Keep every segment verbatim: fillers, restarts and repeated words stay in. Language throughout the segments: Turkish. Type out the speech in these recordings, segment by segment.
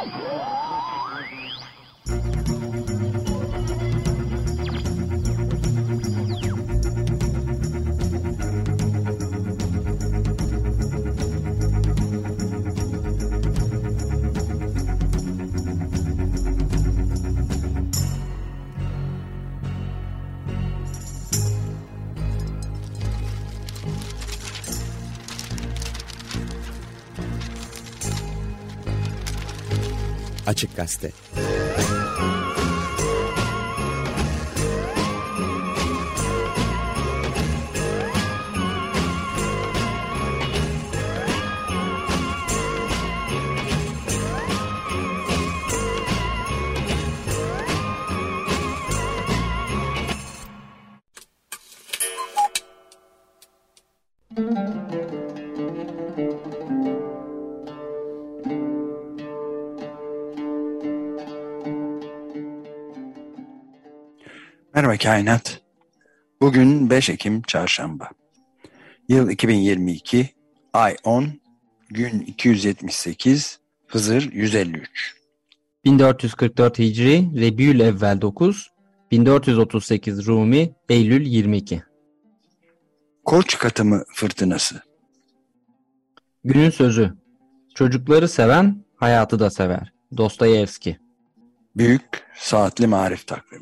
Açık Gazete. Merhaba Kainat. Bugün beş Ekim Çarşamba. Yıl iki bin yirmi iki, ay on, gün iki yüz yetmiş sekiz, Hızır yüz elli üç. bin dört yüz kırk dört Hicri, Rebiülevvel dokuz, bin dört yüz otuz sekiz Rumi, Eylül yirmi iki. Koç katımı fırtınası. Günün sözü: çocukları seven hayatı da sever. Dostoyevski. Büyük Saatli Marif Takvimi.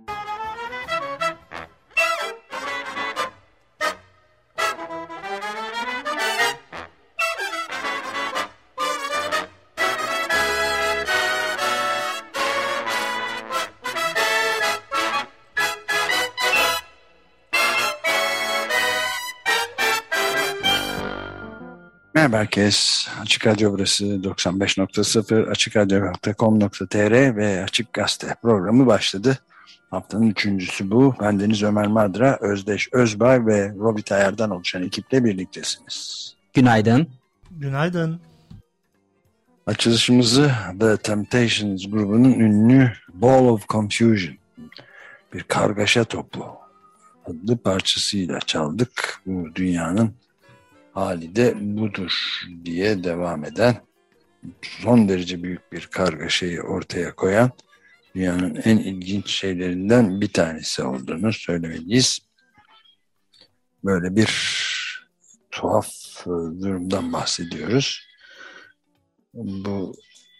Merhaba herkes. Açık Radyo burası doksan beş nokta sıfır, açık radyo nokta com nokta tr ve Açık Gazete programı başladı. Haftanın üçüncüsü bu. Bendeniz Ömer Madra, Özdeş Özbay ve Robit Ayar'dan oluşan ekiple birliktesiniz. Günaydın. Günaydın. Açılışımızı The Temptations grubunun ünlü Ball of Confusion, bir kargaşa topu adlı parçasıyla çaldık. Bu dünyanın hali de budur diye devam eden, son derece büyük bir kargaşayı ortaya koyan, dünyanın en ilginç şeylerinden bir tanesi olduğunu söylemeliyiz. Böyle bir tuhaf durumdan bahsediyoruz. Bu,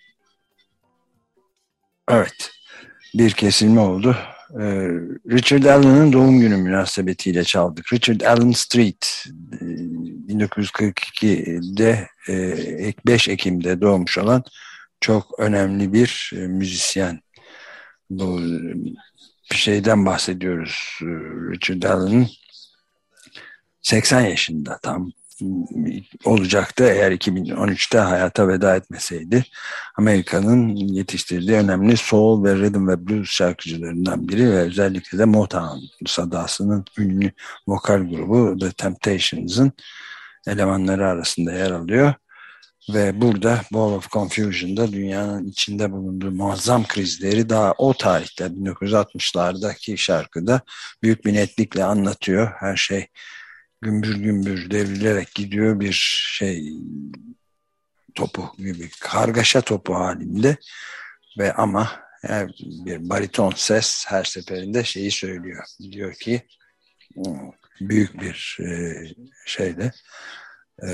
evet, bir kesilme oldu. Richard Allen'ın doğum günü münasebetiyle çaldık. Richard Allen Street, bin dokuz yüz kırk ikide beş Ekim'de doğmuş olan çok önemli bir müzisyen. Bu şeyden bahsediyoruz. Richard Allen'ın seksen yaşında tam olacaktı eğer iki bin on üçte hayata veda etmeseydi. Amerika'nın yetiştirdiği önemli soul ve rhythm ve blues şarkıcılarından biri ve özellikle de Motown sadasının ünlü vokal grubu The Temptations'ın elemanları arasında yer alıyor. Ve burada Ball of Confusion'da dünyanın içinde bulunduğu muazzam krizleri daha o tarihte bin dokuz yüz altmışlardaki şarkıda büyük bir netlikle anlatıyor. Her şey gümbür gümbür devrilerek gidiyor, bir şey topu gibi, kargaşa topu halinde ve ama yani bir bariton ses her seferinde şeyi söylüyor. Diyor ki büyük bir e, şeyde e,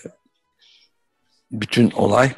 bütün olay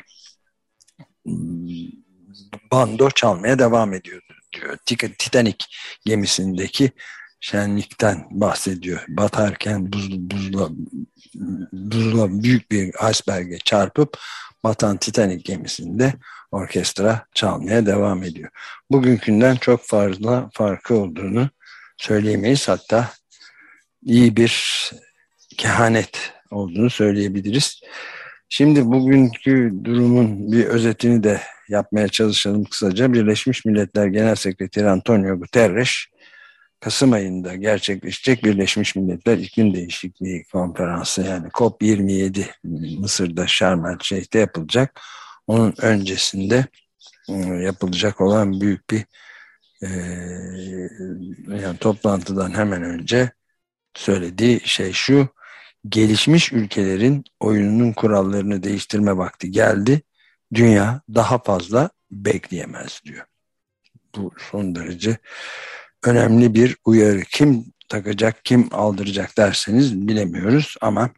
bando çalmaya devam ediyor diyor. Titanic gemisindeki şenlikten bahsediyor. Batarken buz, buzla, buzla büyük bir iceberg'e çarpıp batan Titanic gemisinde orkestra çalmaya devam ediyor. Bugünkünden çok fazla farkı olduğunu söyleyemeyiz. Hatta iyi bir kehanet olduğunu söyleyebiliriz. Şimdi bugünkü durumun bir özetini de yapmaya çalışalım kısaca. Birleşmiş Milletler Genel Sekreteri Antonio Guterres, Kasım ayında gerçekleşecek Birleşmiş Milletler İklim Değişikliği Konferansı, yani COP yirmi yedi Mısır'da Şarm El Şeyh'te yapılacak. Onun öncesinde yapılacak olan büyük bir e, yani toplantıdan hemen önce söylediği şey şu: gelişmiş ülkelerin oyununun kurallarını değiştirme vakti geldi. dünya daha fazla bekleyemez diyor. Bu son derece önemli bir uyarı. Kim takacak, kim aldıracak derseniz bilemiyoruz ama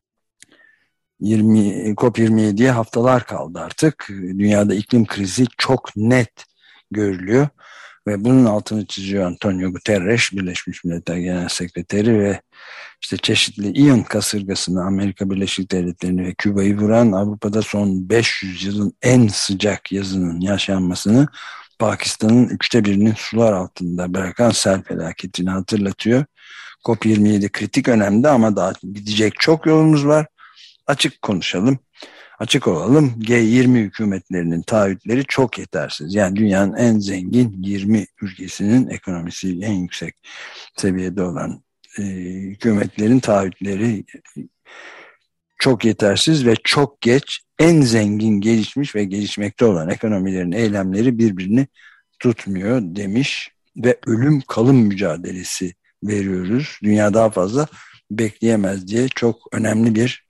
yirmi, COP yirmi yediye haftalar kaldı artık. Dünyada iklim krizi çok net görülüyor ve bunun altını çiziyor Antonio Guterres, Birleşmiş Milletler Genel Sekreteri ve işte çeşitli İyon kasırgasını, Amerika Birleşik Devletleri'ni ve Küba'yı vuran, Avrupa'da son beş yüz yılın en sıcak yazının yaşanmasını, Pakistan'ın üçte birinin sular altında bırakan sel felaketini hatırlatıyor. COP yirmi yedi kritik önemli ama daha gidecek çok yolumuz var. Açık konuşalım, açık olalım. G yirmi hükümetlerinin taahhütleri çok yetersiz. Yani dünyanın en zengin yirmi ülkesinin ekonomisi en yüksek seviyede olan e, hükümetlerin taahhütleri çok yetersiz ve çok geç. En zengin, gelişmiş ve gelişmekte olan ekonomilerin eylemleri birbirini tutmuyor demiş ve ölüm kalım mücadelesi veriyoruz. Dünya daha fazla bekleyemez diye çok önemli bir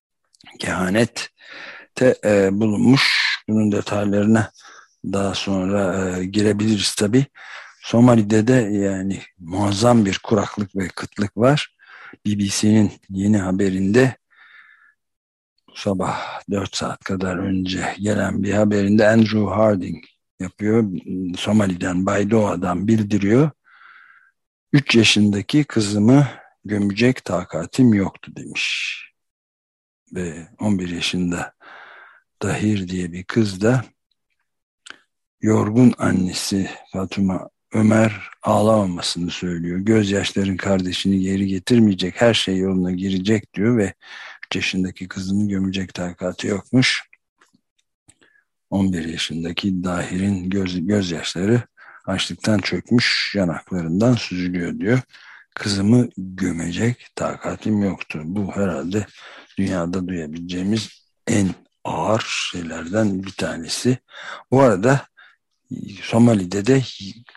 kehanette e, bulunmuş. Bunun detaylarına daha sonra e, girebiliriz tabii. Somali'de de yani muazzam bir kuraklık ve kıtlık var. B B C'nin yeni haberinde bu sabah dört saat kadar önce gelen bir haberinde Andrew Harding yapıyor. Somali'den, Baydoğa'dan bildiriyor. üç yaşındaki kızımı gömecek takatim yoktu demiş. Ve on bir yaşında Dahir diye bir kız da yorgun annesi Fatuma Ömer ağlamamasını söylüyor. Gözyaşların kardeşini geri getirmeyecek, her şey yoluna girecek diyor ve üç yaşındaki kızını gömecek takatı yokmuş. on bir yaşındaki Dahir'in göz, gözyaşları açlıktan çökmüş, yanaklarından süzülüyor diyor. Kızımı gömecek takatim yoktu. Bu herhalde dünyada duyabileceğimiz en ağır şeylerden bir tanesi. Bu arada Somali'de de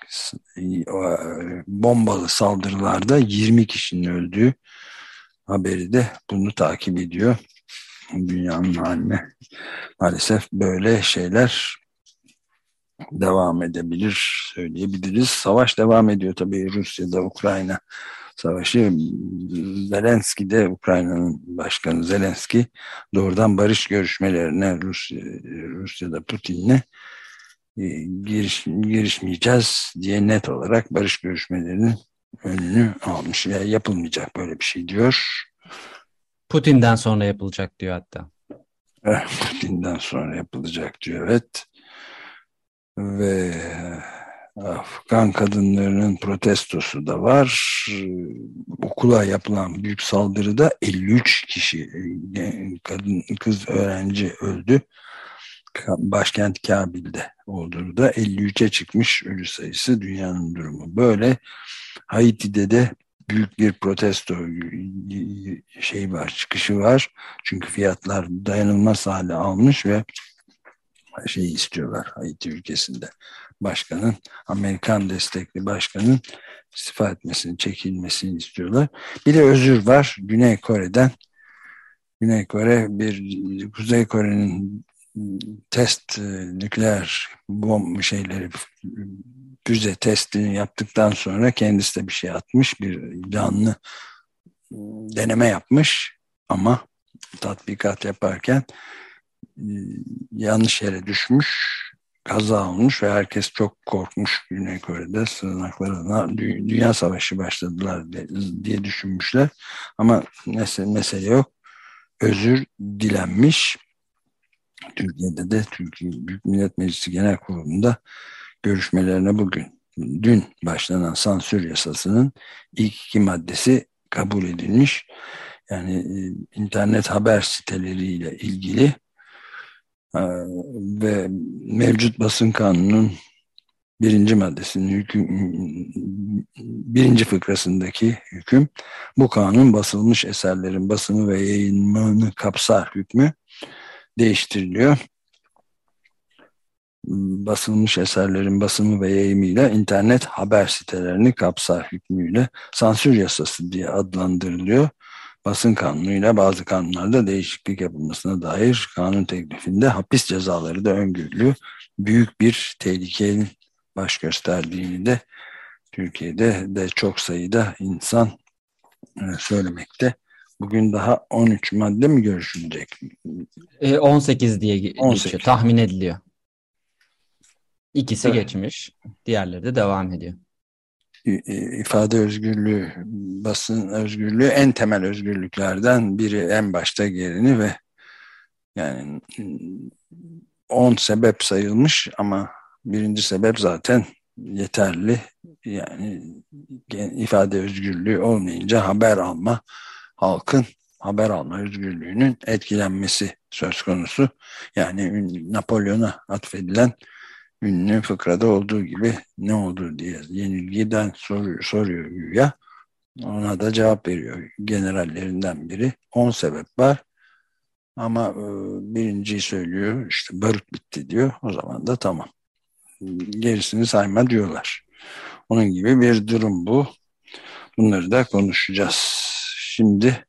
bombalı saldırılarda yirmi kişinin öldüğü haberi de bunu takip ediyor. Dünyanın haline maalesef böyle şeyler devam edebilir, söyleyebiliriz. Savaş devam ediyor tabii, Rusya'da Ukrayna savaşı. Zelenski de, Ukrayna'nın başkanı Zelenski doğrudan barış görüşmelerine Rusya, Rusya'da Putin'le e, giriş, girişmeyeceğiz diye net olarak barış görüşmelerinin önünü almış. Yani yapılmayacak böyle bir şey diyor. Putin'den sonra yapılacak diyor hatta. Putin'den sonra yapılacak diyor, evet. Ve Afgan kadınlarının protestosu da var. Okula yapılan büyük saldırıda elli üç kişi kadın kız öğrenci öldü. Başkent Kabil'de olduğu da elli üçe çıkmış ölü sayısı. Dünyanın durumu böyle. Haiti'de de büyük bir protesto şey var, çıkışı var. Çünkü fiyatlar dayanılmaz hale almış ve şey istiyorlar Haiti ülkesinde. Başkanın, Amerikan destekli başkanın istifa etmesini, çekilmesini istiyorlar. Bir de özür var Güney Kore'den. Güney Kore bir Kuzey Kore'nin test nükleer bomb şeyleri füze testini yaptıktan sonra kendisi de bir şey atmış, bir canlı deneme yapmış ama tatbikat yaparken yanlış yere düşmüş, kaza olmuş ve herkes çok korkmuş. Güney Kore'de sığınaklarına dünya savaşı başladılar diye düşünmüşler ama mesele, mesele yok. Özür dilenmiş. Türkiye'de de Türkiye Büyük Millet Meclisi Genel Kurulu'nda görüşmelerine bugün, dün başlanan sansür yasasının ilk iki maddesi kabul edilmiş. Yani internet haber siteleriyle ilgili ve mevcut basın kanunun birinci maddesinin hüküm, birinci fıkrasındaki hüküm, bu kanun basılmış eserlerin basımı ve yayınını kapsar hükmü değiştiriliyor. Basılmış eserlerin basımı ve yayımıyla internet haber sitelerini kapsar hükmüyle sansür yasası diye adlandırılıyor. basın kanunuyla bazı kanunlarda değişiklik yapılmasına dair kanun teklifinde hapis cezaları da öngörülüyor. Büyük bir tehlikenin baş gösterdiğini de Türkiye'de de çok sayıda insan söylemekte. Bugün daha on üç madde mi görüşülecek? E, on sekiz diye ge- on sekiz geçiyor. Tahmin ediliyor. İkisi Evet. geçmiş. Diğerleri de devam ediyor. İfade özgürlüğü, basın özgürlüğü en temel özgürlüklerden biri, en başta geleni ve yani on sebep sayılmış ama birinci sebep zaten yeterli. Yani ifade özgürlüğü olmayınca haber alma, halkın haber alma özgürlüğünün etkilenmesi söz konusu. Yani Napolyon'a atfedilen ünlü fıkrada olduğu gibi ne oldu diye yenilgiden soruyor, soruyor güya. Ona da cevap veriyor generallerinden biri. on sebep var ama e, birinciyi söylüyor, işte barut bitti diyor. O zaman da tamam. Gerisini sayma diyorlar. Onun gibi bir durum bu. Bunları da konuşacağız. Şimdi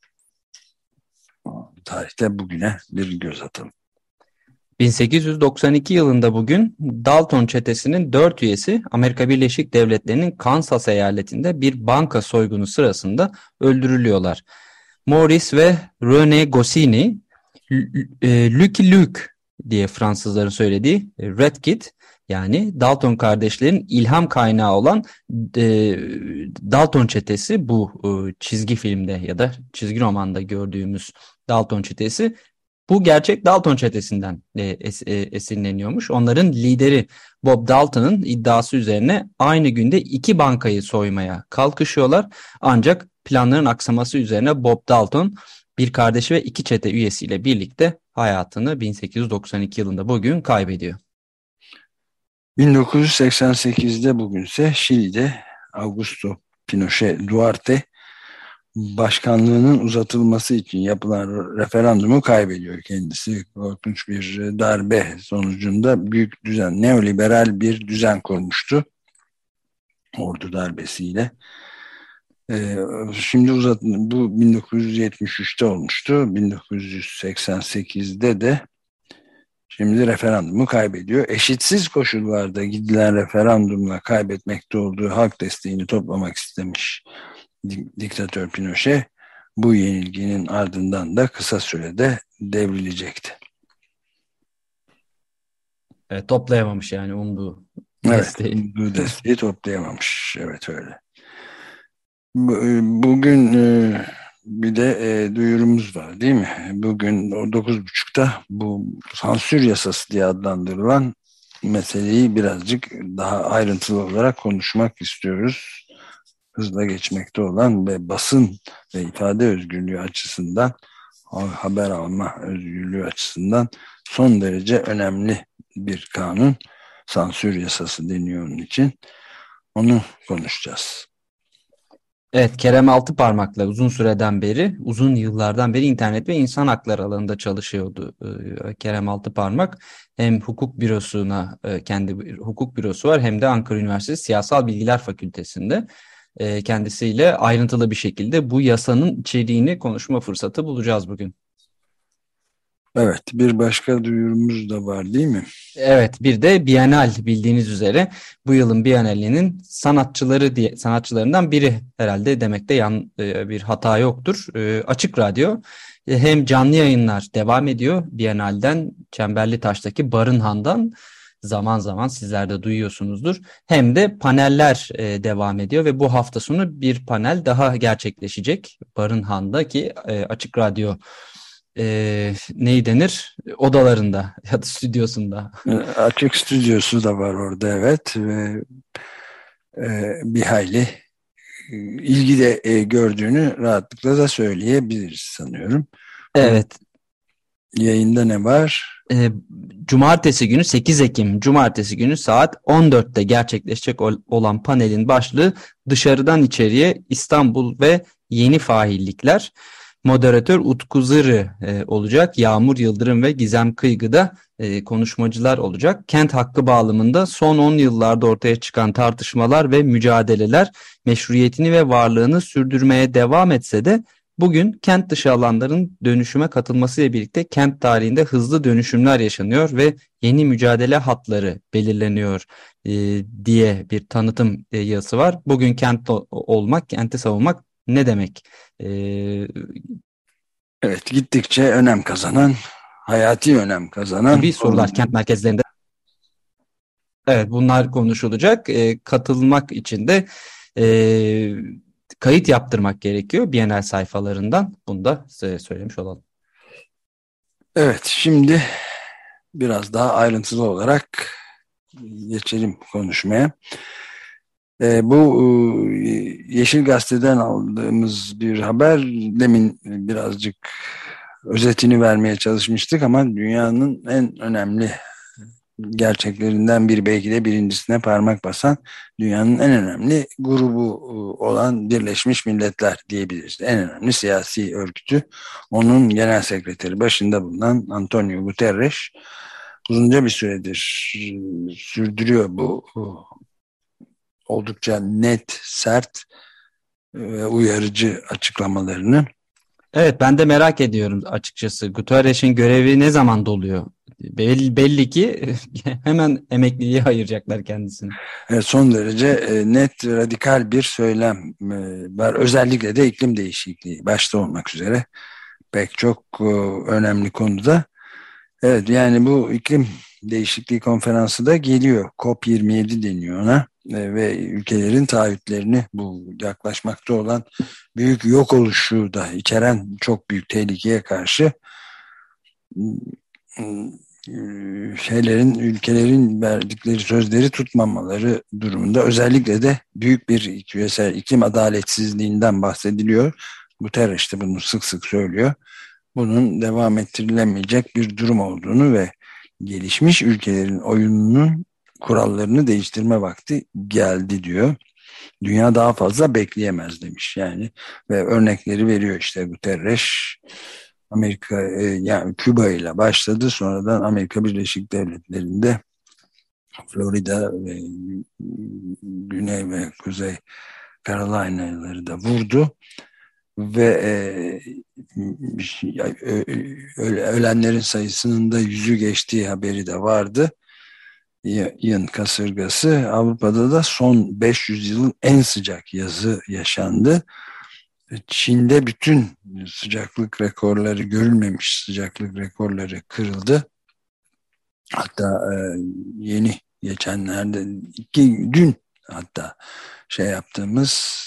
tarihte bugüne bir göz atalım. bin sekiz yüz doksan iki yılında bugün Dalton çetesinin dört üyesi Amerika Birleşik Devletleri'nin Kansas eyaletinde bir banka soygunu sırasında öldürülüyorlar. Maurice ve René Goscinny, Lucky Luke diye Fransızların söylediği Red Kit, yani Dalton kardeşlerin ilham kaynağı olan e, Dalton çetesi, bu e, çizgi filmde ya da çizgi romanda gördüğümüz Dalton çetesi, bu gerçek Dalton çetesinden e, es, e, esinleniyormuş. Onların lideri Bob Dalton'ın iddiası üzerine aynı günde iki bankayı soymaya kalkışıyorlar. Ancak planların aksaması üzerine Bob Dalton bir kardeşi ve iki çete üyesiyle birlikte hayatını bin sekiz yüz doksan iki yılında bugün kaybediyor. bin dokuz yüz seksen sekizde bugünse Şili'de Augusto Pinochet Duarte başkanlığının uzatılması için yapılan referandumu kaybediyor kendisi. Korkunç bir darbe sonucunda büyük düzen, neoliberal bir düzen kurmuştu. Ordu darbesiyle. Ee, şimdi uzat, bu bin dokuz yüz yetmiş üçte olmuştu. bin dokuz yüz seksen sekizde de şimdi referandumu kaybediyor. Eşitsiz koşullarda gidilen referandumla kaybetmekte olduğu halk desteğini toplamak istemiş diktatör Pinochet. Bu yenilginin ardından da kısa sürede devrilecekti. E, toplayamamış yani umduğu evet, desteği. umduğu desteği toplayamamış. Evet öyle. Bugün e, bir de e, duyurumuz var değil mi? Bugün dokuz buçukta bu sansür yasası diye adlandırılan meseleyi birazcık daha ayrıntılı olarak konuşmak istiyoruz. Hızla geçmekte olan ve basın ve ifade özgürlüğü açısından, haber alma özgürlüğü açısından son derece önemli bir kanun. Sansür yasası deniyor onun için. Onu konuşacağız. Evet, Kerem Altıparmak'la uzun süreden beri, uzun yıllardan beri internet ve insan hakları alanında çalışıyordu Kerem Altıparmak. Hem hukuk bürosuna, kendi hukuk bürosu var, hem de Ankara Üniversitesi Siyasal Bilgiler Fakültesi'nde. Kendisiyle ayrıntılı bir şekilde bu yasanın içeriğini konuşma fırsatı bulacağız bugün. Evet, bir başka duyurumuz da var değil mi? Evet, bir de Bienal, bildiğiniz üzere bu yılın Bienalinin sanatçıları diye sanatçılarından biri herhalde demekte yan bir hata yoktur. Açık Radyo hem canlı yayınlar devam ediyor Bienal'den, Çemberlitaş'taki Barınhan'dan, zaman zaman sizler de duyuyorsunuzdur. Hem de paneller e, devam ediyor ve bu hafta sonu bir panel daha gerçekleşecek Barınhan'daki e, Açık Radyo e, neyi denir? Odalarında ya da stüdyosunda. Açık stüdyosu da var orada, evet, ve e, bir hayli e, ilgi de e, gördüğünü rahatlıkla da söyleyebiliriz sanıyorum. Evet. Yayında ne var? E, Cumartesi günü, sekiz Ekim Cumartesi günü saat on dörtte gerçekleşecek olan panelin başlığı Dışarıdan İçeriye İstanbul ve Yeni Faillikler. Moderatör Utku Zırı e, olacak. Yağmur Yıldırım ve Gizem Kıygı'da e, konuşmacılar olacak. Kent hakkı bağlamında son on yıllarda ortaya çıkan tartışmalar ve mücadeleler meşruiyetini ve varlığını sürdürmeye devam etse de Bugün kent dışı alanların dönüşüme katılmasıyla birlikte kent tarihinde hızlı dönüşümler yaşanıyor ve yeni mücadele hatları belirleniyor e, diye bir tanıtım e, yazısı var. Bugün kent olmak, kenti savunmak ne demek? E, Evet, gittikçe önem kazanan, hayati önem kazanan gibi sorular kent merkezlerinde. Evet, bunlar konuşulacak. E, katılmak için de e, kayıt yaptırmak gerekiyor Bienal sayfalarından. Bunu da size söylemiş olalım. Evet, şimdi biraz daha ayrıntılı olarak geçelim konuşmaya. E, bu e, Yeşil Gazete'den aldığımız bir haber, demin birazcık özetini vermeye çalışmıştık ama dünyanın en önemli gerçeklerinden biri, belki de birincisine parmak basan, dünyanın en önemli grubu olan Birleşmiş Milletler diyebiliriz. En önemli siyasi örgütü. Onun genel sekreteri başında bulunan Antonio Guterres uzunca bir süredir sürdürüyor bu oldukça net, sert ve uyarıcı açıklamalarını. Evet, ben de merak ediyorum açıkçası. Guterres'in görevi ne zaman doluyor? Belli, belli ki hemen emekliliğe ayıracaklar kendisini. Evet, son derece net, radikal bir söylem var. Özellikle de iklim değişikliği başta olmak üzere pek çok önemli konuda. Evet, yani bu iklim değişikliği konferansı da geliyor. COP yirmi yedi deniyor ona. Ve ülkelerin taahhütlerini, bu yaklaşmakta olan büyük yok oluşu da içeren çok büyük tehlikeye karşı şeylerin, ülkelerin verdikleri sözleri tutmamaları durumunda, özellikle de büyük bir küresel iklim adaletsizliğinden bahsediliyor. Guterres de bunu sık sık söylüyor. Bunun devam ettirilemeyecek bir durum olduğunu ve gelişmiş ülkelerin oyununun kurallarını değiştirme vakti geldi diyor. Dünya daha fazla bekleyemez demiş yani, ve örnekleri veriyor işte Guterres. Amerika, e, yani Küba ile başladı, sonradan Amerika Birleşik Devletleri'nde Florida ve Güney ve Kuzey Carolina'ları da vurdu ve e, ölenlerin sayısının da yüzü geçtiği haberi de vardı. Yığın kasırgası, Avrupa'da da son beş yüz yılın en sıcak yazı yaşandı. Çin'de bütün sıcaklık rekorları, görülmemiş sıcaklık rekorları kırıldı. Hatta e, yeni geçenlerde iki dün hatta şey yaptığımız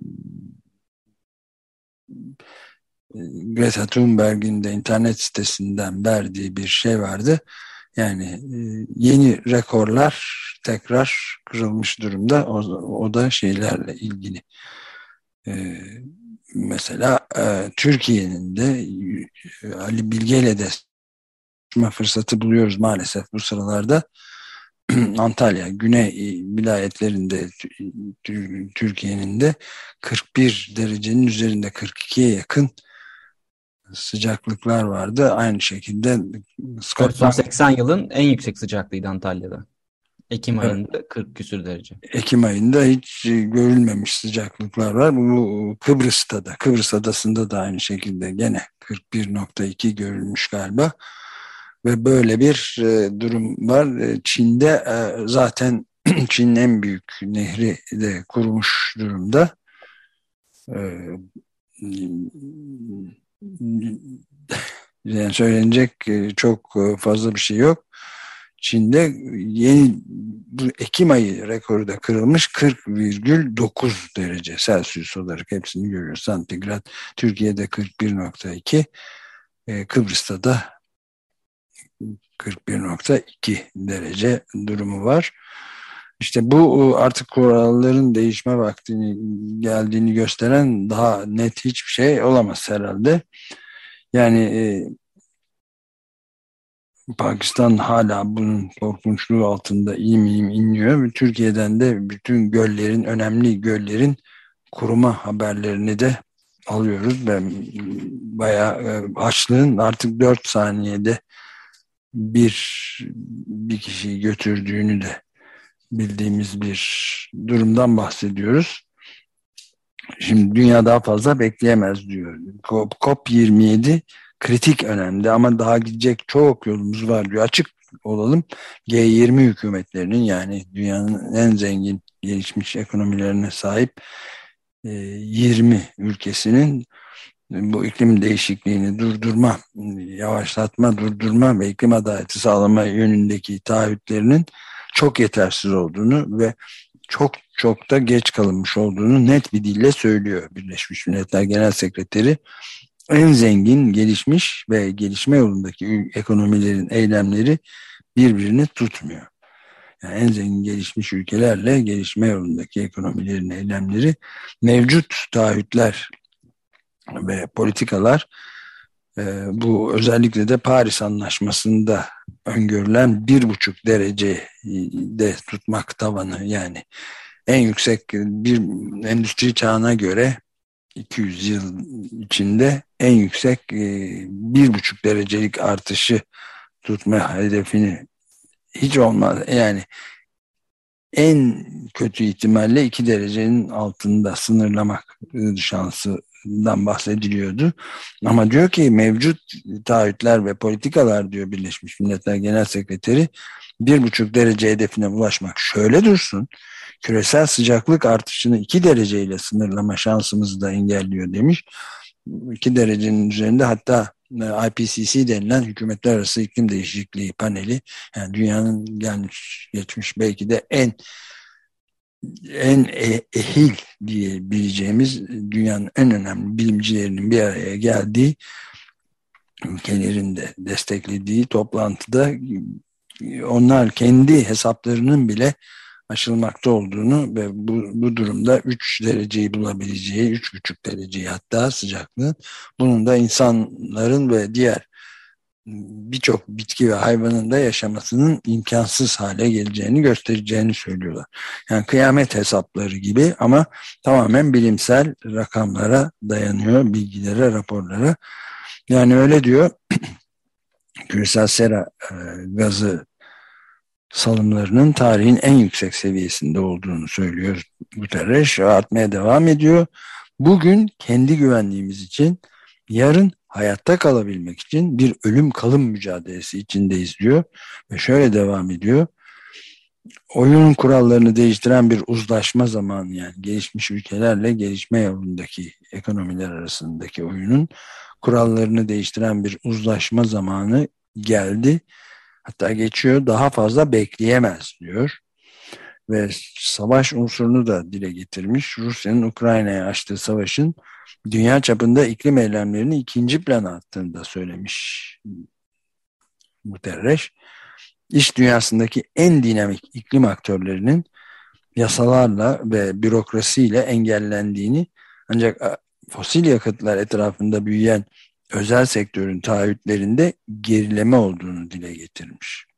e, Greta Thunberg'in de internet sitesinden verdiği bir şey vardı. Yani e, yeni rekorlar tekrar kırılmış durumda. O, o da şeylerle ilgili. E, mesela e, Türkiye'nin de e, Ali Bilge ile de fırsatı buluyoruz maalesef bu sıralarda. Antalya, Güney vilayetlerinde, Türkiye'nin de kırk bir derecenin üzerinde, kırk ikiye yakın sıcaklıklar vardı. Aynı şekilde Evet, son Scotland, seksen yılın en yüksek sıcaklığıydı Antalya'da. Ekim evet, ayında kırk küsür derece. Ekim ayında hiç görülmemiş sıcaklıklar var. Bu Kıbrıs'ta da, Kıbrıs Adası'nda da aynı şekilde gene kırk bir nokta iki görülmüş galiba. Ve böyle bir e, durum var. E, Çin'de e, zaten Çin'in en büyük nehri de kurumuş durumda. E, yani söylenecek e, çok e, fazla bir şey yok. Çin'de yeni bu Ekim ayı rekoru da kırılmış, kırk virgül dokuz derece Celsius olarak hepsini görüyoruz. Santigrat. Türkiye'de kırk bir nokta iki, e, Kıbrıs'ta da kırk bir nokta iki derece durumu var. İşte bu artık kuralların değişme vaktini geldiğini gösteren daha net hiçbir şey olamaz herhalde. Yani e, Pakistan hala bunun korkunçluğu altında iyi miyim inliyor. Türkiye'den de bütün göllerin, önemli göllerin kuruma haberlerini de alıyoruz ve bayağı e, açlığın artık dört saniyede bir bir kişiyi götürdüğünü de bildiğimiz bir durumdan bahsediyoruz. Şimdi dünya daha fazla bekleyemez diyor. COP yirmi yedi kritik önemli ama daha gidecek çok yolumuz var diyor. Açık olalım. G yirmi hükümetlerinin, yani dünyanın en zengin gelişmiş ekonomilerine sahip yirmi ülkesinin bu iklim değişikliğini durdurma, yavaşlatma, durdurma ve iklim adaleti sağlama yönündeki taahhütlerinin çok yetersiz olduğunu ve çok çok da geç kalınmış olduğunu net bir dille söylüyor Birleşmiş Milletler Genel Sekreteri. En zengin, gelişmiş ve gelişme yolundaki ekonomilerin eylemleri birbirini tutmuyor. Yani en zengin gelişmiş ülkelerle gelişme yolundaki ekonomilerin eylemleri, mevcut taahhütler ve politikalar, e, bu özellikle de Paris Anlaşması'nda öngörülen bir buçuk derecede tutmak tavanı, yani en yüksek bir endüstri çağına göre iki yüz yıl içinde en yüksek bir buçuk derecelik artışı tutma hedefini hiç olmaz. Yani en kötü ihtimalle iki derecenin altında sınırlamak şansından bahsediliyordu. Ama diyor ki mevcut taahhütler ve politikalar, diyor Birleşmiş Milletler Genel Sekreteri, bir buçuk derece hedefine ulaşmak şöyle dursun, küresel sıcaklık artışını iki dereceyle sınırlama şansımızı da engelliyor demiş. iki derecenin üzerinde, hatta I P C C denilen Hükümetler Arası İklim Değişikliği paneli, yani dünyanın gelmiş geçmiş belki de en en ehil diyebileceğimiz, dünyanın en önemli bilimcilerinin bir araya geldiği, ülkelerin de desteklediği toplantıda onlar kendi hesaplarının bile aşılmakta olduğunu ve bu, bu durumda üç dereceyi bulabileceği, üç buçuk dereceyi hatta sıcaklığın, bunun da insanların ve diğer birçok bitki ve hayvanın da yaşamasının imkansız hale geleceğini göstereceğini söylüyorlar. Yani kıyamet hesapları gibi ama tamamen bilimsel rakamlara dayanıyor, bilgilere, raporlara. Yani öyle diyor. Küresel sera e, gazı salımlarının tarihin en yüksek seviyesinde olduğunu söylüyor Guterres. Artmaya devam ediyor. Bugün kendi güvenliğimiz için, yarın hayatta kalabilmek için bir ölüm kalım mücadelesi içindeyiz diyor. Ve şöyle devam ediyor. Oyunun kurallarını değiştiren bir uzlaşma zamanı, yani gelişmiş ülkelerle gelişme yolundaki ekonomiler arasındaki oyunun kurallarını değiştiren bir uzlaşma zamanı geldi. Hatta geçiyor, daha fazla bekleyemez diyor. Ve savaş unsurunu da dile getirmiş. Rusya'nın Ukrayna'ya açtığı savaşın dünya çapında iklim eylemlerini ikinci plana attığını da söylemiş Guterres. İş dünyasındaki en dinamik iklim aktörlerinin yasalarla ve bürokrasiyle engellendiğini, ancak fosil yakıtlar etrafında büyüyen özel sektörün taahhütlerinde gerileme olduğunu dile getirmiş.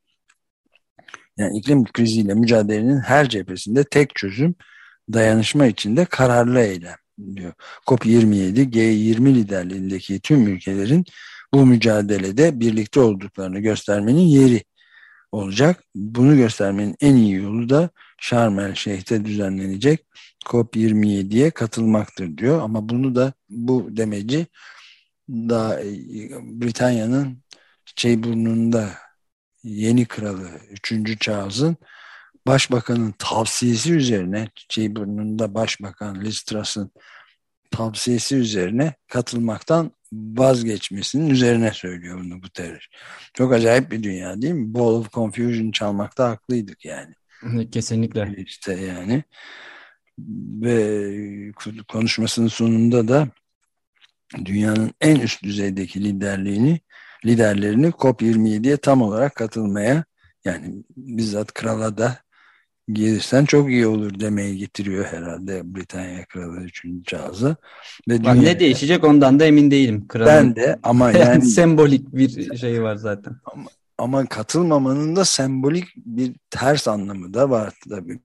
Yani iklim kriziyle mücadelenin her cephesinde tek çözüm dayanışma içinde kararlı eylem diyor. COP yirmi yedi G yirmi liderliğindeki tüm ülkelerin bu mücadelede birlikte olduklarını göstermenin yeri olacak. Bunu göstermenin en iyi yolu da Şarm El Şeyh'te düzenlenecek COP yirmi yediye katılmaktır diyor. Ama bunu da, bu demeci da Britanya'nın şey burnunda yeni kralı üçüncü Charles'ın başbakanın tavsiyesi üzerine, şey burnunda Başbakan Liz Truss'ın tavsiyesi üzerine katılmaktan vazgeçmesinin üzerine söylüyor bunu Guterres. Çok acayip bir dünya değil mi? Ball of Confusion çalmakta haklıydık yani. Kesinlikle. İşte yani. Ve konuşmasının sonunda da dünyanın en üst düzeydeki liderliğini, liderlerini COP yirmi yediye tam olarak katılmaya, yani bizzat krala da gelirsen çok iyi olur demeyi getiriyor herhalde Britanya Kralı üçüncü Charles'a. Ve Bak, ne değişecek ondan da emin değilim. Kralın ben de ama yani sembolik bir şey var zaten. Ama, ama katılmamanın da sembolik bir ters anlamı da var tabii,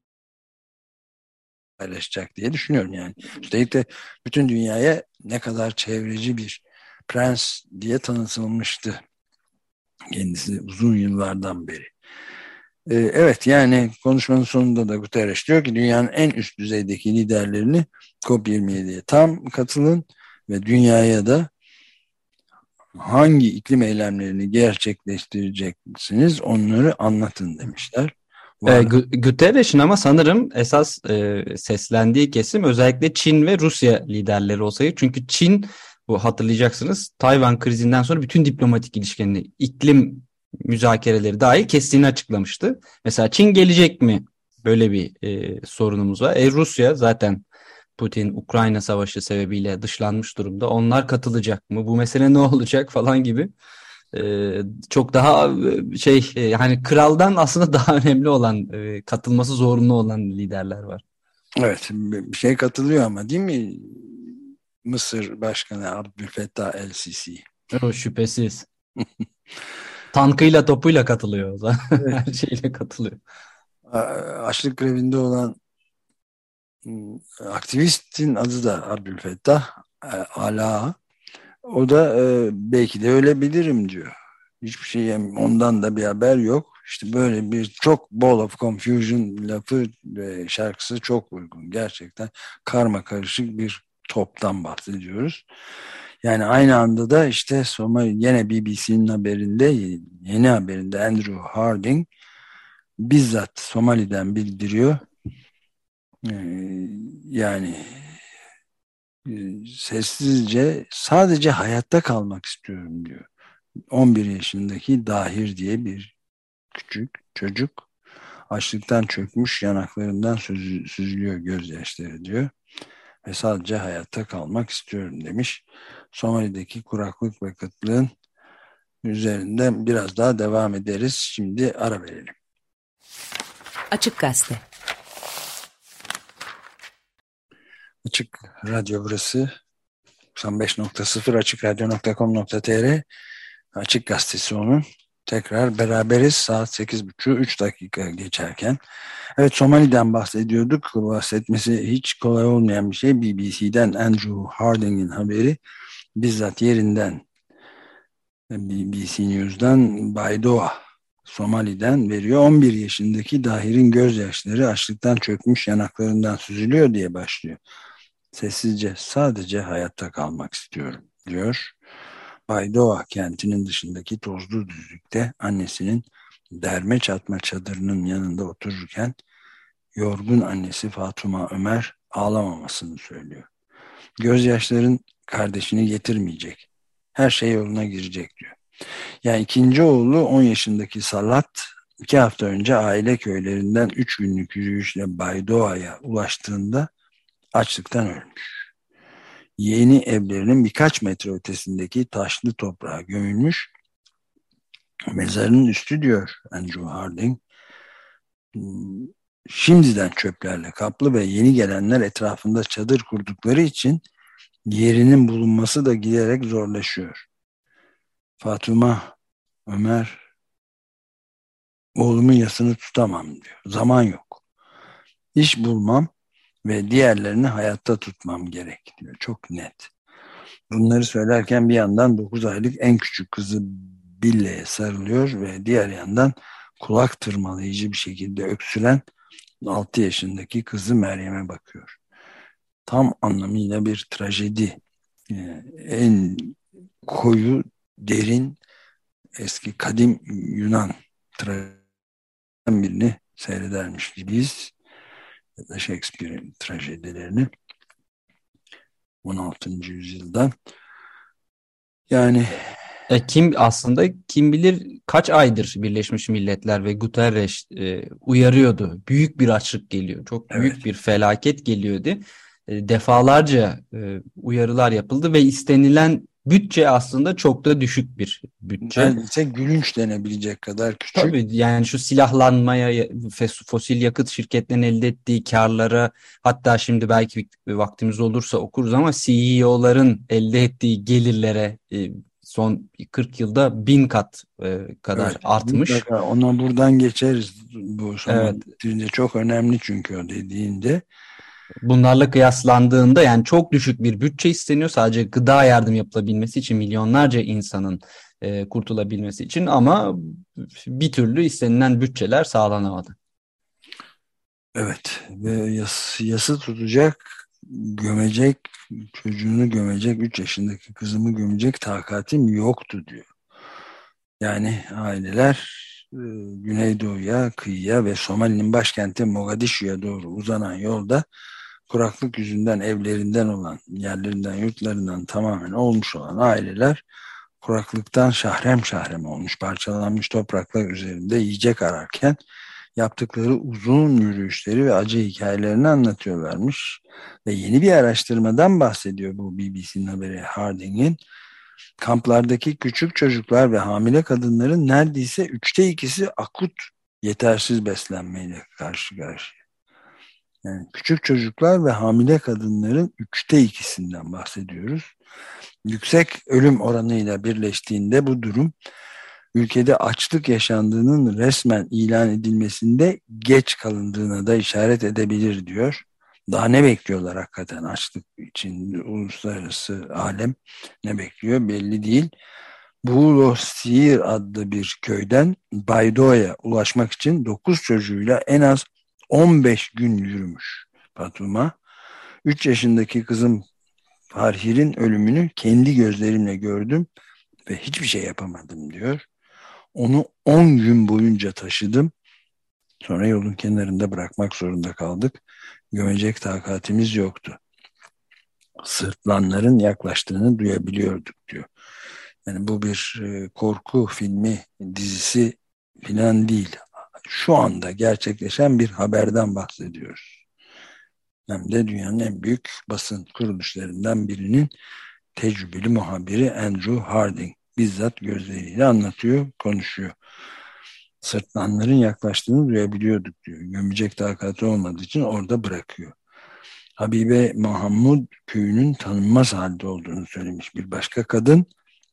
paylaşacak diye düşünüyorum yani. Üstelik de bütün dünyaya ne kadar çevreci bir prens diye tanıtılmıştı kendisi uzun yıllardan beri. Ee, evet, yani konuşmanın sonunda da Guterres diyor ki dünyanın en üst düzeydeki liderlerini COP yirmi yediye tam katılın ve dünyaya da hangi iklim eylemlerini gerçekleştireceksiniz onları anlatın demişler. E, Guterres'in ama sanırım esas e, seslendiği kesim özellikle Çin ve Rusya liderleri olsaydı. Çünkü Çin, bu hatırlayacaksınız, Tayvan krizinden sonra bütün diplomatik ilişkilerini, iklim müzakereleri dahil kestiğini açıklamıştı. Mesela Çin gelecek mi? Böyle bir e, sorunumuz var. E, Rusya zaten Putin-Ukrayna savaşı sebebiyle dışlanmış durumda. Onlar katılacak mı? Bu mesele ne olacak falan gibi. Ee, çok daha şey e, hani kraldan aslında daha önemli olan, e, katılması zorunlu olan liderler var. Evet, bir şey katılıyor ama değil mi? Mısır Başkanı Abdülfettah El-Sisi. O şüphesiz. Tankıyla topuyla katılıyor o zaman. Evet. Her şeyle katılıyor. Açlık grevinde olan aktivistin adı da Abdülfettah Ala. O da e, belki de ölebilirim diyor. Hiçbir şey, ondan da bir haber yok. İşte böyle bir çok ball of confusion lafı ve şarkısı çok uygun. Gerçekten karma karışık bir toptan bahsediyoruz. Yani aynı anda da işte Somali, yine B B C'nin haberinde, yeni haberinde Andrew Harding bizzat Somali'den bildiriyor. Ee, yani sessizce sadece hayatta kalmak istiyorum diyor. on bir yaşındaki Dahir diye bir küçük çocuk açlıktan çökmüş, yanaklarından süzü, süzülüyor gözyaşları diyor. Ve sadece hayatta kalmak istiyorum demiş. Somali'deki kuraklık ve kıtlığın üzerinden biraz daha devam ederiz. Şimdi ara verelim. Açık Gazete. Açık Radyo burası. doksan beş nokta sıfır açık radyo nokta com nokta tr Açık Gazetesi onun. Tekrar beraberiz saat sekiz buçuk üç dakika geçerken. Evet, Somali'den bahsediyorduk. Bahsetmesi hiç kolay olmayan bir şey. B B C'den Andrew Harding'in haberi bizzat yerinden, B B C News'dan Baydoa Somali'den veriyor. on bir yaşındaki Dahir'in gözyaşları açlıktan çökmüş yanaklarından süzülüyor diye başlıyor. Sessizce sadece hayatta kalmak istiyorum diyor. Baydoa kentinin dışındaki tozlu düzlükte annesinin derme çatma çadırının yanında otururken yorgun annesi Fatuma Ömer ağlamamasını söylüyor. Gözyaşların kardeşini getirmeyecek. Her şey yoluna girecek diyor. Yani ikinci oğlu on yaşındaki Salat iki hafta önce aile köylerinden üç günlük yürüyüşle Baydoa'ya ulaştığında açlıktan ölmüş. Yeni evlerinin birkaç metre ötesindeki taşlı toprağa gömülmüş. Mezarının üstü diyor Andrew Harding, şimdiden çöplerle kaplı ve yeni gelenler etrafında çadır kurdukları için yerinin bulunması da giderek zorlaşıyor. Fatuma Ömer, oğlumun yasını tutamam diyor. Zaman yok. İş bulmam ve diğerlerini hayatta tutmam gerek diyor. Çok net. Bunları söylerken bir yandan dokuz aylık en küçük kızı Bille'ye sarılıyor ve diğer yandan kulak tırmalayıcı bir şekilde öksüren altı yaşındaki kızı Meryem'e bakıyor. Tam anlamıyla bir trajedi. Yani en koyu, derin, eski kadim Yunan trajediden birini seyredermiş gibiyiz. Ya da Shakespeare'in trajedilerini on altıncı yüzyıldan. Yani E, kim aslında kim bilir kaç aydır Birleşmiş Milletler ve Guterres e, uyarıyordu. Büyük bir açlık geliyor. Çok büyük evet. bir felaket geliyordu. E, defalarca e, uyarılar yapıldı ve istenilen bütçe aslında çok da düşük bir bütçe. Neredeyse gülünç denebilecek kadar küçük. Tabii yani şu silahlanmaya, fosil yakıt şirketlerinin elde ettiği karlara, hatta şimdi belki bir vaktimiz olursa okuruz ama C E O'ların elde ettiği gelirlere e, son kırk yılda bin kat e, kadar evet, artmış. Mutlaka ona buradan geçeriz. Bu Evet. Somali çok önemli çünkü o dediğinde. Bunlarla kıyaslandığında yani çok düşük bir bütçe isteniyor. Sadece gıda yardım yapılabilmesi için milyonlarca insanın e, kurtulabilmesi için, ama bir türlü istenilen bütçeler sağlanamadı. Evet, ve yası, yası tutacak, gömecek, çocuğunu gömecek, üç yaşındaki kızımı gömecek takatim yoktu diyor. Yani aileler e, Güneydoğu'ya, kıyıya ve Somali'nin başkenti Mogadishu'ya doğru uzanan yolda kuraklık yüzünden evlerinden olan, yerlerinden, yurtlarından tamamen olmuş olan aileler kuraklıktan şahrem şahrem olmuş, parçalanmış topraklar üzerinde yiyecek ararken yaptıkları uzun yürüyüşleri ve acı hikayelerini anlatıyorlarmış. Ve yeni bir araştırmadan bahsediyor bu B B C'nin haberi Harding'in. Kamplardaki küçük çocuklar ve hamile kadınların neredeyse üçte ikisi akut yetersiz beslenmeyle karşı karşıya. Yani küçük çocuklar ve hamile kadınların üçte ikisinden bahsediyoruz. Yüksek ölüm oranıyla birleştiğinde bu durum ülkede açlık yaşandığının resmen ilan edilmesinde geç kalındığına da işaret edebilir diyor. Daha ne bekliyorlar hakikaten açlık için, uluslararası alem ne bekliyor belli değil. Buğlosir adlı bir köyden Baydo'ya ulaşmak için dokuz çocuğuyla en az on beş gün yürümüş Fatuma. üç yaşındaki kızım Farhir'in ölümünü kendi gözlerimle gördüm ve hiçbir şey yapamadım diyor. Onu on gün boyunca taşıdım. Sonra yolun kenarında bırakmak zorunda kaldık. Gömecek takatimiz yoktu. Sırtlanların yaklaştığını duyabiliyorduk diyor. Yani bu bir e, korku filmi, dizisi falan değil. Şu anda gerçekleşen bir haberden bahsediyoruz. Hem de dünyanın en büyük basın kuruluşlarından birinin tecrübeli muhabiri Andrew Harding bizzat gözleriyle anlatıyor, konuşuyor. Sırtlanların yaklaştığını duyabiliyorduk diyor. Gömecek takatı olmadığı için orada bırakıyor. Habibe Mahmud köyünün tanınmaz halde olduğunu söylemiş bir başka kadın.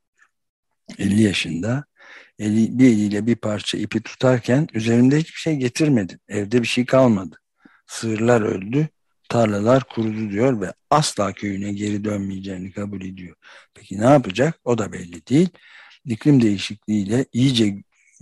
elli yaşında. Eli, bir eliyle bir parça ipi tutarken üzerinde hiçbir şey getirmedi. Evde bir şey kalmadı. Sığırlar öldü, tarlalar kurudu diyor ve asla köyüne geri dönmeyeceğini kabul ediyor. Peki ne yapacak? O da belli değil. İklim değişikliğiyle iyice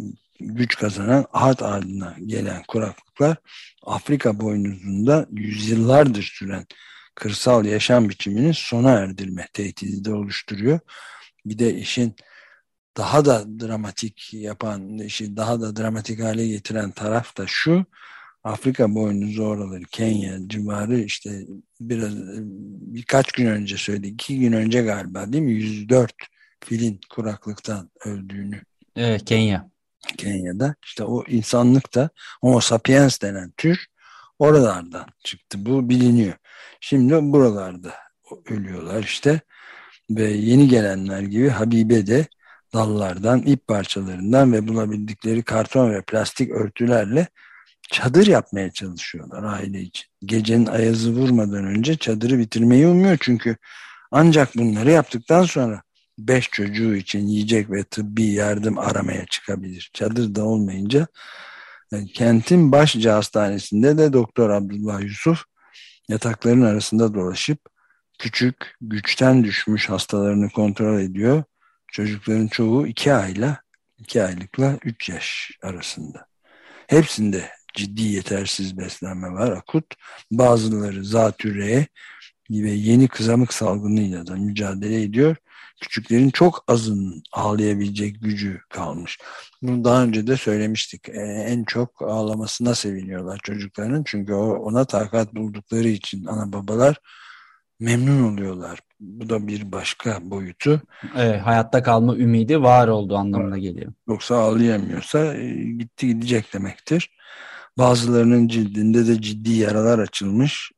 güç kazanan ahad ardına gelen kuraklıklar Afrika boynuzunda yüzyıllardır süren kırsal yaşam biçimini sona erdirme tehdidi de oluşturuyor. Bir de işin daha da dramatik yapan, işi daha da dramatik hale getiren taraf da şu: Afrika boynuzu oraları, Kenya civarı, işte biraz birkaç gün önce söyledi, iki gün önce galiba değil mi? yüz dört filin kuraklıktan öldüğünü. Evet, Kenya. Kenya'da. İşte o insanlık da, Homo sapiens denen tür oralardan çıktı. Bu biliniyor. Şimdi buralarda ölüyorlar işte ve yeni gelenler gibi Habibe de dallardan, ip parçalarından ve bulabildikleri karton ve plastik örtülerle çadır yapmaya çalışıyorlar aile için. Gecenin ayazı vurmadan önce çadırı bitirmeyi umuyor, çünkü ancak bunları yaptıktan sonra beş çocuğu için yiyecek ve tıbbi yardım aramaya çıkabilir. Çadır da olmayınca yani kentin başlıca hastanesinde de Doktor Abdullah Yusuf yatakların arasında dolaşıp küçük, güçten düşmüş hastalarını kontrol ediyor. Çocukların çoğu iki ayla, iki aylıkla üç yaş arasında. Hepsinde ciddi yetersiz beslenme var, akut. Bazıları zatürre ve yeni kızamık salgınıyla da mücadele ediyor. Küçüklerin çok azının ağlayabilecek gücü kalmış. Bunu daha önce de söylemiştik. Ee, en çok ağlamasına seviniyorlar çocukların. Çünkü o, ona takat buldukları için ana babalar memnun oluyorlar. Bu da bir başka boyutu. Evet, hayatta kalma ümidi var olduğu anlamına geliyor. Yoksa ağlayamıyorsa e, gitti gidecek demektir. Bazılarının cildinde de ciddi yaralar açılmış.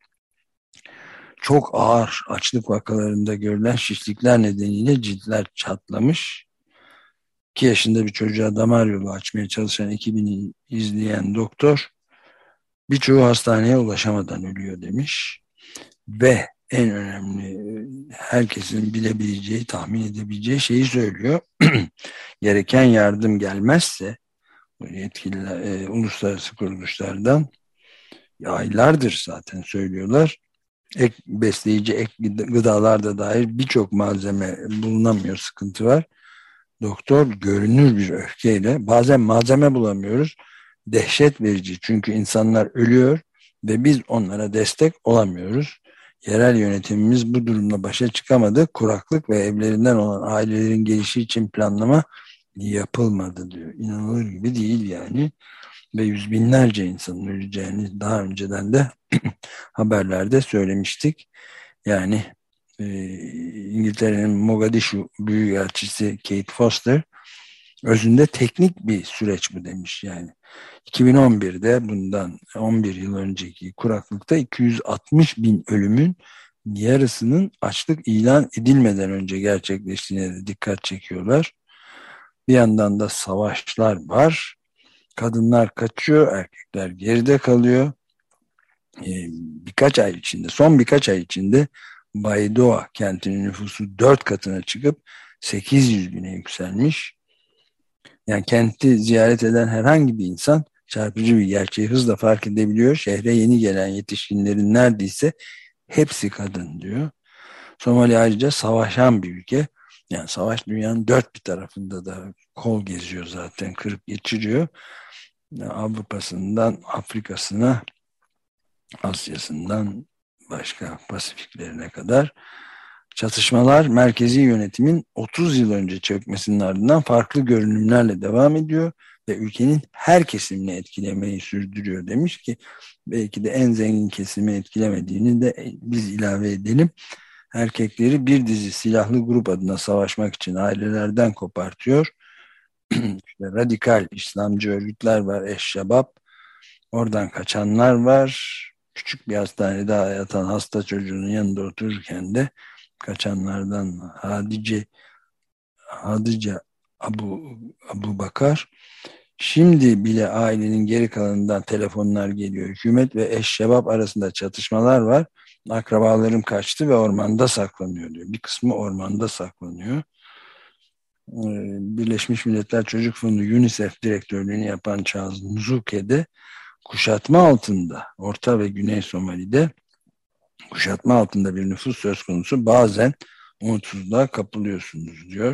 Çok ağır açlık vakalarında görülen şişlikler nedeniyle ciltler çatlamış. iki yaşında bir çocuğa damar yolu açmaya çalışan ekibini izleyen doktor, birçoğu hastaneye ulaşamadan ölüyor demiş. Ve en önemli, herkesin bilebileceği, tahmin edebileceği şeyi söylüyor. Gereken yardım gelmezse yetkililer, e, uluslararası kuruluşlardan aylardır zaten söylüyorlar. Ek, besleyici ek gıdalar da dair birçok malzeme bulunamıyor, sıkıntı var. doktor görünür bir öfkeyle, bazen malzeme bulamıyoruz, dehşet verici çünkü insanlar ölüyor ve biz onlara destek olamıyoruz. Yerel yönetimimiz bu durumla başa çıkamadı. Kuraklık ve evlerinden olan ailelerin gelişi için planlama yapılmadı diyor. İnanılır gibi değil yani. Ve yüz binlerce insanın öleceğini daha önceden de haberlerde söylemiştik. Yani e, İngiltere'nin Mogadishu Büyükelçisi Kate Foster özünde teknik bir süreç bu demiş yani. iki bin on birde bundan on bir yıl önceki kuraklıkta iki yüz altmış bin ölümün yarısının açlık ilan edilmeden önce gerçekleştiğine de dikkat çekiyorlar. Bir yandan da savaşlar var. Kadınlar kaçıyor, erkekler geride kalıyor. Ee, birkaç ay içinde, son birkaç ay içinde Baidoa kentinin nüfusu dört katına çıkıp sekiz yüz bine yükselmiş. Yani kenti ziyaret eden herhangi bir insan çarpıcı bir gerçeği hızla fark edebiliyor. Şehre yeni gelen yetişkinlerin neredeyse hepsi kadın diyor. Somali ayrıca savaşan bir ülke. Yani savaş dünyanın dört bir tarafında da kol geziyor zaten, kırıp geçiriyor. Avrupa'sından Afrika'sına, Asya'sından başka Pasifiklerine kadar çatışmalar merkezi yönetimin otuz yıl önce çökmesinin ardından farklı görünümlerle devam ediyor ve ülkenin her kesimini etkilemeyi sürdürüyor demiş ki belki de en zengin kesimi etkilemediğini de biz ilave edelim. Erkekleri bir dizi silahlı grup adına savaşmak için ailelerden kopartıyor. İşte radikal İslamcı örgütler var, Eşşebab. Oradan kaçanlar var. Küçük bir hastanede yatan hasta çocuğunun yanında otururken de kaçanlardan Hadice Hadice Abu, Abu Bakar. Şimdi bile ailenin geri kalanından telefonlar geliyor. Hükümet ve Eşşebab arasında çatışmalar var. Akrabalarım kaçtı ve ormanda saklanıyor diyor. Bir kısmı ormanda saklanıyor. Birleşmiş Milletler Çocuk Fonu UNICEF direktörlüğünü yapan Charles Nzuke de kuşatma altında, Orta ve Güney Somali'de kuşatma altında bir nüfus söz konusu, bazen umutsuzluğa kapılıyorsunuz diyor.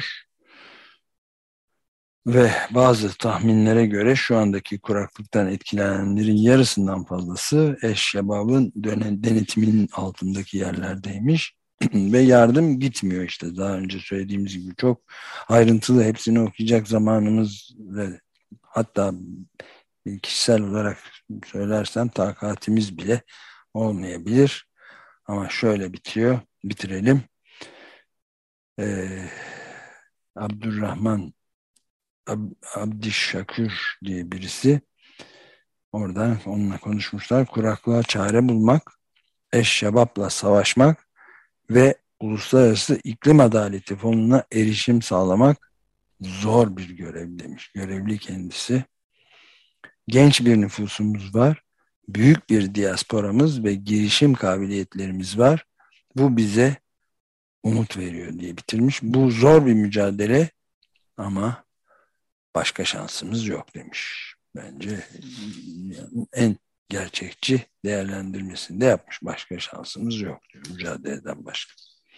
Ve bazı tahminlere göre şu andaki kuraklıktan etkilenenlerin yarısından fazlası Eşşebab'ın denetiminin altındaki yerlerdeymiş. Ve yardım gitmiyor işte, daha önce söylediğimiz gibi çok ayrıntılı, hepsini okuyacak zamanımız ve hatta kişisel olarak söylersem takatimiz bile olmayabilir. Ama şöyle bitiyor, bitirelim. Ee, Abdurrahman Ab Abdişşakür diye birisi, oradan onunla konuşmuşlar. Kuraklığa çare bulmak, Eşşebab'la savaşmak ve Uluslararası İklim Adaleti Fonu'na erişim sağlamak zor bir görev demiş. Görevli kendisi. Genç bir nüfusumuz var. Büyük bir diasporamız ve girişim kabiliyetlerimiz var. Bu bize umut veriyor diye bitirmiş. Bu zor bir mücadele ama başka şansımız yok demiş. Bence en gerçekçi değerlendirmesini de yapmış. Başka şansımız yok diyor, mücadeleden başka.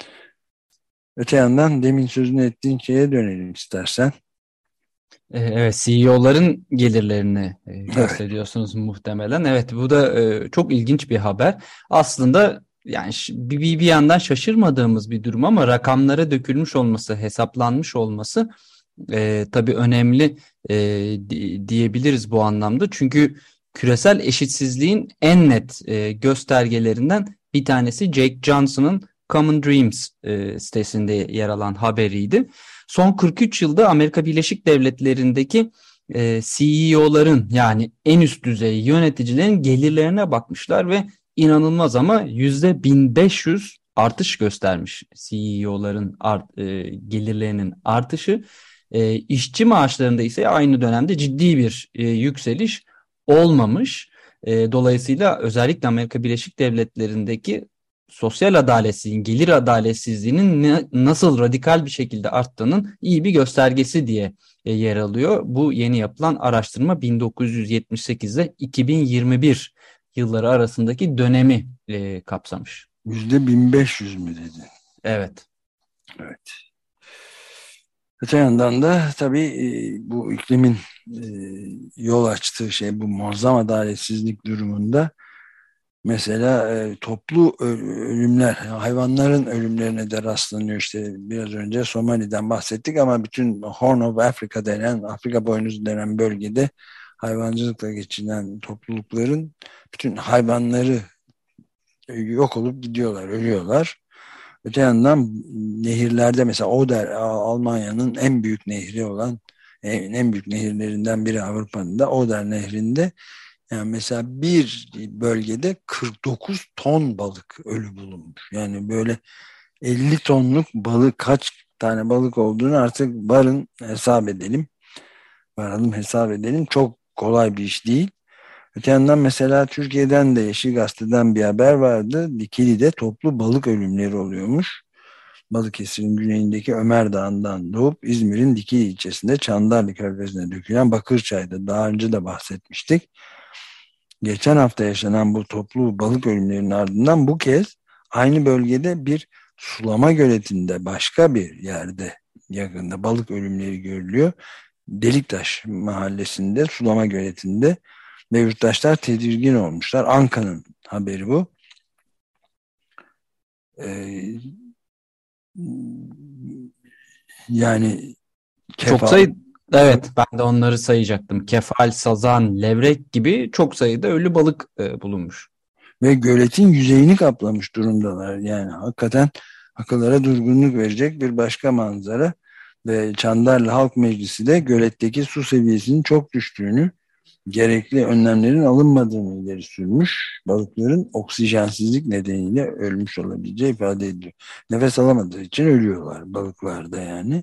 Öte yandan demin sözünü ettiğin şeye dönelim istersen. Evet, C E O'ların gelirlerini bahsediyorsunuz evet. Muhtemelen. Evet, bu da çok ilginç bir haber. Aslında yani bir, bir yandan şaşırmadığımız bir durum ama rakamlara dökülmüş olması, hesaplanmış olması e, tabii önemli e, diyebiliriz bu anlamda. Çünkü küresel eşitsizliğin en net e, göstergelerinden bir tanesi Jake Johnson'ın Common Dreams e, sitesinde yer alan haberiydi. Son kırk üç yılda Amerika Birleşik Devletleri'ndeki e, C E O'ların yani en üst düzey yöneticilerin gelirlerine bakmışlar ve inanılmaz ama yüzde bin beş yüz artış göstermiş C E O'ların art, e, gelirlerinin artışı. E, işçi maaşlarında ise aynı dönemde ciddi bir e, yükseliş olmamış. E, dolayısıyla özellikle Amerika Birleşik Devletleri'ndeki sosyal adaletsizliğin, gelir adaletsizliğinin ne, nasıl radikal bir şekilde arttığının iyi bir göstergesi diye e, yer alıyor. Bu yeni yapılan araştırma bin dokuz yüz yetmiş sekiz ile iki bin yirmi bir yılları arasındaki dönemi e, kapsamış. Yüzde bin beş yüz mü dedin? Evet. Evet. Öte yandan da tabii e, bu iklimin e, yol açtığı şey, bu muazzam adaletsizlik durumunda mesela e, toplu ölümler, hayvanların ölümlerine de rastlanıyor. İşte biraz önce Somali'den bahsettik ama bütün Horn of Africa denen, Afrika boynuzu denen bölgede hayvancılıkla geçinen toplulukların bütün hayvanları yok olup gidiyorlar, ölüyorlar. Öte yandan nehirlerde mesela Oder, Almanya'nın en büyük nehri olan, en, en büyük nehirlerinden biri Avrupa'nın da Oder nehrinde, yani mesela bir bölgede kırk dokuz ton balık ölü bulunmuş. Yani böyle elli tonluk balık, kaç tane balık olduğunu artık varın hesap edelim. Varalım hesap edelim. Çok kolay bir iş değil. Öte yandan mesela Türkiye'den de Yeşil Gazete'den bir haber vardı. Dikili'de toplu balık ölümleri oluyormuş. Balıkesir'in güneyindeki Ömer Dağı'ndan doğup İzmir'in Dikili ilçesinde Çandarlı Körfezi'ne dökülen Bakırçay'da daha önce de bahsetmiştik. Geçen hafta yaşanan bu toplu balık ölümlerinin ardından bu kez aynı bölgede bir sulama göletinde, başka bir yerde yakında balık ölümleri görülüyor. Deliktaş mahallesinde sulama göletinde ve yurttaşlar tedirgin olmuşlar. Anka'nın haberi bu. Ee, yani Çok kefal, sayı evet, ben de onları sayacaktım. Kefal, sazan, levrek gibi çok sayıda ölü balık e, bulunmuş. ve göletin yüzeyini kaplamış durumdalar. Yani hakikaten akıllara durgunluk verecek bir başka manzara. Ve Çandarlı Halk Meclisi de göletteki su seviyesinin çok düştüğünü, gerekli önlemlerin alınmadığını ileri sürmüş. Balıkların oksijensizlik nedeniyle ölmüş olabileceği ifade ediliyor. Nefes alamadığı için ölüyorlar balıklar da yani.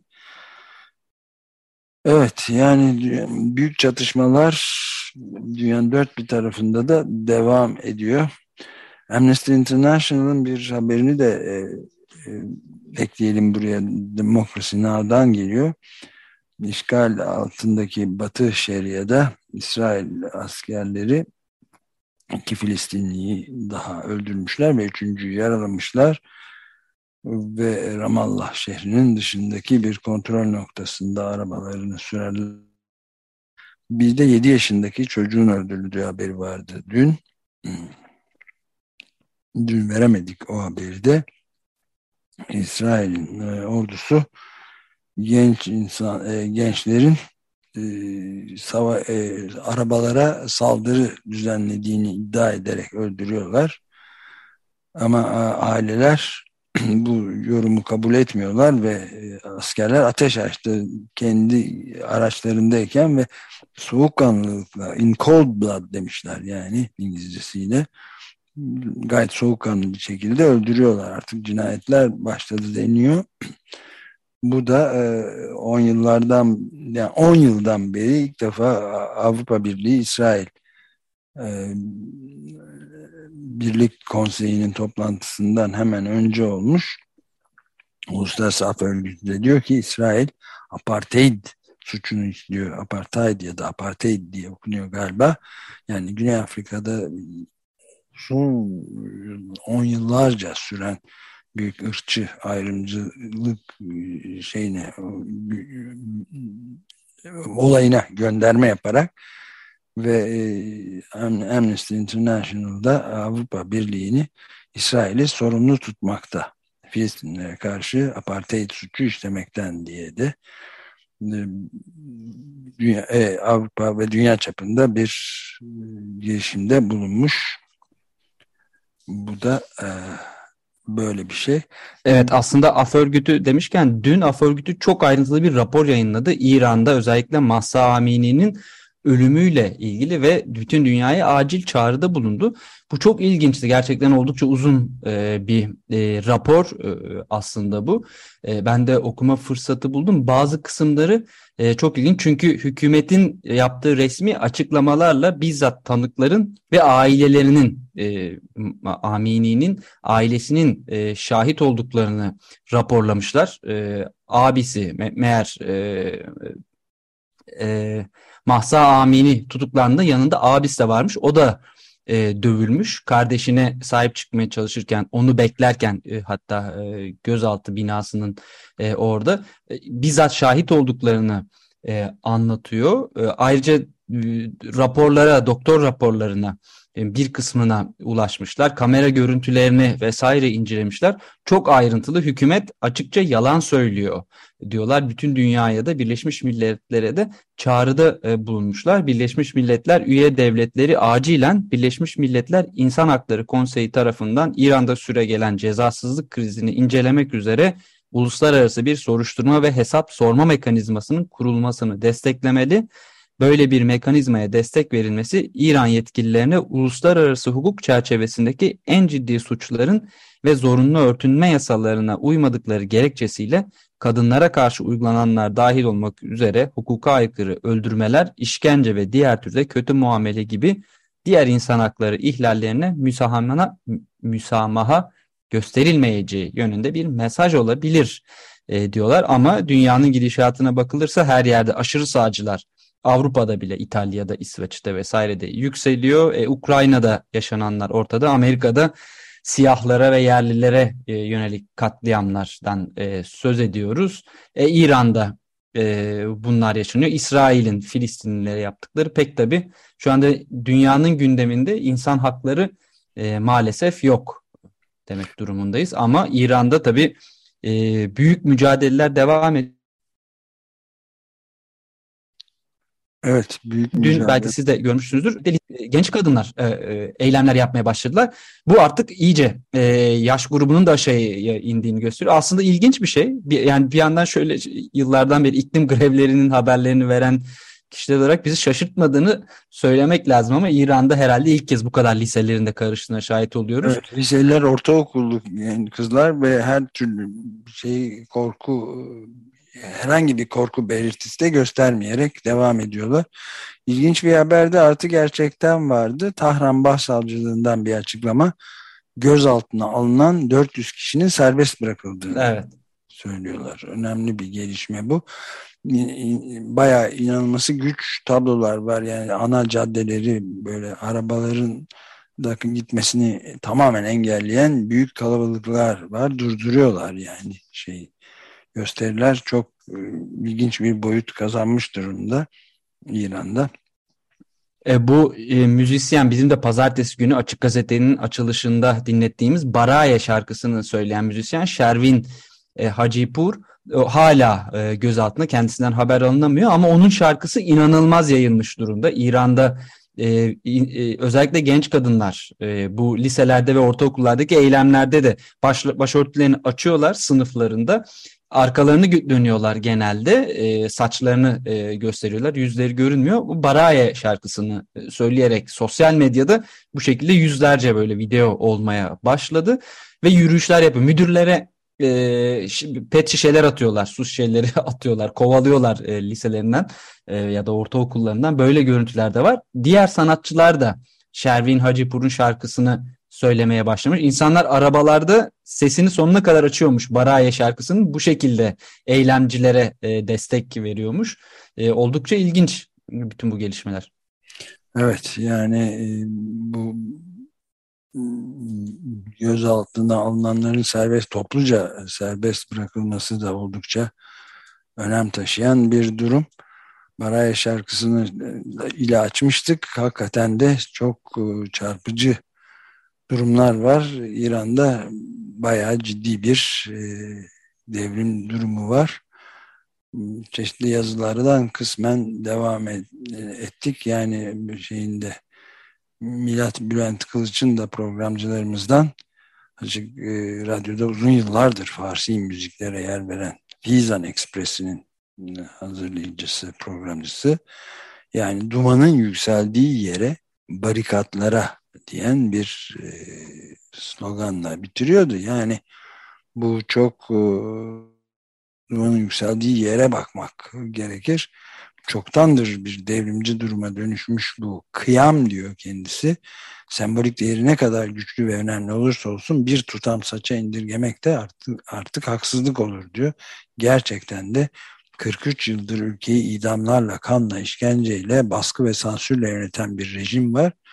Evet, yani büyük çatışmalar dünyanın dört bir tarafında da devam ediyor. Amnesty International'ın bir haberini de e, e, ekleyelim buraya. Democracy Now'dan geliyor. İşgal altındaki Batı Şeria'da İsrail askerleri iki Filistinliyi daha öldürmüşler ve üçüncüyü yaralamışlar ve Ramallah şehrinin dışındaki bir kontrol noktasında arabalarını sürerler. Bir de yedi yaşındaki çocuğun öldürüldüğü haberi vardı dün. Dün veremedik o haberi de. İsrail'in e, ordusu genç insan e, gençlerin e, sava, e, arabalara saldırı düzenlediğini iddia ederek öldürüyorlar. Ama a, aileler bu yorumu kabul etmiyorlar ve e, askerler ateş açtı kendi araçlarındayken ve soğukkanlılıkla, in cold blood demişler yani İngilizcesiyle, gayet soğukkanlı bir şekilde öldürüyorlar. Artık cinayetler başladı deniyor. Bu da on yıllardan yani on yıldan beri ilk defa Avrupa Birliği İsrail e, Birlik Konseyi'nin toplantısından hemen önce olmuş. Uluslararası Af Örgütü de diyor ki İsrail apartheid suçunu işliyor. Apartheid ya da apartheid diye okunuyor galiba. Yani Güney Afrika'da son on yıllarca süren büyük ırkçı ayrımcılık şeyine, olayına gönderme yaparak ve Amnesty International'da Avrupa Birliği'ni İsrail'i sorumlu tutmakta. Filistinlere karşı apartheid suçu işlemekten diye de dünya, e, Avrupa ve dünya çapında bir girişimde bulunmuş. Bu da e, böyle bir şey. Evet, aslında Af Örgütü demişken dün Af Örgütü çok ayrıntılı bir rapor yayınladı. İran'da özellikle Mahsa Amini'nin ölümüyle ilgili ve bütün dünyaya acil çağrıda bulundu. Bu çok ilginçti. Gerçekten oldukça uzun e, bir e, rapor e, aslında bu. E, ben de okuma fırsatı buldum. Bazı kısımları e, çok ilginç. Çünkü hükümetin yaptığı resmi açıklamalarla bizzat tanıkların ve ailelerinin, e, Amini'nin ailesinin e, şahit olduklarını raporlamışlar. E, abisi me- meğer e, e, Mahsa Amini tutuklandığında yanında abisi de varmış. O da e, dövülmüş. Kardeşine sahip çıkmaya çalışırken, onu beklerken e, hatta e, gözaltı binasının e, orada e, bizzat şahit olduklarını e, anlatıyor. E, ayrıca e, raporlara, doktor raporlarına e, bir kısmına ulaşmışlar. Kamera görüntülerini vesaire incelemişler. Çok ayrıntılı. Hükümet açıkça yalan söylüyor diyorlar. Bütün dünyaya da Birleşmiş Milletler'e de çağrıda e, bulunmuşlar. Birleşmiş Milletler üye devletleri acilen Birleşmiş Milletler İnsan Hakları Konseyi tarafından İran'da süregelen cezasızlık krizini incelemek üzere uluslararası bir soruşturma ve hesap sorma mekanizmasının kurulmasını desteklemeli. Böyle bir mekanizmaya destek verilmesi İran yetkililerine uluslararası hukuk çerçevesindeki en ciddi suçların ve zorunlu örtünme yasalarına uymadıkları gerekçesiyle kadınlara karşı uygulananlar dahil olmak üzere hukuka aykırı öldürmeler, işkence ve diğer türde kötü muamele gibi diğer insan hakları ihlallerine müsamaha, müsamaha gösterilmeyeceği yönünde bir mesaj olabilir e, diyorlar. Ama dünyanın gidişatına bakılırsa her yerde aşırı sağcılar, Avrupa'da bile, İtalya'da, İsveç'te vesairede yükseliyor. E, Ukrayna'da yaşananlar ortada. Amerika'da siyahlara ve yerlilere e, yönelik katliamlardan e, söz ediyoruz. E, İran'da e, bunlar yaşanıyor. İsrail'in Filistinlilere yaptıkları pek tabii şu anda dünyanın gündeminde insan hakları e, maalesef yok demek durumundayız. Ama İran'da tabii e, büyük mücadeleler devam ediyor. Evet, büyük Dün mücadele. belki siz de görmüşsünüzdür. Genç kadınlar e, e, eylemler yapmaya başladılar. Bu artık iyice e, yaş grubunun da aşağıya indiğini gösteriyor. Aslında ilginç bir şey. Bir, yani bir yandan şöyle yıllardan beri iklim grevlerinin haberlerini veren kişiler olarak bizi şaşırtmadığını söylemek lazım ama İran'da herhalde ilk kez bu kadar liselerin de karıştığına şahit oluyoruz. Evet, liseler, ortaokullu yani kızlar ve her türlü şey korku, herhangi bir korku belirtisi de göstermeyerek devam ediyorlar. İlginç bir haber de artı gerçekten vardı. Tahran Başsavcılığından bir açıklama. Gözaltına alınan dört yüz kişinin serbest bırakıldığını evet. söylüyorlar. Önemli bir gelişme bu. Bayağı inanılması güç tablolar var. Yani ana caddeleri böyle arabaların da gitmesini tamamen engelleyen büyük kalabalıklar var. Durduruyorlar yani şey. Gösteriler çok e, ilginç bir boyut kazanmış durumda İran'da. E, bu e, müzisyen bizim de pazartesi günü Açık Gazete'nin açılışında dinlettiğimiz Baraye şarkısını söyleyen müzisyen Şervin e, Hacipur e, hala e, gözaltında, kendisinden haber alınamıyor ama onun şarkısı inanılmaz yayılmış durumda. İran'da e, e, özellikle genç kadınlar e, bu liselerde ve ortaokullardaki eylemlerde de baş, başörtülerini açıyorlar sınıflarında. Arkalarını dönüyorlar genelde, e, saçlarını e, gösteriyorlar, yüzleri görünmüyor. Bu Baraye şarkısını e, söyleyerek sosyal medyada bu şekilde yüzlerce böyle video olmaya başladı ve yürüyüşler yapıyor. Müdürlere e, pet şişeler atıyorlar, su şişeleri atıyorlar, kovalıyorlar e, liselerinden e, ya da ortaokullarından, böyle görüntüler de var. Diğer sanatçılar da Şervin Hacipur'un şarkısını söylemeye başlamış. İnsanlar arabalarda sesini sonuna kadar açıyormuş Baraye şarkısının. Bu şekilde eylemcilere e, destek veriyormuş. E, oldukça ilginç bütün bu gelişmeler. Evet, yani e, bu gözaltına alınanların serbest, topluca serbest bırakılması da oldukça önem taşıyan bir durum. Baraye şarkısını ile açmıştık. Hakikaten de çok e, çarpıcı durumlar var. İran'da bayağı ciddi bir e, devrim durumu var. Çeşitli yazılardan kısmen devam et, ettik. Yani şeyinde Milat Bülent Kılıç'ın da programcılarımızdan Açık e, Radyo'da uzun yıllardır Farsi müziklere yer veren Fizan Ekspresi'nin hazırlayıcısı, programcısı. Yani dumanın yükseldiği yere, barikatlara diyen bir e, sloganla bitiriyordu. Yani bu çok e, dumanın yükseldiği yere bakmak gerekir. Çoktandır bir devrimci duruma dönüşmüş bu kıyam diyor kendisi. Sembolik değeri ne kadar güçlü ve önemli olursa olsun bir tutam saça indirgemek de artık, artık haksızlık olur diyor. Gerçekten de kırk üç yıldır ülkeyi idamlarla, kanla, işkenceyle, baskı ve sansürle yöneten bir rejim var.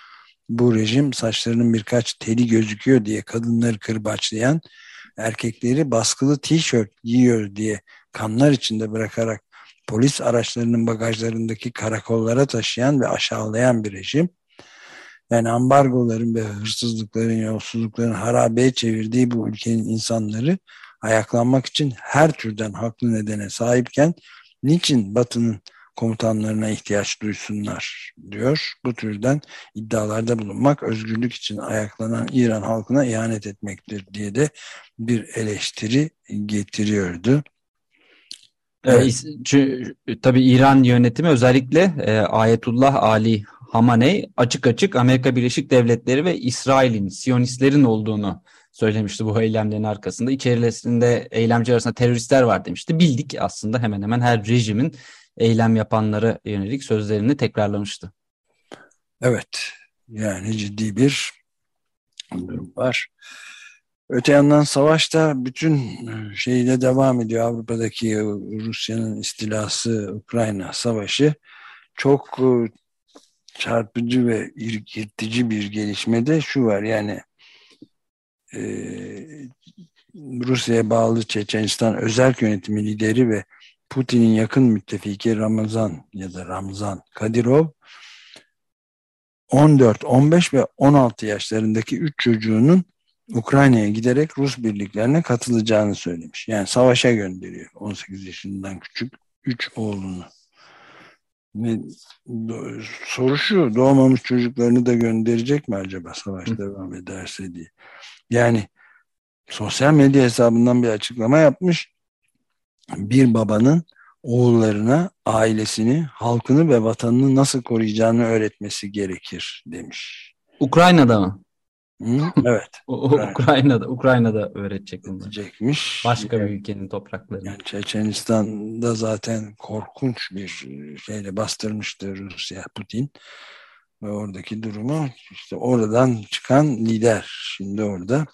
bu rejim saçlarının birkaç teli gözüküyor diye kadınları kırbaçlayan, erkekleri baskılı tişört giyiyor diye kanlar içinde bırakarak polis araçlarının bagajlarındaki karakollara taşıyan ve aşağılayan bir rejim. Yani ambargoların ve hırsızlıkların, yolsuzlukların harabeye çevirdiği bu ülkenin insanları ayaklanmak için her türden haklı nedene sahipken niçin Batı'nın komutanlarına ihtiyaç duysunlar diyor. Bu türden iddialarda bulunmak özgürlük için ayaklanan İran halkına ihanet etmektir diye de bir eleştiri getiriyordu. Evet. E, tabii İran yönetimi özellikle e, Ayetullah Ali Hamaney açık açık Amerika Birleşik Devletleri ve İsrail'in, Siyonistlerin olduğunu söylemişti bu eylemlerin arkasında. İçerisinde eylemci arasında teröristler var demişti. Bildik aslında hemen hemen her rejimin eylem yapanlara yönelik sözlerini tekrarlamıştı. Evet, yani ciddi bir durum var. Öte yandan savaş da bütün şeyle devam ediyor. Avrupa'daki Rusya'nın istilası, Ukrayna savaşı çok çarpıcı ve irkiltici bir gelişmede şu var. Yani e, Rusya'ya bağlı Çeçenistan özel yönetimi lideri ve Putin'in yakın müttefiki Ramazan ya da Ramzan Kadyrov on dört, on beş ve on altı yaşlarındaki üç çocuğunun Ukrayna'ya giderek Rus birliklerine katılacağını söylemiş. Yani savaşa gönderiyor on sekiz yaşından küçük üç oğlunu. Ve soru şu, doğmamış çocuklarını da gönderecek mi acaba savaş Hı. devam ederse diye. Yani sosyal medya hesabından bir açıklama yapmış. Bir babanın oğullarına ailesini, halkını ve vatanını nasıl koruyacağını öğretmesi gerekir demiş. Ukrayna'da mı? Hı? Evet. Ukrayna. Ukrayna'da, Ukrayna'da öğretecek bunları. Öğretecekmiş. Başka yani, bir ülkenin topraklarını. Yani Çeçenistan'da zaten korkunç bir şeyle bastırmıştı Rusya, Putin. Ve oradaki durumu işte oradan çıkan lider şimdi orada.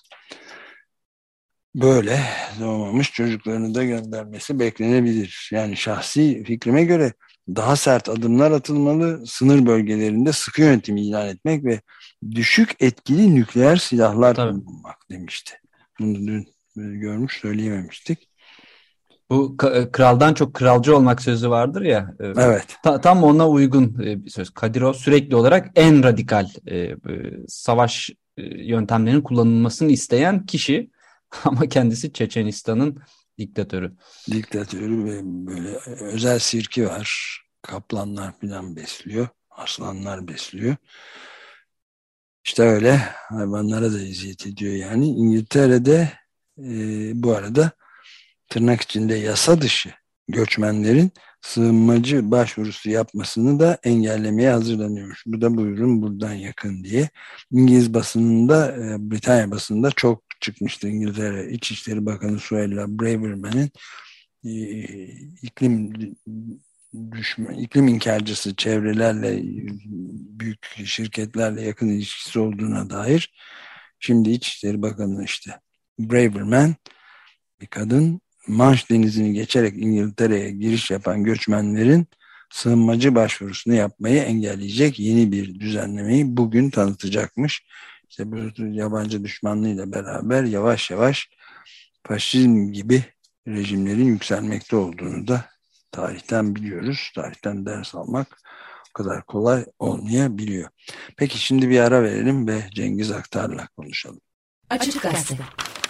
Böyle doğmamış çocuklarını da göndermesi beklenebilir. Yani şahsi fikrime göre daha sert adımlar atılmalı, sınır bölgelerinde sıkı yönetim ilan etmek ve düşük etkili nükleer silahlar Tabii. kullanmak demişti. Bunu dün görmüş söyleyememiştik. Bu kraldan çok kralcı olmak sözü vardır ya. Evet. Ta, tam ona uygun bir söz. Kadyrov sürekli olarak en radikal e, savaş yöntemlerinin kullanılmasını isteyen kişi. Ama kendisi Çeçenistan'ın diktatörü. Diktatörü ve böyle özel sirki var. Kaplanlar falan besliyor. Aslanlar besliyor. İşte öyle hayvanlara da eziyet ediyor yani. İngiltere'de e, bu arada tırnak içinde yasa dışı göçmenlerin sığınmacı başvurusu yapmasını da engellemeye hazırlanıyormuş. Bu da buyurun buradan yakın diye. İngiliz basınında, e, Britanya basınında çok çıkmıştı. İngiltere İçişleri Bakanı Suella Braverman'in e, iklim düşme, iklim inkarcısı çevrelerle, büyük şirketlerle yakın ilişkisi olduğuna dair. Şimdi İçişleri Bakanı işte Braverman, bir kadın, Manş Denizi'ni geçerek İngiltere'ye giriş yapan göçmenlerin sığınmacı başvurusunu yapmayı engelleyecek yeni bir düzenlemeyi bugün tanıtacakmış. İşte bu yabancı düşmanlığıyla beraber yavaş yavaş faşizm gibi rejimlerin yükselmekte olduğunu da tarihten biliyoruz. Tarihten ders almak o kadar kolay olmayabiliyor. Peki şimdi bir ara verelim ve Cengiz Aktar'la konuşalım. Açık Gazete.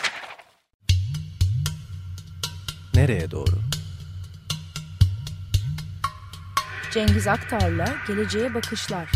Nereye doğru? Cengiz Aktar'la Geleceğe Bakışlar.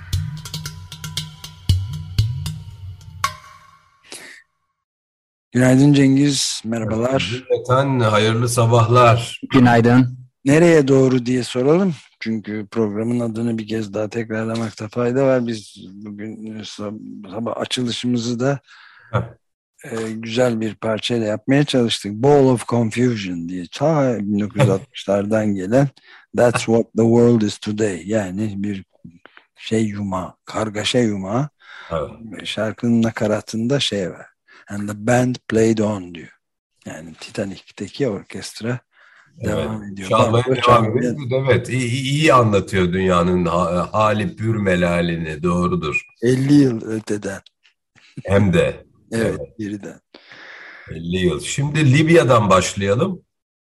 Günaydın Cengiz, merhabalar. Cümleten hayırlı sabahlar. Günaydın. Nereye doğru diye soralım. Çünkü programın adını bir kez daha tekrarlamakta fayda var. Biz bugün sabah açılışımızı da e, güzel bir parçayla yapmaya çalıştık. Ball of Confusion diye. Ta bin dokuz yüz altmışlardan gelen That's What the World Is Today. Yani bir şey yumağı, kargaşa yumağı. Evet. Şarkının nakaratında şey var. And the band played on diyor. Yani Titanic'teki orkestra devam Evet. ediyor. Çalmaya Banko devam çalmaya. ediyor. Evet, iyi, iyi anlatıyor dünyanın ha- hali pür melalini. Doğrudur. elli yıl öteden. Hem de Evet, evet, geriden. elli yıl. Şimdi Libya'dan başlayalım.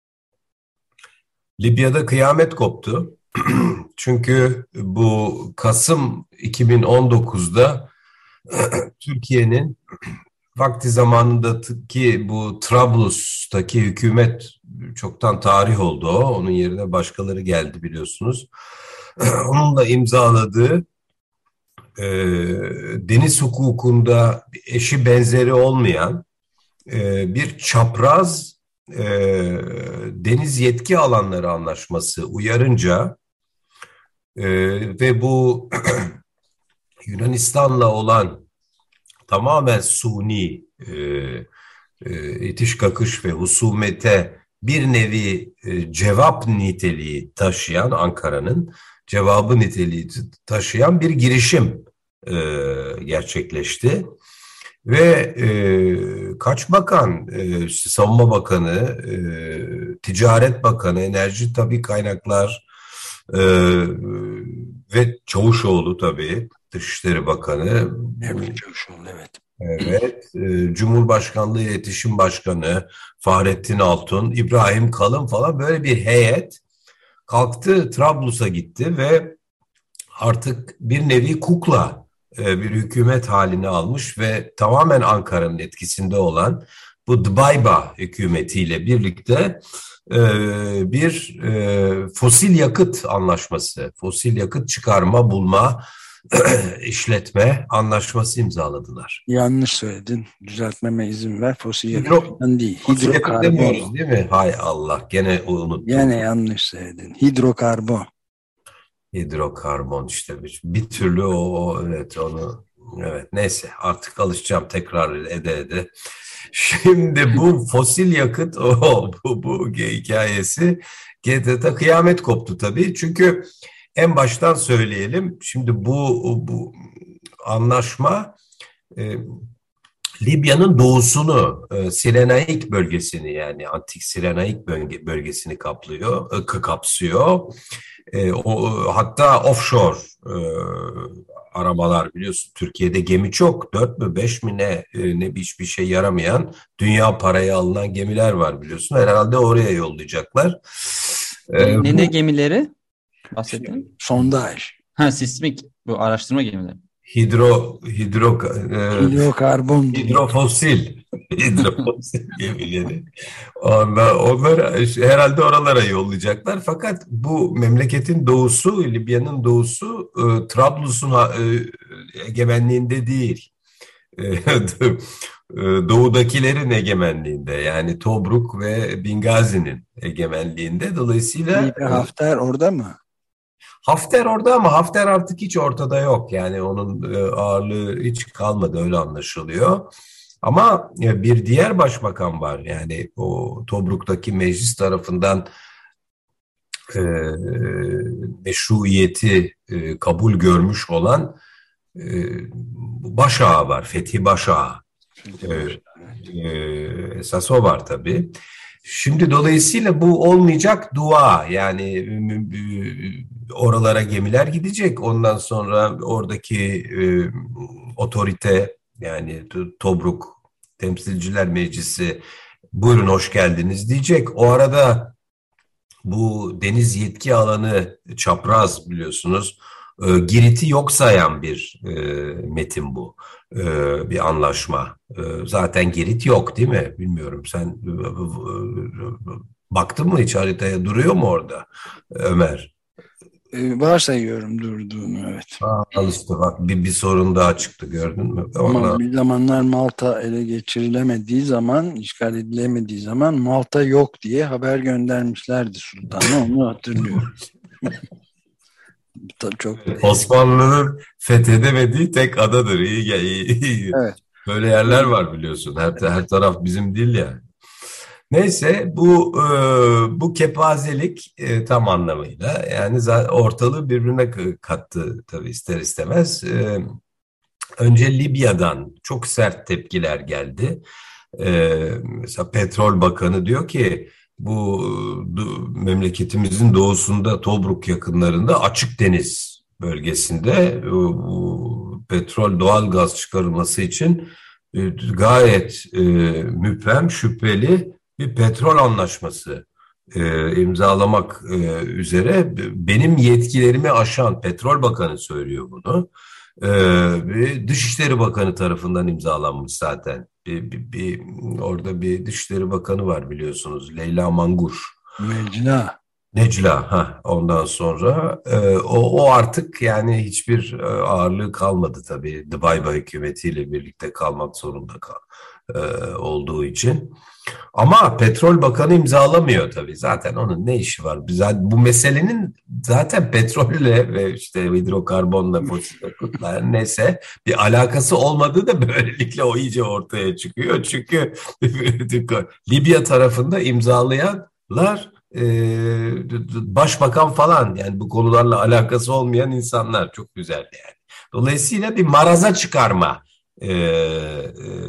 Libya'da kıyamet koptu. Çünkü bu Kasım iki bin on dokuzda Türkiye'nin vakti zamanındaki bu Trablus'taki hükümet çoktan tarih oldu o. Onun yerine başkaları geldi biliyorsunuz. Onun da imzaladığı e, deniz hukukunda eşi benzeri olmayan e, bir çapraz e, deniz yetki alanları anlaşması uyarınca e, ve bu Yunanistan'la olan tamamen suni e, e, itiş kakış ve husumete bir nevi e, cevap niteliği taşıyan Ankara'nın cevabı niteliği taşıyan bir girişim e, gerçekleşti. Ve e, kaç bakan, e, işte Savunma Bakanı, e, Ticaret Bakanı, Enerji Tabii Kaynaklar e, ve Çavuşoğlu tabii, Dışişleri Bakanı, Mevlüt Çavuşoğlu, evet. evet, e, Cumhurbaşkanlığı İletişim Başkanı Fahrettin Altun, İbrahim Kalın falan böyle bir heyet kalktı, Trablus'a gitti ve artık bir nevi kukla e, bir hükümet halini almış ve tamamen Ankara'nın etkisinde olan bu Dbayba hükümetiyle birlikte e, bir e, fosil yakıt anlaşması, fosil yakıt çıkarma, bulma, işletme anlaşması imzaladılar. Yanlış söyledin. Düzeltmeme izin ver. Fosil Hidro, yakıttan değil. fosil yakıt Hidrokarbon. demiyoruz değil mi? Hay Allah, gene unuttum. Gene yanlış söyledin. Hidrokarbon. Hidrokarbon işte bir, bir türlü o, o evet onu evet neyse artık alışacağım tekrar ede ede. Şimdi bu fosil yakıt o bu, bu hikayesi G T T'de kıyamet koptu tabii. Çünkü en baştan söyleyelim. Şimdi bu bu anlaşma e, Libya'nın doğusunu, e, Sirenaik bölgesini yani antik Sirenaik bölge, bölgesini kaplıyor, e, kapsıyor. E, o, hatta offshore e, aramalar biliyorsun Türkiye'de gemi çok. Dört mü beş mi ne e, ne hiçbir şey yaramayan dünya paraya alınan gemiler var biliyorsun. Herhalde oraya yollayacaklar. E, Ne, ne, bu, ne gemileri bahsettin? Sondaj. Ha, sismik bu araştırma gemileri. hidro hidro e, Hidrokarbon. hidrofosil hidrofosil gemileri. Onlar, onlar herhalde oralara yollayacaklar. Fakat bu memleketin doğusu, Libya'nın doğusu e, Trablus'un e, egemenliğinde değil. E, doğudakilerin egemenliğinde yani Tobruk ve Bingazi'nin egemenliğinde. Dolayısıyla Libe Hafter orada mı? Hafter orada ama Hafter artık hiç ortada yok. Yani onun ağırlığı hiç kalmadı öyle anlaşılıyor. Ama bir diğer başbakan var. Yani o Tobruk'taki meclis tarafından e, meşruiyeti e, kabul görmüş olan e, Başağı var. Fethi Başağı. E, e, esas o var tabii. Şimdi dolayısıyla bu olmayacak dua yani oralara gemiler gidecek ondan sonra oradaki e, otorite yani Tobruk Temsilciler Meclisi buyurun hoş geldiniz diyecek. O arada bu deniz yetki alanı çapraz biliyorsunuz e, Girit'i yok sayan bir e, metin bu. Bir anlaşma. Zaten Girit yok değil mi? Bilmiyorum. Sen baktın mı hiç haritaya? Duruyor mu orada Ömer? Varsayıyorum durduğunu, evet. Aa, al işte bak bir, bir sorun daha çıktı gördün mü? Ama Ona... bir zamanlar Malta ele geçirilemediği zaman, işgal edilemediği zaman Malta yok diye haber göndermişlerdi sultana. Onu hatırlıyorum. Çok Osmanlı'nın fethedemediği tek adadır. İyi, iyi, iyi. Evet. Böyle yerler var biliyorsun. Her, her taraf bizim değil yani. Neyse bu e, bu kepazelik e, tam anlamıyla yani ortalığı birbirine kattı tabii ister istemez. E, önce Libya'dan çok sert tepkiler geldi. E, mesela Petrol Bakanı diyor ki bu memleketimizin doğusunda Tobruk yakınlarında açık deniz bölgesinde bu petrol doğalgaz çıkarılması için gayet e, müphem, şüpheli bir petrol anlaşması e, imzalamak e, üzere benim yetkilerimi aşan, Petrol Bakanı söylüyor bunu. E, Dışişleri Bakanı tarafından imzalanmış zaten. Bir, bir, bir, orada bir Dışişleri Bakanı var biliyorsunuz, Leyla Mangur. Necla. Necla, ha ondan sonra e, o, o artık yani hiçbir e, ağırlığı kalmadı tabii. Dibaba hükümetiyle birlikte kalmak zorunda kal, e, olduğu için. Ama Petrol Bakanı imzalamıyor tabii. Zaten onun ne işi var? Zaten bu meselenin zaten petrolle ve işte hidrokarbonla, fosil yakıtlar neyse bir alakası olmadığı da böylelikle o iyice ortaya çıkıyor. Çünkü Libya tarafında imzalayanlar başbakan falan, yani bu konularla alakası olmayan insanlar, çok güzel yani. Dolayısıyla bir maraza çıkarma e, e,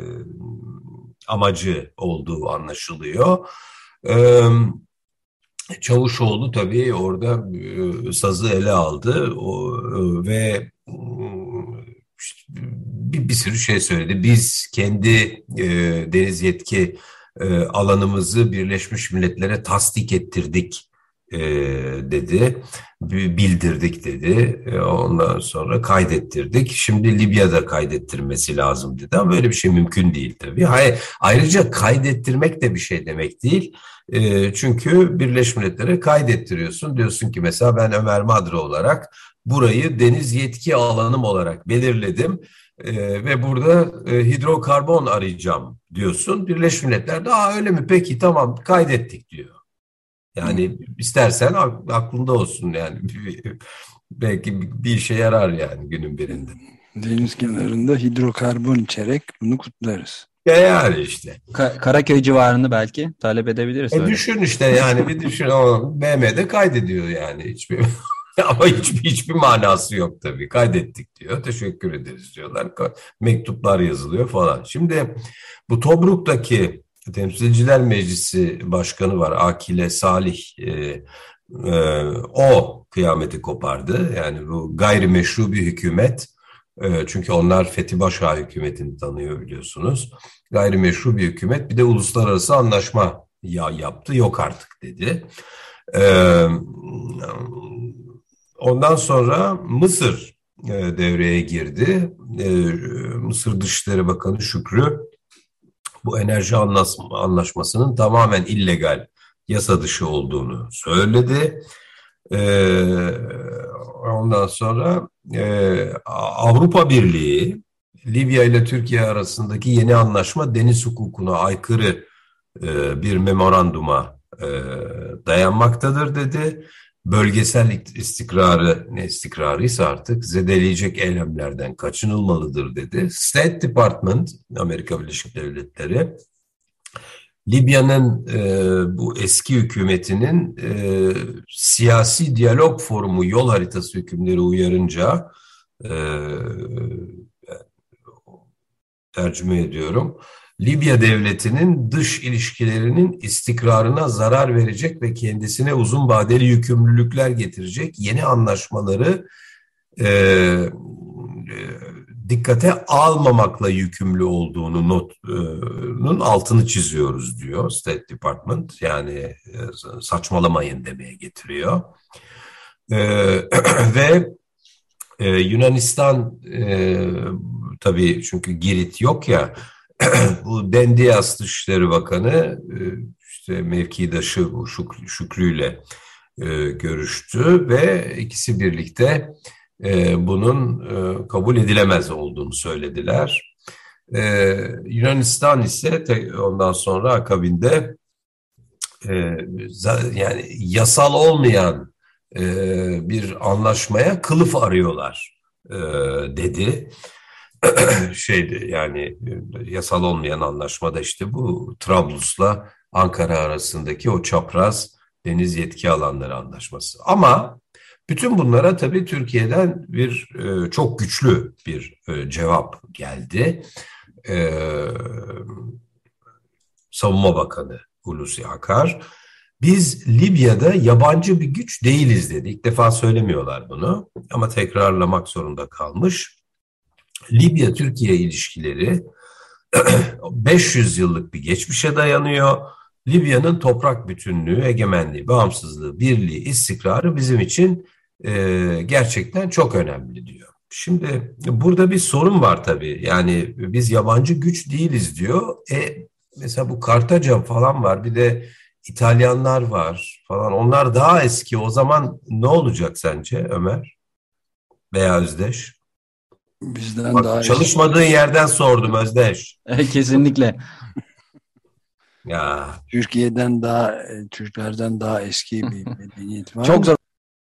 amacı olduğu anlaşılıyor. E, Çavuşoğlu tabii orada e, sazı ele aldı o, e, ve işte, bir, bir sürü şey söyledi. Biz kendi e, deniz yetki e, alanımızı Birleşmiş Milletler'e tasdik ettirdik e, dedi, bildirdik dedi. E, ondan sonra kaydettirdik. Şimdi Libya'da kaydettirmesi lazım dedi. Ama böyle bir şey mümkün değil tabii. Hayır, ayrıca kaydettirmek de bir şey demek değil. E, çünkü Birleşmiş Milletler'e kaydettiriyorsun. Diyorsun ki mesela ben Ömer Madre olarak burayı deniz yetki alanım olarak belirledim. Ee, ve burada e, hidrokarbon arayacağım diyorsun. Birleşmiş Milletler de aa öyle mi, peki tamam kaydettik diyor. Yani hmm. istersen aklında olsun yani belki bir işe yarar yani günün birinde. Deniz kenarında hidrokarbon içerek bunu kutlarız. Ya yani işte. Ka- Karaköy civarını belki talep edebiliriz. E düşün işte yani bir düşün, B M W'de kaydediyor yani hiçbir ama hiçbir, hiçbir manası yok tabii. Kaydettik diyor, teşekkür ederiz diyorlar. Mektuplar yazılıyor falan. Şimdi bu Tobruk'taki Temsilciler Meclisi Başkanı var, Akile Salih. E, e, o kıyameti kopardı. Yani bu gayrimeşru bir hükümet. E, çünkü onlar Fethi Başağı hükümetini tanıyor biliyorsunuz. Gayrimeşru bir hükümet, bir de uluslararası anlaşma ya yaptı, yok artık dedi. Eee Ondan sonra Mısır e, devreye girdi. E, Mısır Dışişleri Bakanı Şükrü bu enerji anlaşmasının tamamen illegal, yasa dışı olduğunu söyledi. E, ondan sonra e, Avrupa Birliği, Libya ile Türkiye arasındaki yeni anlaşma deniz hukukuna aykırı e, bir memoranduma e, dayanmaktadır dedi. Bölgesel istikrarı, ne istikrarıysa artık zedeleyecek eylemlerden kaçınılmalıdır dedi. State Department, Amerika Birleşik Devletleri, Libya'nın e, bu eski hükümetinin e, siyasi diyalog forumu yol haritası hükümleri uyarınca, e, tercüme ediyorum, Libya devletinin dış ilişkilerinin istikrarına zarar verecek ve kendisine uzun vadeli yükümlülükler getirecek yeni anlaşmaları e, e, dikkate almamakla yükümlü olduğunu notunun altını çiziyoruz diyor State Department. Yani e, saçmalamayın demeye getiriyor. E, ve e, Yunanistan e, tabii çünkü Girit yok ya, bu Dendias Dışişleri Bakanı işte mevkidaşı bu Şükrü, Şükrü ile e, görüştü ve ikisi birlikte e, bunun e, kabul edilemez olduğunu söylediler. E, Yunanistan ise te, ondan sonra akabinde e, yani yasal olmayan e, bir anlaşmaya kılıf arıyorlar e, dedi. Şeydi yani yasal olmayan anlaşmada işte bu Trablus'la Ankara arasındaki o çapraz deniz yetki alanları anlaşması. Ama bütün bunlara tabii Türkiye'den bir e, çok güçlü bir e, cevap geldi. E, Savunma Bakanı Hulusi Akar Biz Libya'da yabancı bir güç değiliz dedi. İlk defa söylemiyorlar bunu ama tekrarlamak zorunda kalmış. Libya-Türkiye ilişkileri beş yüz yıllık bir geçmişe dayanıyor. Libya'nın toprak bütünlüğü, egemenliği, bağımsızlığı, birliği, istikrarı bizim için e, gerçekten çok önemli diyor. Şimdi burada bir sorun var tabii. Yani biz yabancı güç değiliz diyor. E, mesela bu Kartaca falan var. Bir de İtalyanlar var falan. Onlar daha eski. O zaman ne olacak sence Ömer veya Özdeş? Bizden Bak, daha çalışmadığın eski. yerden sordum Özdeş. Kesinlikle. Ya Türkiye'den daha, Türklerden daha eski bir medeniyet var Çok mı? zor.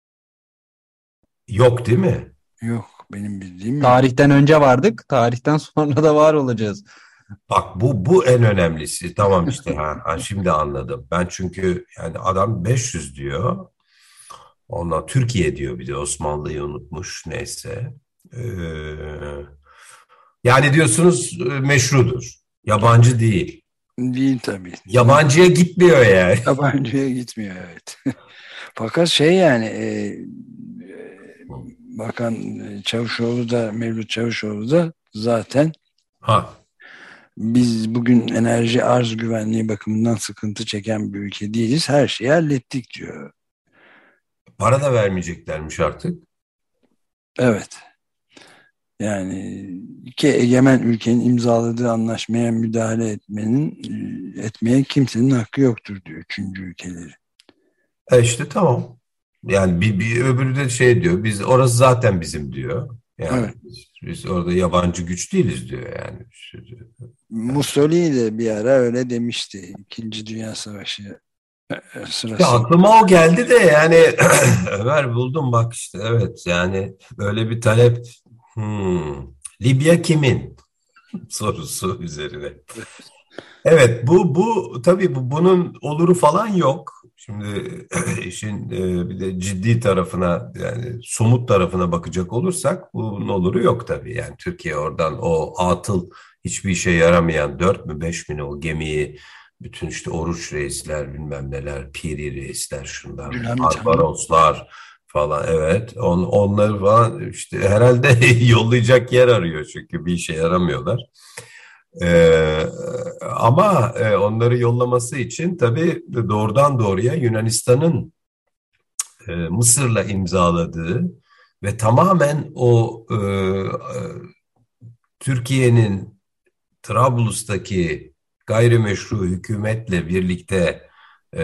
yok değil mi? Yok, benim bildiğim yok. Tarihten önce vardık, tarihten sonra da var olacağız. Bak bu bu en önemlisi. Tamam işte ha, ha şimdi anladım. Ben çünkü yani adam beş yüz diyor. Ondan Türkiye diyor, bir de Osmanlı'yı unutmuş neyse. Ee, yani diyorsunuz e, meşrudur. Yabancı değil. Değil tabii. Yabancıya gitmiyor yani. Yabancıya gitmiyor, evet. Fakat şey yani e, e, Bakan Çavuşoğlu da, Mevlüt Çavuşoğlu da zaten Ha. biz bugün enerji arz güvenliği bakımından sıkıntı çeken bir ülke değiliz. Her şeyi hallettik diyor. Para da vermeyeceklermiş artık. Evet. Yani iki egemen ülkenin imzaladığı anlaşmaya müdahale etmenin etmeye kimsenin hakkı yoktur diyor üçüncü ülkeleri. E işte tamam. Yani bir, bir öbürü de şey diyor. Biz orası zaten bizim diyor. Yani Evet. biz, biz orada yabancı güç değiliz diyor yani. Mussolini de bir ara öyle demişti. İkinci Dünya Savaşı Ya sırasında. aklıma o geldi de yani Ömer buldum bak işte, evet yani böyle bir talep. Hmm. Libya kimin sorusu üzerine. Evet, bu bu tabii bu, bunun oluru falan yok. Şimdi işin e, bir de ciddi tarafına, yani somut tarafına bakacak olursak bunun oluru yok tabii. Yani Türkiye oradan o atıl, hiçbir işe yaramayan dört mü beş mi ne o gemiyi, bütün işte Oruç reisler, bilmem neler, Piri reisler, şunlar, Abdülhamit Han. Barbaroslar falan, evet on, onları falan işte herhalde yollayacak yer arıyor çünkü bir işe yaramıyorlar. Ee, ama e, onları yollaması için tabii doğrudan doğruya Yunanistan'ın e, Mısır'la imzaladığı ve tamamen o e, e, Türkiye'nin Trablus'taki gayrimeşru hükümetle birlikte e,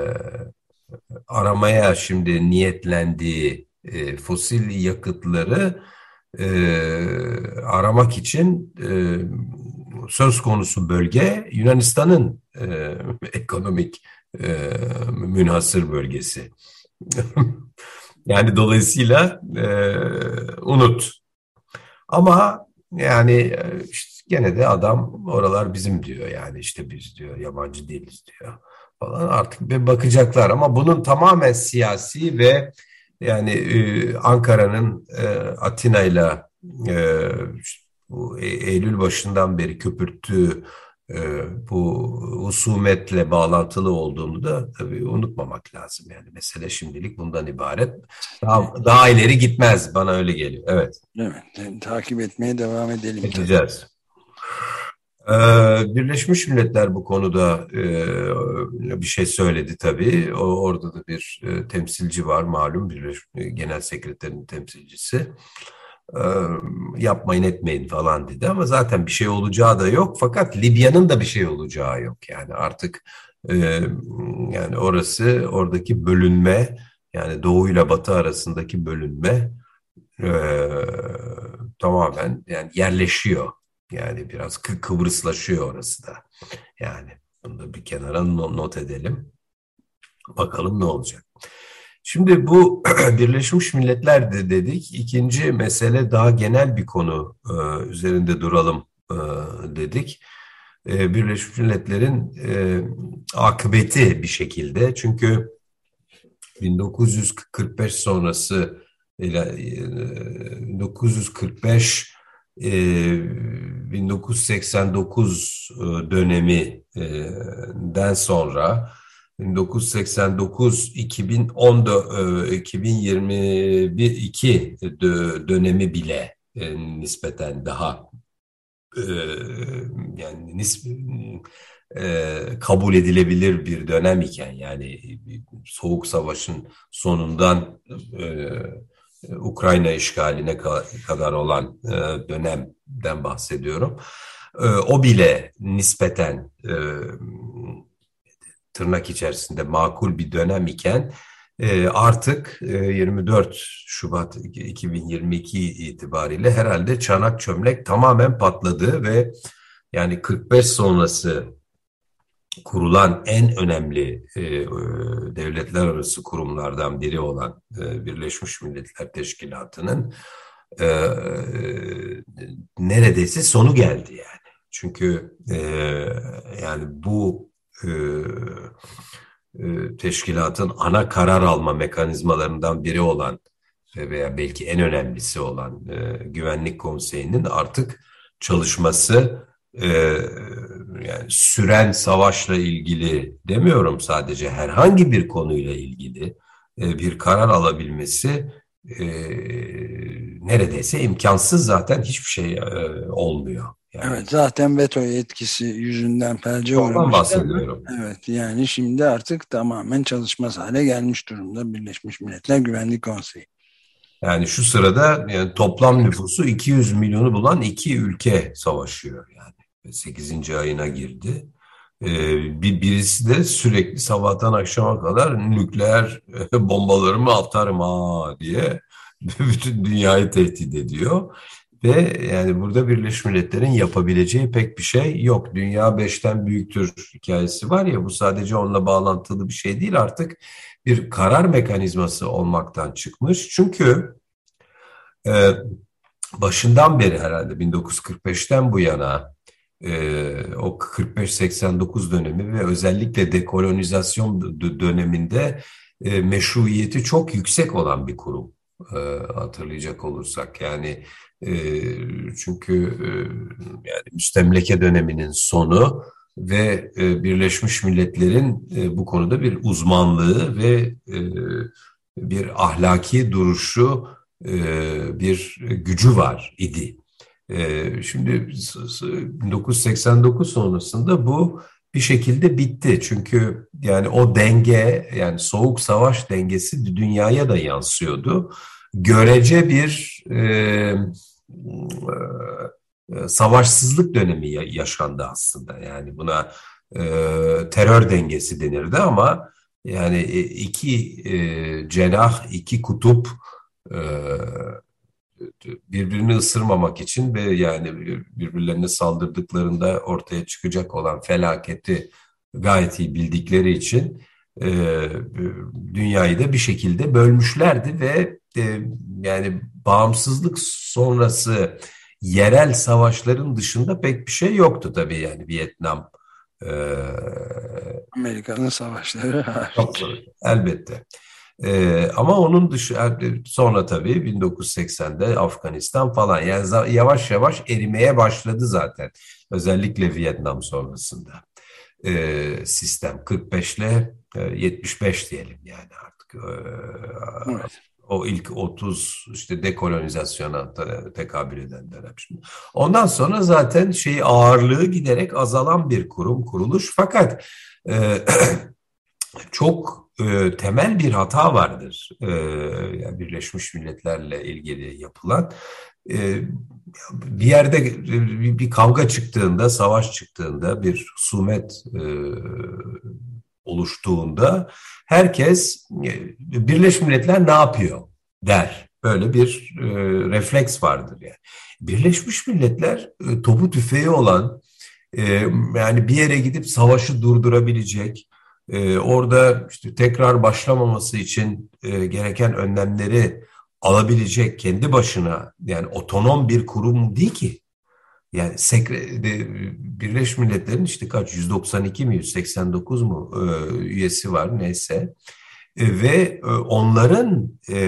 aramaya şimdi niyetlendiği e, fosil yakıtları e, aramak için e, söz konusu bölge Yunanistan'ın e, ekonomik e, münhasır bölgesi. Yani dolayısıyla e, unut. Ama yani e, işte gene de adam oralar bizim diyor, yani işte biz diyor yabancı değiliz diyor falan, artık bir bakacaklar ama bunun tamamen siyasi ve yani e, Ankara'nın e, Atina'yla e, işte bu E- Eylül başından beri köpürttüğü e, bu husumetle bağlantılı olduğunu da tabii unutmamak lazım. Yani mesele şimdilik bundan ibaret. Daha, daha ileri gitmez, bana öyle geliyor. Evet. Evet, yani takip etmeye devam edelim. Edeceğiz. Ee, Birleşmiş Milletler bu konuda e, bir şey söyledi tabii. O, orada da bir e, temsilci var malum, Birleşmiş Genel Sekreterinin temsilcisi. Ee, yapmayın etmeyin falan dedi ama zaten bir şey olacağı da yok. Fakat Libya'nın da bir şey olacağı yok. Yani artık e, yani orası, oradaki bölünme, yani Doğu ile Batı arasındaki bölünme e, tamamen yani yerleşiyor. Yani biraz kı Kıbrıslaşıyor orası da. Yani bunu da bir kenara not edelim. Bakalım ne olacak. Şimdi bu Birleşmiş Milletler de dedik. İkinci mesele daha genel bir konu e, üzerinde duralım e, dedik. E, Birleşmiş Milletler'in e, akıbeti bir şekilde. Çünkü bin dokuz yüz kırk beş sonrası ile bin dokuz yüz kırk beş bin dokuz yüz seksen dokuz döneminden sonra bin dokuz yüz seksen dokuz iki bin on iki bin yirmi bir iki dönemi bile nispeten daha yani nis kabul edilebilir bir dönem iken, yani Soğuk Savaş'ın sonundan Ukrayna işgaline kadar olan dönemden bahsediyorum. O bile nispeten tırnak içerisinde makul bir dönem iken artık yirmi dört Şubat iki bin yirmi iki itibariyle herhalde çanak çömlek tamamen patladı ve yani kırk beş sonrası kurulan en önemli devletler arası kurumlardan biri olan Birleşmiş Milletler Teşkilatı'nın neredeyse sonu geldi yani. Çünkü yani bu teşkilatın ana karar alma mekanizmalarından biri olan veya belki en önemlisi olan Güvenlik Konseyi'nin artık çalışması, yani süren savaşla ilgili demiyorum, sadece herhangi bir konuyla ilgili bir karar alabilmesi neredeyse imkansız, zaten hiçbir şey olmuyor. Yani, evet, zaten veto yetkisi yüzünden felce ondan bahsediyorum. Evet, yani şimdi artık tamamen çalışmaz hale gelmiş durumda Birleşmiş Milletler Güvenlik Konseyi. Yani şu sırada yani toplam nüfusu iki yüz milyonu bulan iki ülke savaşıyor yani. sekizinci ayına girdi. Ee, bir birisi de sürekli sabahtan akşama kadar nükleer bombalarımı atarım ha diye bütün dünyayı tehdit ediyor. Ve yani burada Birleşmiş Milletler'in yapabileceği pek bir şey yok. Dünya beşten büyüktür hikayesi var ya, bu sadece onunla bağlantılı bir şey değil, artık bir karar mekanizması olmaktan çıkmış. Çünkü e, başından beri herhalde bin dokuz yüz kırk beşten bu yana e, o kırk beş seksen dokuz dönemi ve özellikle dekolonizasyon döneminde e, meşruiyeti çok yüksek olan bir kurum, e, hatırlayacak olursak. Yani e, çünkü e, yani müstemleke döneminin sonu ve e, Birleşmiş Milletler'in e, bu konuda bir uzmanlığı ve e, bir ahlaki duruşu, e, bir gücü var idi. E, şimdi bin dokuz yüz seksen dokuz sonrasında bu bir şekilde bitti. Çünkü yani o denge, yani soğuk savaş dengesi dünyaya da yansıyordu. Görece bir e, e, savaşsızlık dönemi yaşandı aslında. Yani buna e, terör dengesi denirdi ama yani iki e, cenah, iki kutup e, birbirini ısırmamak için ve yani birbirlerine saldırdıklarında ortaya çıkacak olan felaketi gayet iyi bildikleri için e, dünyayı da bir şekilde bölmüşlerdi ve e, yani bağımsızlık sonrası yerel savaşların dışında pek bir şey yoktu tabii, yani Vietnam, e, Amerika'nın savaşları çok, elbette. Ee, ama onun dışı sonra tabii bin dokuz yüz seksende Afganistan falan, yani yavaş yavaş erimeye başladı zaten. Özellikle Vietnam sonrasında ee, sistem kırk beşle yetmiş beş diyelim yani artık. Ee, evet. O ilk otuz işte dekolonizasyona tekabül eden dönem şimdi. Ondan sonra zaten şey ağırlığı giderek azalan bir kurum, kuruluş, fakat e, çok e, temel bir hata vardır e, yani Birleşmiş Milletler'le ilgili yapılan. E, bir yerde bir, bir kavga çıktığında, savaş çıktığında, bir husumet e, oluştuğunda herkes e, Birleşmiş Milletler ne yapıyor der. Böyle bir e, refleks vardır yani. Birleşmiş Milletler e, topu tüfeği olan, e, yani bir yere gidip savaşı durdurabilecek, Ee, orada işte tekrar başlamaması için e, gereken önlemleri alabilecek kendi başına, yani otonom bir kurum değil ki. Yani sekre, de, Birleşmiş Milletler'in işte kaç, yüz doksan iki mi yüz seksen dokuz mu e, üyesi var neyse e, ve e, onların e,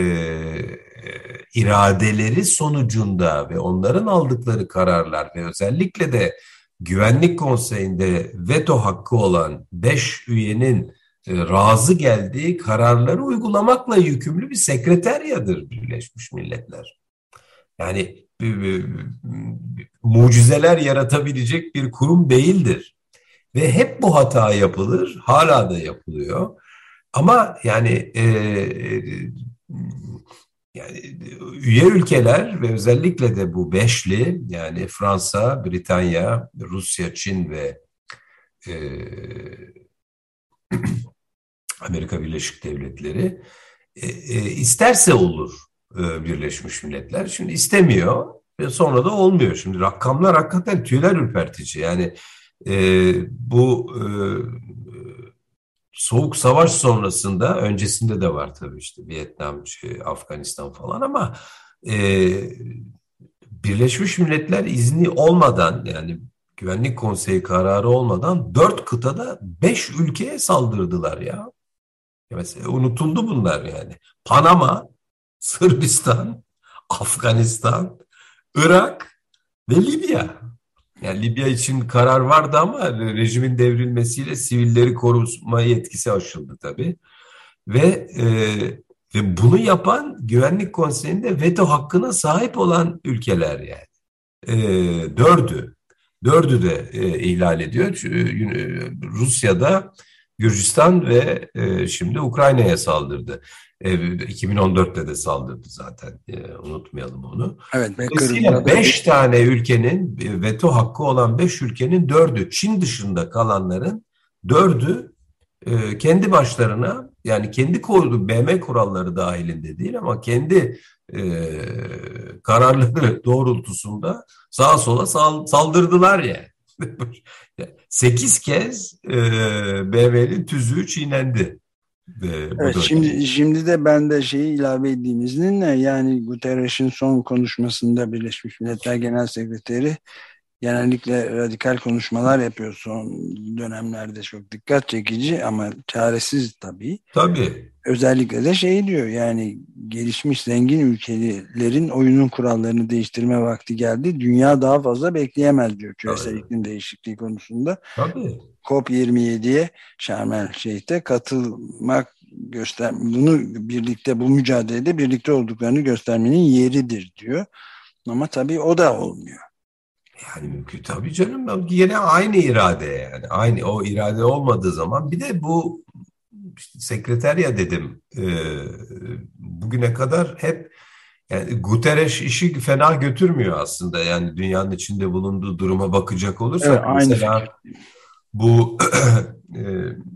iradeleri sonucunda ve onların aldıkları kararlar ve özellikle de Güvenlik Konseyi'nde veto hakkı olan beş üyenin e, razı geldiği kararları uygulamakla yükümlü bir sekreteryadır Birleşmiş Milletler. Yani e, e, mucizeler yaratabilecek bir kurum değildir. Ve hep bu hata yapılır, hala da yapılıyor. Ama yani e, yani üye ülkeler ve özellikle de bu beşli, yani Fransa, Britanya, Rusya, Çin ve e, Amerika Birleşik Devletleri e, e, isterse olur e, Birleşmiş Milletler. Şimdi istemiyor ve sonra da olmuyor. Şimdi rakamlar hakikaten tüyler ürpertici. Yani e, bu e, Soğuk Savaş sonrasında, öncesinde de var tabii işte Vietnam, şey, Afganistan falan, ama e, Birleşmiş Milletler izni olmadan, yani Güvenlik Konseyi kararı olmadan dört kıtada beş ülkeye saldırdılar ya. Mesela unutuldu bunlar yani. Panama, Sırbistan, Afganistan, Irak ve Libya. Yani Libya için karar vardı ama rejimin devrilmesiyle sivilleri koruma yetkisi aşıldı tabii. Ve e, ve bunu yapan Güvenlik Konseyi'nde veto hakkına sahip olan ülkeler yani. E, dördü. Dördü de e, ihlal ediyor. Rusya'da, Gürcistan ve e, şimdi Ukrayna'ya saldırdı. E, iki bin on dörtte de saldırdı zaten. E, unutmayalım onu. Evet, Dolayısıyla beş tane ülkenin, veto hakkı olan beş ülkenin dördü, Çin dışında kalanların dördü e, kendi başlarına, yani kendi koyduğu B M kuralları dahilinde değil ama kendi e, kararları doğrultusunda sağa sola sal, saldırdılar yani. Sekiz kez e, B M'nin tüzüğü çiğnendi. E, evet, şimdi, şimdi de ben de şeyi ilave edeyim izninle, yani Guterres'in son konuşmasında Birleşmiş Milletler Genel Sekreteri genellikle radikal konuşmalar yapıyor son dönemlerde, çok dikkat çekici ama çaresiz tabii. Tabii. Özellikle de şey diyor, yani gelişmiş zengin ülkelerin oyunun kurallarını değiştirme vakti geldi. Dünya daha fazla bekleyemez diyor küresel iklim değişikliği konusunda. Tabii. COP yirmi yediye Şarm El Şeyh'te katılmak, göster bunu birlikte, bu mücadelede birlikte olduklarını göstermenin yeridir diyor. Ama tabii o da olmuyor. Yani mümkün tabii canım, yine aynı irade, yani aynı o irade olmadığı zaman, bir de bu işte sekreterya dedim e, bugüne kadar hep yani Guterres işi fena götürmüyor aslında, yani dünyanın içinde bulunduğu duruma bakacak olursak, evet, mesela fikir. Bu e,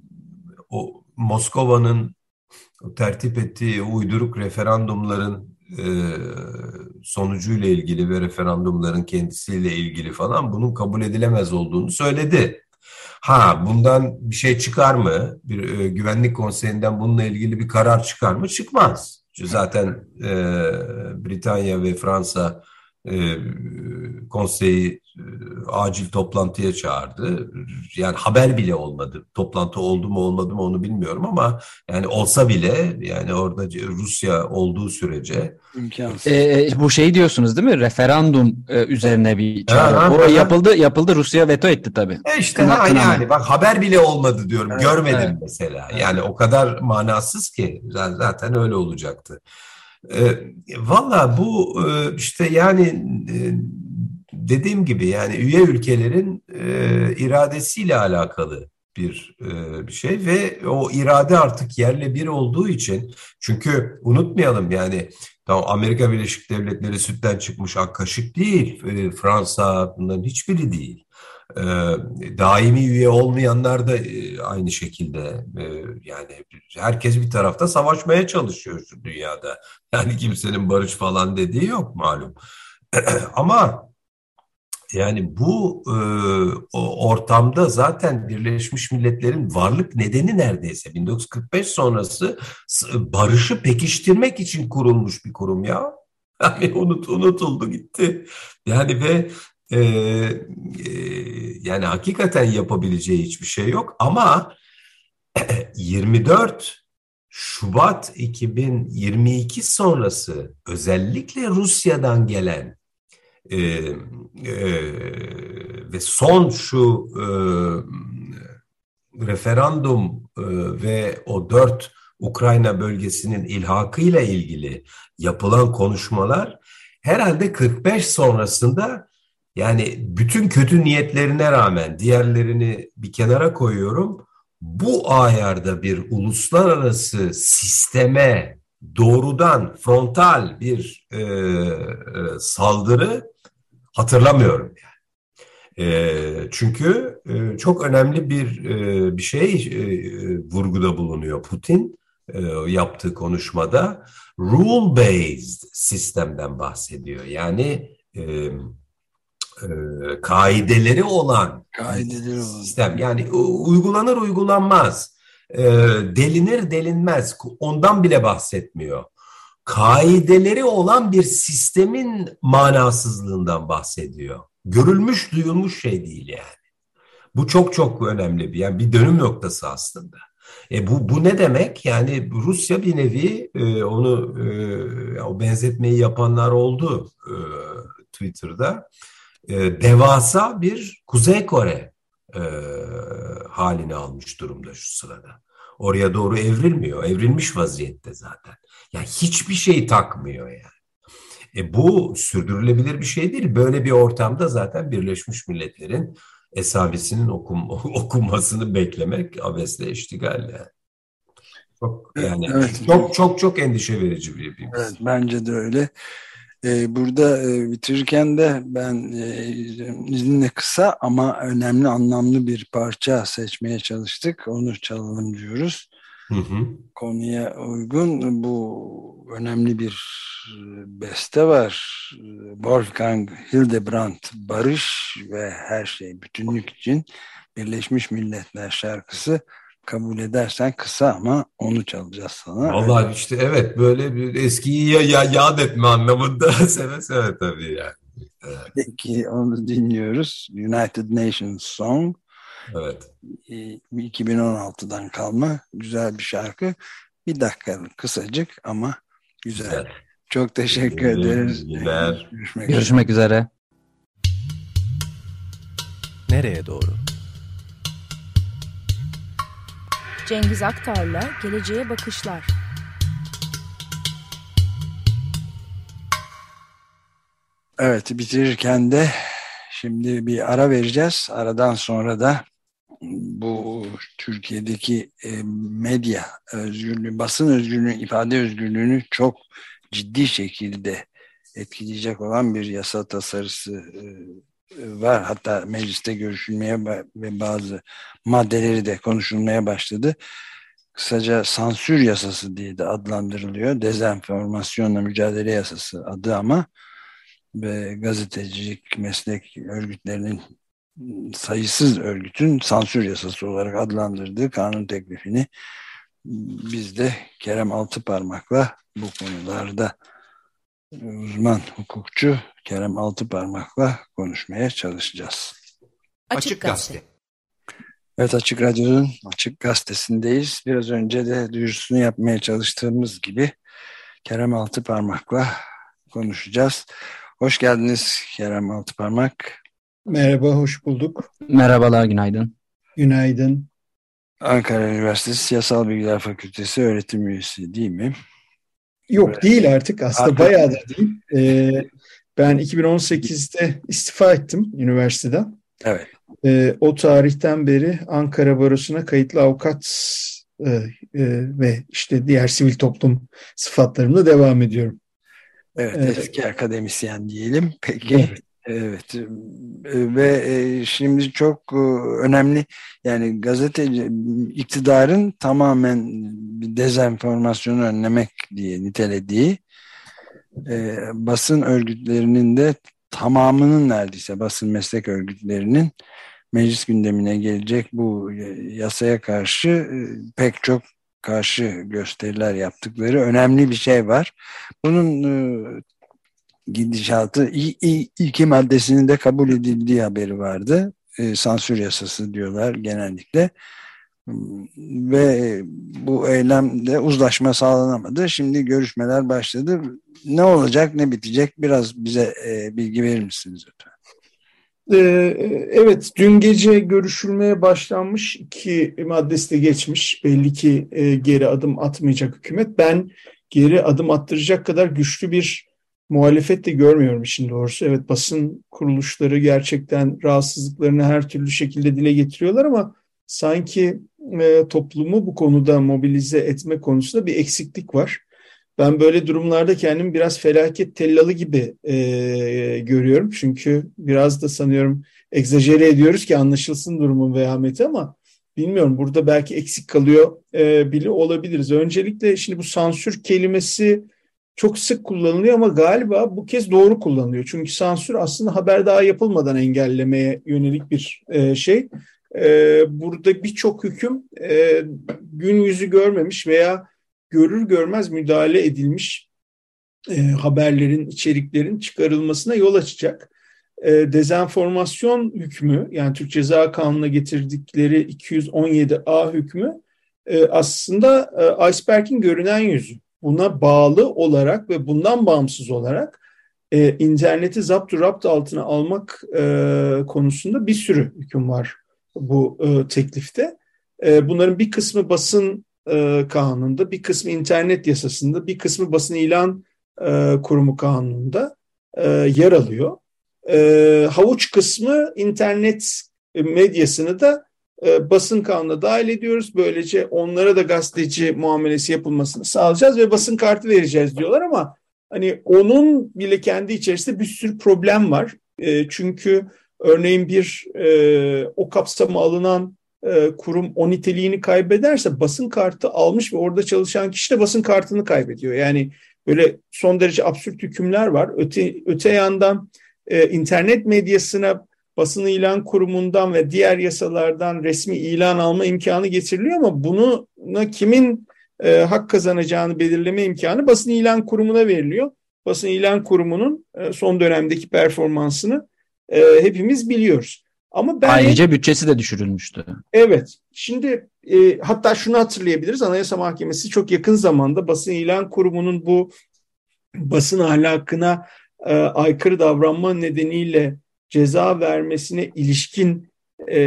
o Moskova'nın o tertip ettiği uyduruk referandumların e, sonucuyla ilgili ve referandumların kendisiyle ilgili falan bunun kabul edilemez olduğunu söyledi. Ha, bundan bir şey çıkar mı? Bir e, Güvenlik Konseyi'nden bununla ilgili bir karar çıkar mı? Çıkmaz. Çünkü zaten e, Britanya ve Fransa e, konseyi e, acil toplantıya çağırdı. Yani haber bile olmadı. Toplantı oldu mu olmadı mı onu bilmiyorum ama yani olsa bile, yani orada Rusya olduğu sürece imkansız. E, bu şey diyorsunuz değil mi? Referandum e, üzerine bir çağrı. Ha, o ha, yapıldı, yapıldı. Rusya veto etti tabii. E işte Kına, ha, yani bak, haber bile olmadı diyorum. Evet, görmedim evet. Mesela. Yani o kadar manasız ki zaten öyle olacaktı. E, Valla bu e, işte yani e, dediğim gibi yani üye ülkelerin e, iradesiyle alakalı bir e, bir şey ve o irade artık yerle bir olduğu için, çünkü unutmayalım yani tamam, Amerika Birleşik Devletleri sütten çıkmış ak kaşık değil, e, Fransa bunların hiçbiri değil. E, daimi üye olmayanlar da e, aynı şekilde e, yani herkes bir tarafta savaşmaya çalışıyor şu dünyada. Yani kimsenin barış falan dediği yok malum. Ama yani bu e, o ortamda zaten Birleşmiş Milletler'in varlık nedeni neredeyse bin dokuz yüz kırk beş sonrası barışı pekiştirmek için kurulmuş bir kurum ya. Yani unut, unutuldu gitti. Yani ve e, e, yani hakikaten yapabileceği hiçbir şey yok. Ama yirmi dört Şubat iki bin yirmi iki sonrası özellikle Rusya'dan gelen Ee, e, ve son şu e, referandum e, ve o dört Ukrayna bölgesinin ilhakıyla ilgili yapılan konuşmalar herhalde kırk beş sonrasında, yani bütün kötü niyetlerine rağmen diğerlerini bir kenara koyuyorum, bu ayarda bir uluslararası sisteme doğrudan frontal bir e, e, saldırı hatırlamıyorum yani. E, çünkü e, çok önemli bir e, bir şey e, vurguda bulunuyor Putin e, yaptığı konuşmada. Rule-based sistemden bahsediyor. Yani e, e, kaideleri olan Kaideleri olan sistem. Yani uygulanır uygulanmaz, e, delinir delinmez, ondan bile bahsetmiyor. Kaideleri olan bir sistemin manasızlığından bahsediyor. Görülmüş, duyulmuş şey değil yani. Bu çok çok önemli bir, yani bir dönüm noktası aslında. E bu bu ne demek? Yani Rusya bir nevi e, onu e, o benzetmeyi yapanlar oldu e, Twitter'da. E, devasa bir Kuzey Kore e, halini almış durumda şu sırada. Oraya doğru evrilmiyor. Evrilmiş vaziyette zaten. Yani hiçbir şey takmıyor yani. E bu sürdürülebilir bir şey değil. Böyle bir ortamda zaten Birleşmiş Milletler'in esamesinin okum, okunmasını beklemek abesle iştigal yani. Çok, yani evet. çok çok çok endişe verici bir bir. Evet, bence de öyle. Ee, burada e, bitirirken de ben e, izninle kısa ama önemli, anlamlı bir parça seçmeye çalıştık. Onu çalalım diyoruz. Hı hı. Konuya uygun bu önemli bir beste var. Wolfgang Hildebrandt, Barış ve Her Şey Bütünlük için Birleşmiş Milletler şarkısı. Kabul edersen kısa ama onu çalacağız sana. Vallahi Öyle. işte evet, böyle bir eskiyi ya, ya yad etme anlamında seve seve tabii yani. Evet. Peki onu dinliyoruz. United Nations Song. Evet. iki bin on altıdan kalma güzel bir şarkı. Bir dakikalık, kısacık ama güzel. Güzel. Çok teşekkür Güzel, ederiz. güzel. Görüşmek, Görüşmek üzere. Nereye doğru? Cengiz Aktar'la Geleceğe Bakışlar. Evet, bitirirken de şimdi bir ara vereceğiz. Aradan sonra da bu Türkiye'deki e, medya özgürlüğü, basın özgürlüğü, ifade özgürlüğünü çok ciddi şekilde etkileyecek olan bir yasa tasarısı e, var. Hatta mecliste görüşülmeye ve bazı maddeleri de konuşulmaya başladı. Kısaca sansür yasası diye de adlandırılıyor. Dezenformasyonla mücadele yasası adı ama ve gazetecilik meslek örgütlerinin, sayısız örgütün sansür yasası olarak adlandırdığı kanun teklifini biz de Kerem Altıparmak'la bu konularda uzman hukukçu Kerem Altıparmak'la konuşmaya çalışacağız. Açık Gazete. Evet, Açık Radyo'nun Açık Gazetesi'ndeyiz. Biraz önce de duyurusunu yapmaya çalıştığımız gibi Kerem Altıparmak'la konuşacağız. Hoş geldiniz Kerem Altıparmak. Merhaba, hoş bulduk. Merhabalar, günaydın. Günaydın. Ankara Üniversitesi Siyasal Bilgiler Fakültesi öğretim üyesi değil mi? Yok Evet. Değil artık, aslında Artık... bayağıdır değil. Ee, ben iki bin on sekizde istifa ettim üniversiteden. Evet. Ee, o tarihten beri Ankara Barosu'na kayıtlı avukat e, e, ve işte diğer sivil toplum sıfatlarımla devam ediyorum. Evet, Evet. eski akademisyen diyelim. Peki. Evet. Evet. Ve şimdi çok önemli, yani gazeteci iktidarın tamamen dezenformasyonu önlemek diye nitelediği, basın örgütlerinin de tamamının, neredeyse basın meslek örgütlerinin meclis gündemine gelecek bu yasaya karşı pek çok karşı gösteriler yaptıkları önemli bir şey var. Bunun gidişatı iki maddesinin de kabul edildiği haberi vardı. E, sansür yasası diyorlar genellikle. Ve bu eylemde uzlaşma sağlanamadı. Şimdi görüşmeler başladı. Ne olacak, ne bitecek? Biraz bize e, bilgi verir misiniz lütfen? Evet, dün gece görüşülmeye başlanmış, iki maddesi de geçmiş. Belli ki geri adım atmayacak hükümet. Ben geri adım attıracak kadar güçlü bir muhalefet de görmüyorum işin doğrusu. Evet, basın kuruluşları gerçekten rahatsızlıklarını her türlü şekilde dile getiriyorlar ama sanki toplumu bu konuda mobilize etme konusunda bir eksiklik var. Ben böyle durumlarda kendimi biraz felaket tellalı gibi e, görüyorum. Çünkü biraz da sanıyorum egzajere ediyoruz ki anlaşılsın durumun vehameti ama bilmiyorum, burada belki eksik kalıyor e, bile olabiliriz. Öncelikle şimdi bu sansür kelimesi çok sık kullanılıyor ama galiba bu kez doğru kullanılıyor. Çünkü sansür aslında haber daha yapılmadan engellemeye yönelik bir e, şey. E, burada birçok hüküm e, gün yüzü görmemiş veya görür görmez müdahale edilmiş e, haberlerin, içeriklerin çıkarılmasına yol açacak. E, dezenformasyon hükmü, yani Türk Ceza Kanunu'na getirdikleri iki yüz on yedi A hükmü e, aslında e, iceberg'in görünen yüzü. Buna bağlı olarak ve bundan bağımsız olarak e, interneti zapturapt altına almak e, konusunda bir sürü hüküm var bu e, teklifte. E, bunların bir kısmı basın kanununda, bir kısmı internet yasasında, bir kısmı basın ilan e, kurumu kanununda e, yer alıyor. E, havuç kısmı internet medyasını da e, basın kanununa dahil ediyoruz. Böylece onlara da gazeteci muamelesi yapılmasını sağlayacağız ve basın kartı vereceğiz diyorlar ama hani onun bile kendi içerisinde bir sürü problem var. E, çünkü örneğin bir e, o kapsama alınan kurum o niteliğini kaybederse basın kartı almış ve orada çalışan kişi de basın kartını kaybediyor. Yani böyle son derece absürt hükümler var. Öte, öte yandan e, internet medyasına basın ilan kurumundan ve diğer yasalardan resmi ilan alma imkanı getiriliyor ama buna kimin e, hak kazanacağını belirleme imkanı basın ilan kurumuna veriliyor. Basın ilan kurumunun e, son dönemdeki performansını e, hepimiz biliyoruz. Ama ben ayrıca hep, bütçesi de düşürülmüştü. Evet. Şimdi e, hatta şunu hatırlayabiliriz. Anayasa Mahkemesi çok yakın zamanda basın ilan kurumunun bu basın ahlakına e, aykırı davranma nedeniyle ceza vermesine ilişkin e,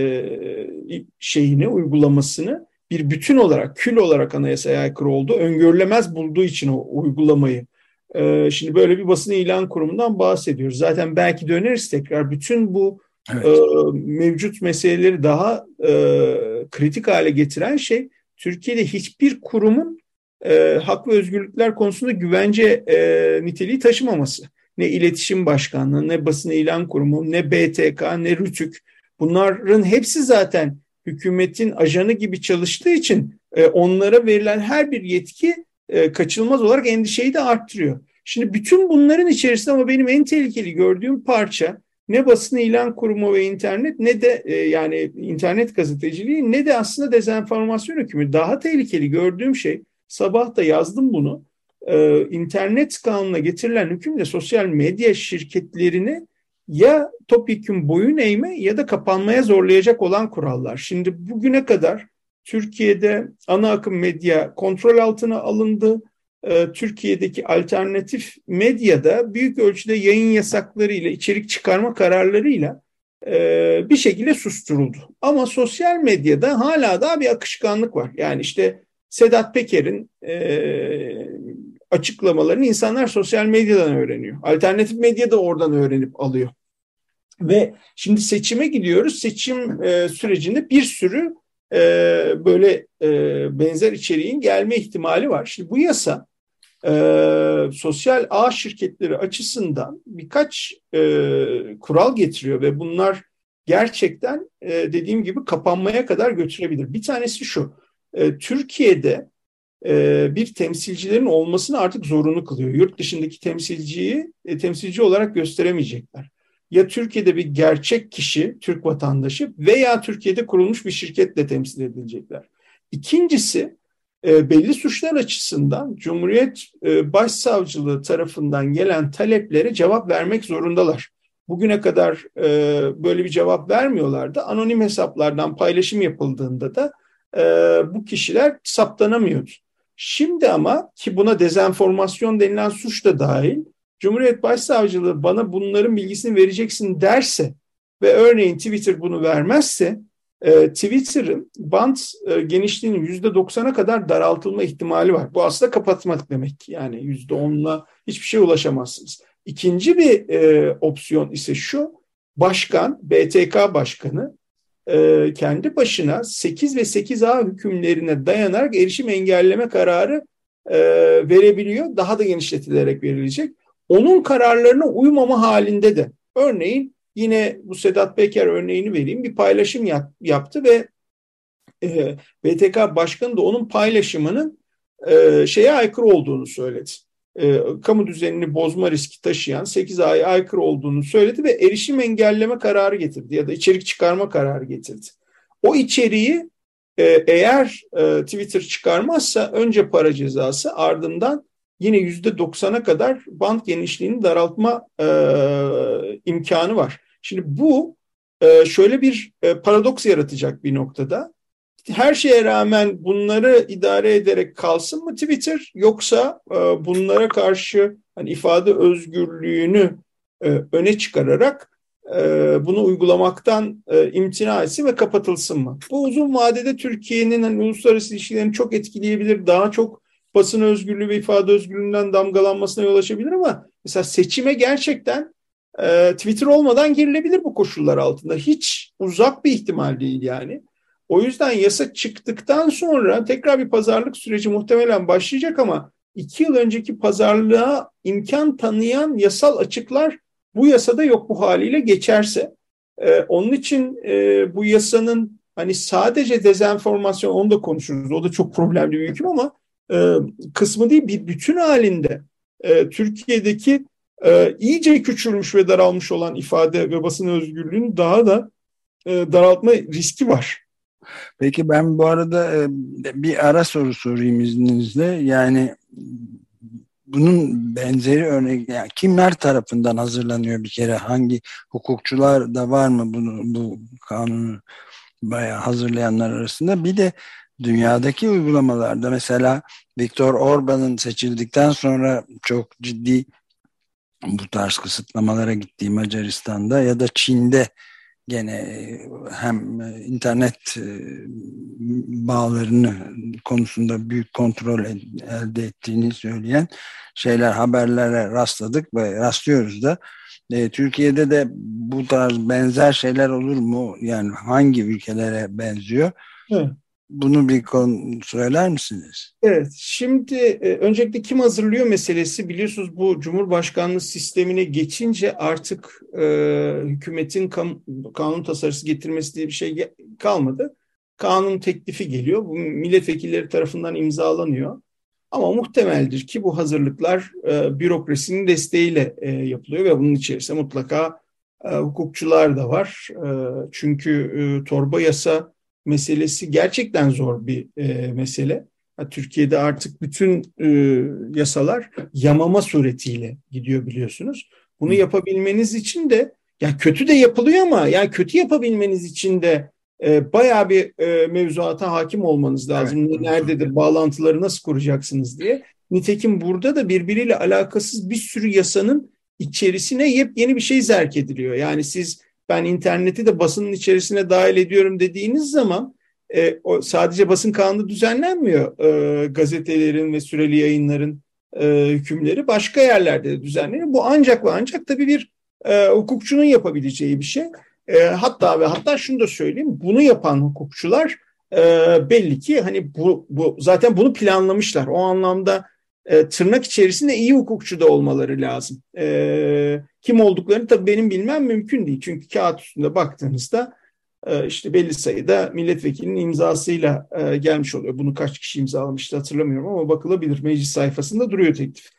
şeyini, uygulamasını bir bütün olarak, kül olarak anayasaya aykırı oldu. Öngörülemez bulduğu için o uygulamayı. E, şimdi böyle bir basın ilan kurumundan bahsediyoruz. Zaten belki döneriz tekrar. Bütün bu evet. e, mevcut meseleleri daha e, kritik hale getiren şey, Türkiye'de hiçbir kurumun e, hak ve özgürlükler konusunda güvence e, niteliği taşımaması. Ne İletişim Başkanlığı, ne Basın İlan Kurumu, ne B T K, ne RÜTÜK. Bunların hepsi zaten hükümetin ajanı gibi çalıştığı için e, onlara verilen her bir yetki e, kaçınılmaz olarak endişeyi de arttırıyor. Şimdi bütün bunların içerisinde ama benim en tehlikeli gördüğüm parça ne basın ilan kurumu ve internet, ne de e, yani internet gazeteciliği, ne de aslında dezenformasyon hükmü. Daha tehlikeli gördüğüm şey, sabah da yazdım bunu, e, internet kanununa getirilen hükümle sosyal medya şirketlerini ya topyekun boyun eğme ya da kapanmaya zorlayacak olan kurallar. Şimdi bugüne kadar Türkiye'de ana akım medya kontrol altına alındı. Türkiye'deki alternatif medyada büyük ölçüde yayın yasaklarıyla, içerik çıkarma kararlarıyla bir şekilde susturuldu. Ama sosyal medyada hala daha bir akışkanlık var. Yani işte Sedat Peker'in açıklamalarını insanlar sosyal medyadan öğreniyor. Alternatif medya da oradan öğrenip alıyor. Ve şimdi seçime gidiyoruz. Seçim sürecinde bir sürü böyle benzer içeriğin gelme ihtimali var. Şimdi bu yasa e, sosyal ağ şirketleri açısından birkaç e, kural getiriyor ve bunlar gerçekten e, dediğim gibi kapanmaya kadar götürebilir. Bir tanesi şu, e, Türkiye'de e, bir temsilcilerin olmasını artık zorunlu kılıyor. Yurt dışındaki temsilciyi e, temsilci olarak gösteremeyecekler. Ya Türkiye'de bir gerçek kişi, Türk vatandaşı veya Türkiye'de kurulmuş bir şirketle temsil edilecekler. İkincisi, e, belli suçlar açısından Cumhuriyet e, Başsavcılığı tarafından gelen taleplere cevap vermek zorundalar. Bugüne kadar e, böyle bir cevap vermiyorlardı. Anonim hesaplardan paylaşım yapıldığında da e, bu kişiler saptanamıyordu. Şimdi ama, ki buna dezenformasyon denilen suç da dahil, Cumhuriyet Başsavcılığı bana bunların bilgisini vereceksin derse ve örneğin Twitter bunu vermezse e, Twitter'ın bant e, genişliğinin yüzde doksana kadar daraltılma ihtimali var. Bu aslında kapatmak demek. Yani yüzde onla hiçbir şeye ulaşamazsınız. İkinci bir e, opsiyon ise şu: başkan, B T K başkanı e, kendi başına sekiz ve sekiz A hükümlerine dayanarak erişim engelleme kararı e, verebiliyor. Daha da genişletilerek verilecek. Onun kararlarına uymama halinde de, örneğin yine bu Sedat Peker örneğini vereyim, bir paylaşım yap, yaptı ve e, B T K başkanı da onun paylaşımının e, şeye aykırı olduğunu söyledi. E, kamu düzenini bozma riski taşıyan sekiz A'ya aykırı olduğunu söyledi ve erişim engelleme kararı getirdi ya da içerik çıkarma kararı getirdi. O içeriği e, eğer e, Twitter çıkarmazsa önce para cezası, ardından yine yüzde doksana kadar bant genişliğini daraltma e, imkanı var. Şimdi bu e, şöyle bir e, paradoks yaratacak bir noktada. Her şeye rağmen bunları idare ederek kalsın mı Twitter, yoksa e, bunlara karşı hani ifade özgürlüğünü e, öne çıkararak e, bunu uygulamaktan e, imtina etsin ve kapatılsın mı? Bu uzun vadede Türkiye'nin hani uluslararası ilişkilerini çok etkileyebilir, daha çok basın özgürlüğü ve ifade özgürlüğünden damgalanmasına yol açabilir, ama mesela seçime gerçekten e, Twitter olmadan girilebilir bu koşullar altında. Hiç uzak bir ihtimal değil yani. O yüzden yasa çıktıktan sonra tekrar bir pazarlık süreci muhtemelen başlayacak, ama iki yıl önceki pazarlığa imkan tanıyan yasal açıklar bu yasada yok bu haliyle geçerse. Ee, onun için e, bu yasanın hani sadece dezenformasyon, onu da konuşuruz, o da çok problemli bir hüküm, ama e, kısmı değil, bir bütün halinde e, Türkiye'deki e, iyice küçülmüş ve daralmış olan ifade ve basın özgürlüğünü daha da e, daraltma riski var. Peki ben bu arada e, bir ara soru sorayım izninizle. Yani bunun benzeri örnek, yani kimler tarafından hazırlanıyor bir kere? Hangi hukukçular da var mı bunu, bu kanunu bayağı hazırlayanlar arasında? Bir de dünyadaki uygulamalarda mesela Viktor Orban'ın seçildikten sonra çok ciddi bu tarz kısıtlamalara gittiği Macaristan'da ya da Çin'de gene hem internet bağlarını konusunda büyük kontrol elde ettiğini söyleyen şeyler, haberlere rastladık ve rastlıyoruz da. Türkiye'de de bu tarz benzer şeyler olur mu? Yani hangi ülkelere benziyor? Evet. Bunu bir konu söyler misiniz? Evet, şimdi e, öncelikle kim hazırlıyor meselesi, biliyorsunuz bu Cumhurbaşkanlığı sistemine geçince artık e, hükümetin kam, kanun tasarısı getirmesi diye bir şey ge- kalmadı. Kanun teklifi geliyor, bu milletvekilleri tarafından imzalanıyor. Ama muhtemeldir ki bu hazırlıklar e, bürokrasinin desteğiyle e, yapılıyor ve bunun içerisinde mutlaka e, hukukçular da var. E, çünkü e, torba yasa meselesi gerçekten zor bir e, mesele. Ha, Türkiye'de artık bütün e, yasalar yamama suretiyle gidiyor biliyorsunuz. Bunu yapabilmeniz için de, ya kötü de yapılıyor ama yani kötü yapabilmeniz için de e, bayağı bir e, mevzuata hakim olmanız lazım. Evet. Nerededir, bağlantıları nasıl kuracaksınız diye. Nitekim burada da birbiriyle alakasız bir sürü yasanın içerisine yepyeni bir şey zerk ediliyor. Yani siz, ben interneti de basının içerisine dahil ediyorum dediğiniz zaman e, o sadece basın kanunu düzenlenmiyor. E, gazetelerin ve süreli yayınların e, hükümleri başka yerlerde de düzenleniyor. Bu ancak ve ancak tabii bir e, hukukçunun yapabileceği bir şey. E, hatta ve hatta şunu da söyleyeyim, bunu yapan hukukçular e, belli ki hani bu, bu zaten bunu planlamışlar. O anlamda e, tırnak içerisinde iyi hukukçu da olmaları lazım. E, kim olduklarını tabii benim bilmem mümkün değil. Çünkü kağıt üstünde baktığınızda e, işte belli sayıda milletvekilinin imzasıyla e, gelmiş oluyor. Bunu kaç kişi imzalamıştı hatırlamıyorum ama bakılabilir. Meclis sayfasında duruyor teklif.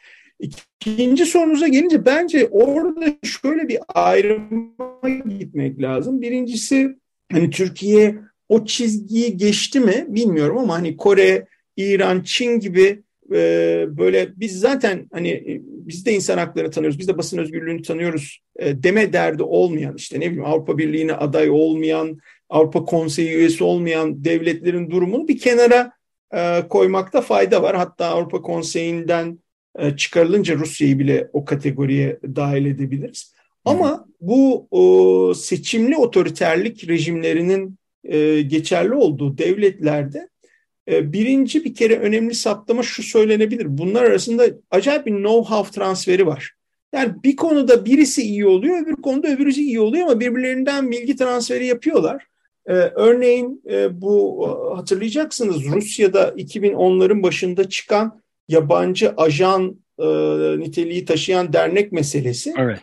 İkinci sorunuza gelince bence orada şöyle bir ayrıma gitmek lazım. Birincisi, hani Türkiye o çizgiyi geçti mi bilmiyorum ama hani Kore, İran, Çin gibi e, böyle biz zaten hani biz de insan haklarını tanıyoruz, biz de basın özgürlüğünü tanıyoruz e, deme derdi olmayan, işte ne bileyim Avrupa Birliği'ne aday olmayan, Avrupa Konseyi üyesi olmayan devletlerin durumunu bir kenara e, koymakta fayda var. Hatta Avrupa Konseyi'nden çıkarılınca Rusya'yı bile o kategoriye dahil edebiliriz. Ama bu o, seçimli otoriterlik rejimlerinin e, geçerli olduğu devletlerde e, birinci bir kere önemli saptama şu söylenebilir. Bunlar arasında acayip bir know-how transferi var. Yani bir konuda birisi iyi oluyor, öbür konuda öbürüsü iyi oluyor ama birbirlerinden bilgi transferi yapıyorlar. Ee, örneğin e, bu hatırlayacaksınız Rusya'da iki bin onların başında çıkan yabancı ajan e, niteliği taşıyan dernek meselesi. Evet.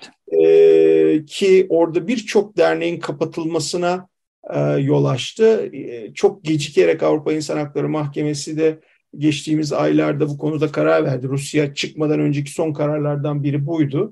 E, ki orada birçok derneğin kapatılmasına e, yol açtı. E, çok gecikerek Avrupa İnsan Hakları Mahkemesi de geçtiğimiz aylarda bu konuda karar verdi. Rusya çıkmadan önceki son kararlardan biri buydu.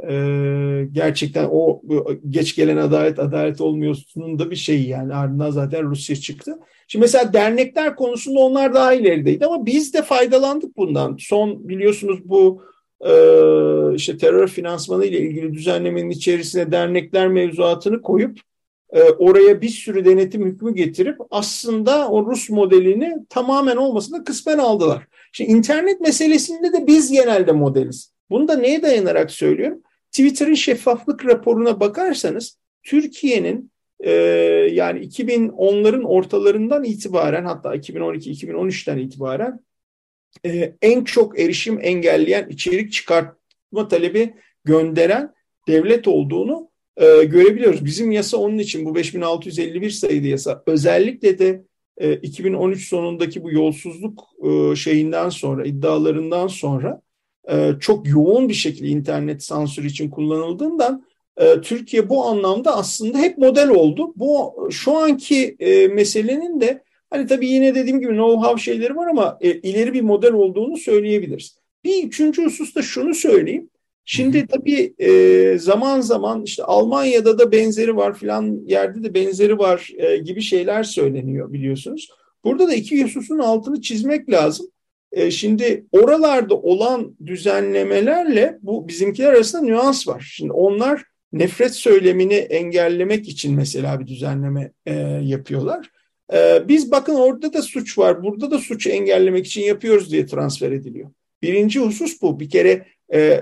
Ee, gerçekten o geç gelen adalet adalet olmuyorsunun da bir şeyi yani ardından zaten Rusya çıktı. Şimdi mesela dernekler konusunda onlar daha ilerideydi ama biz de faydalandık bundan. Son biliyorsunuz bu e, işte terör finansmanı ile ilgili düzenlemenin içerisine dernekler mevzuatını koyup e, oraya bir sürü denetim hükmü getirip aslında o Rus modelini tamamen olmasa da kısmen aldılar. Şimdi internet meselesinde de biz genelde modeliz. Bunu da neye dayanarak söylüyorum? Twitter'ın şeffaflık raporuna bakarsanız Türkiye'nin e, yani iki bin onların ortalarından itibaren hatta iki bin on iki iki bin on üçten itibaren e, en çok erişim engelleyen içerik çıkartma talebi gönderen devlet olduğunu e, görebiliyoruz. Bizim yasa onun için bu beş bin altı yüz elli bir sayılı yasa özellikle de e, iki bin on üç sonundaki bu yolsuzluk e, şeyinden sonra iddialarından sonra çok yoğun bir şekilde internet sansürü için kullanıldığından Türkiye bu anlamda aslında hep model oldu. Bu şu anki meselenin de hani tabii yine dediğim gibi know-how şeyleri var ama ileri bir model olduğunu söyleyebiliriz. Bir üçüncü hususta şunu söyleyeyim. Şimdi tabii zaman zaman işte Almanya'da da benzeri var filan yerde de benzeri var gibi şeyler söyleniyor biliyorsunuz. Burada da iki hususun altını çizmek lazım. Şimdi oralarda olan düzenlemelerle bu bizimkiler arasında nüans var. Şimdi onlar nefret söylemini engellemek için mesela bir düzenleme e, yapıyorlar. E, biz bakın orada da suç var, burada da suçu engellemek için yapıyoruz diye transfer ediliyor. Birinci husus bu. Bir kere e,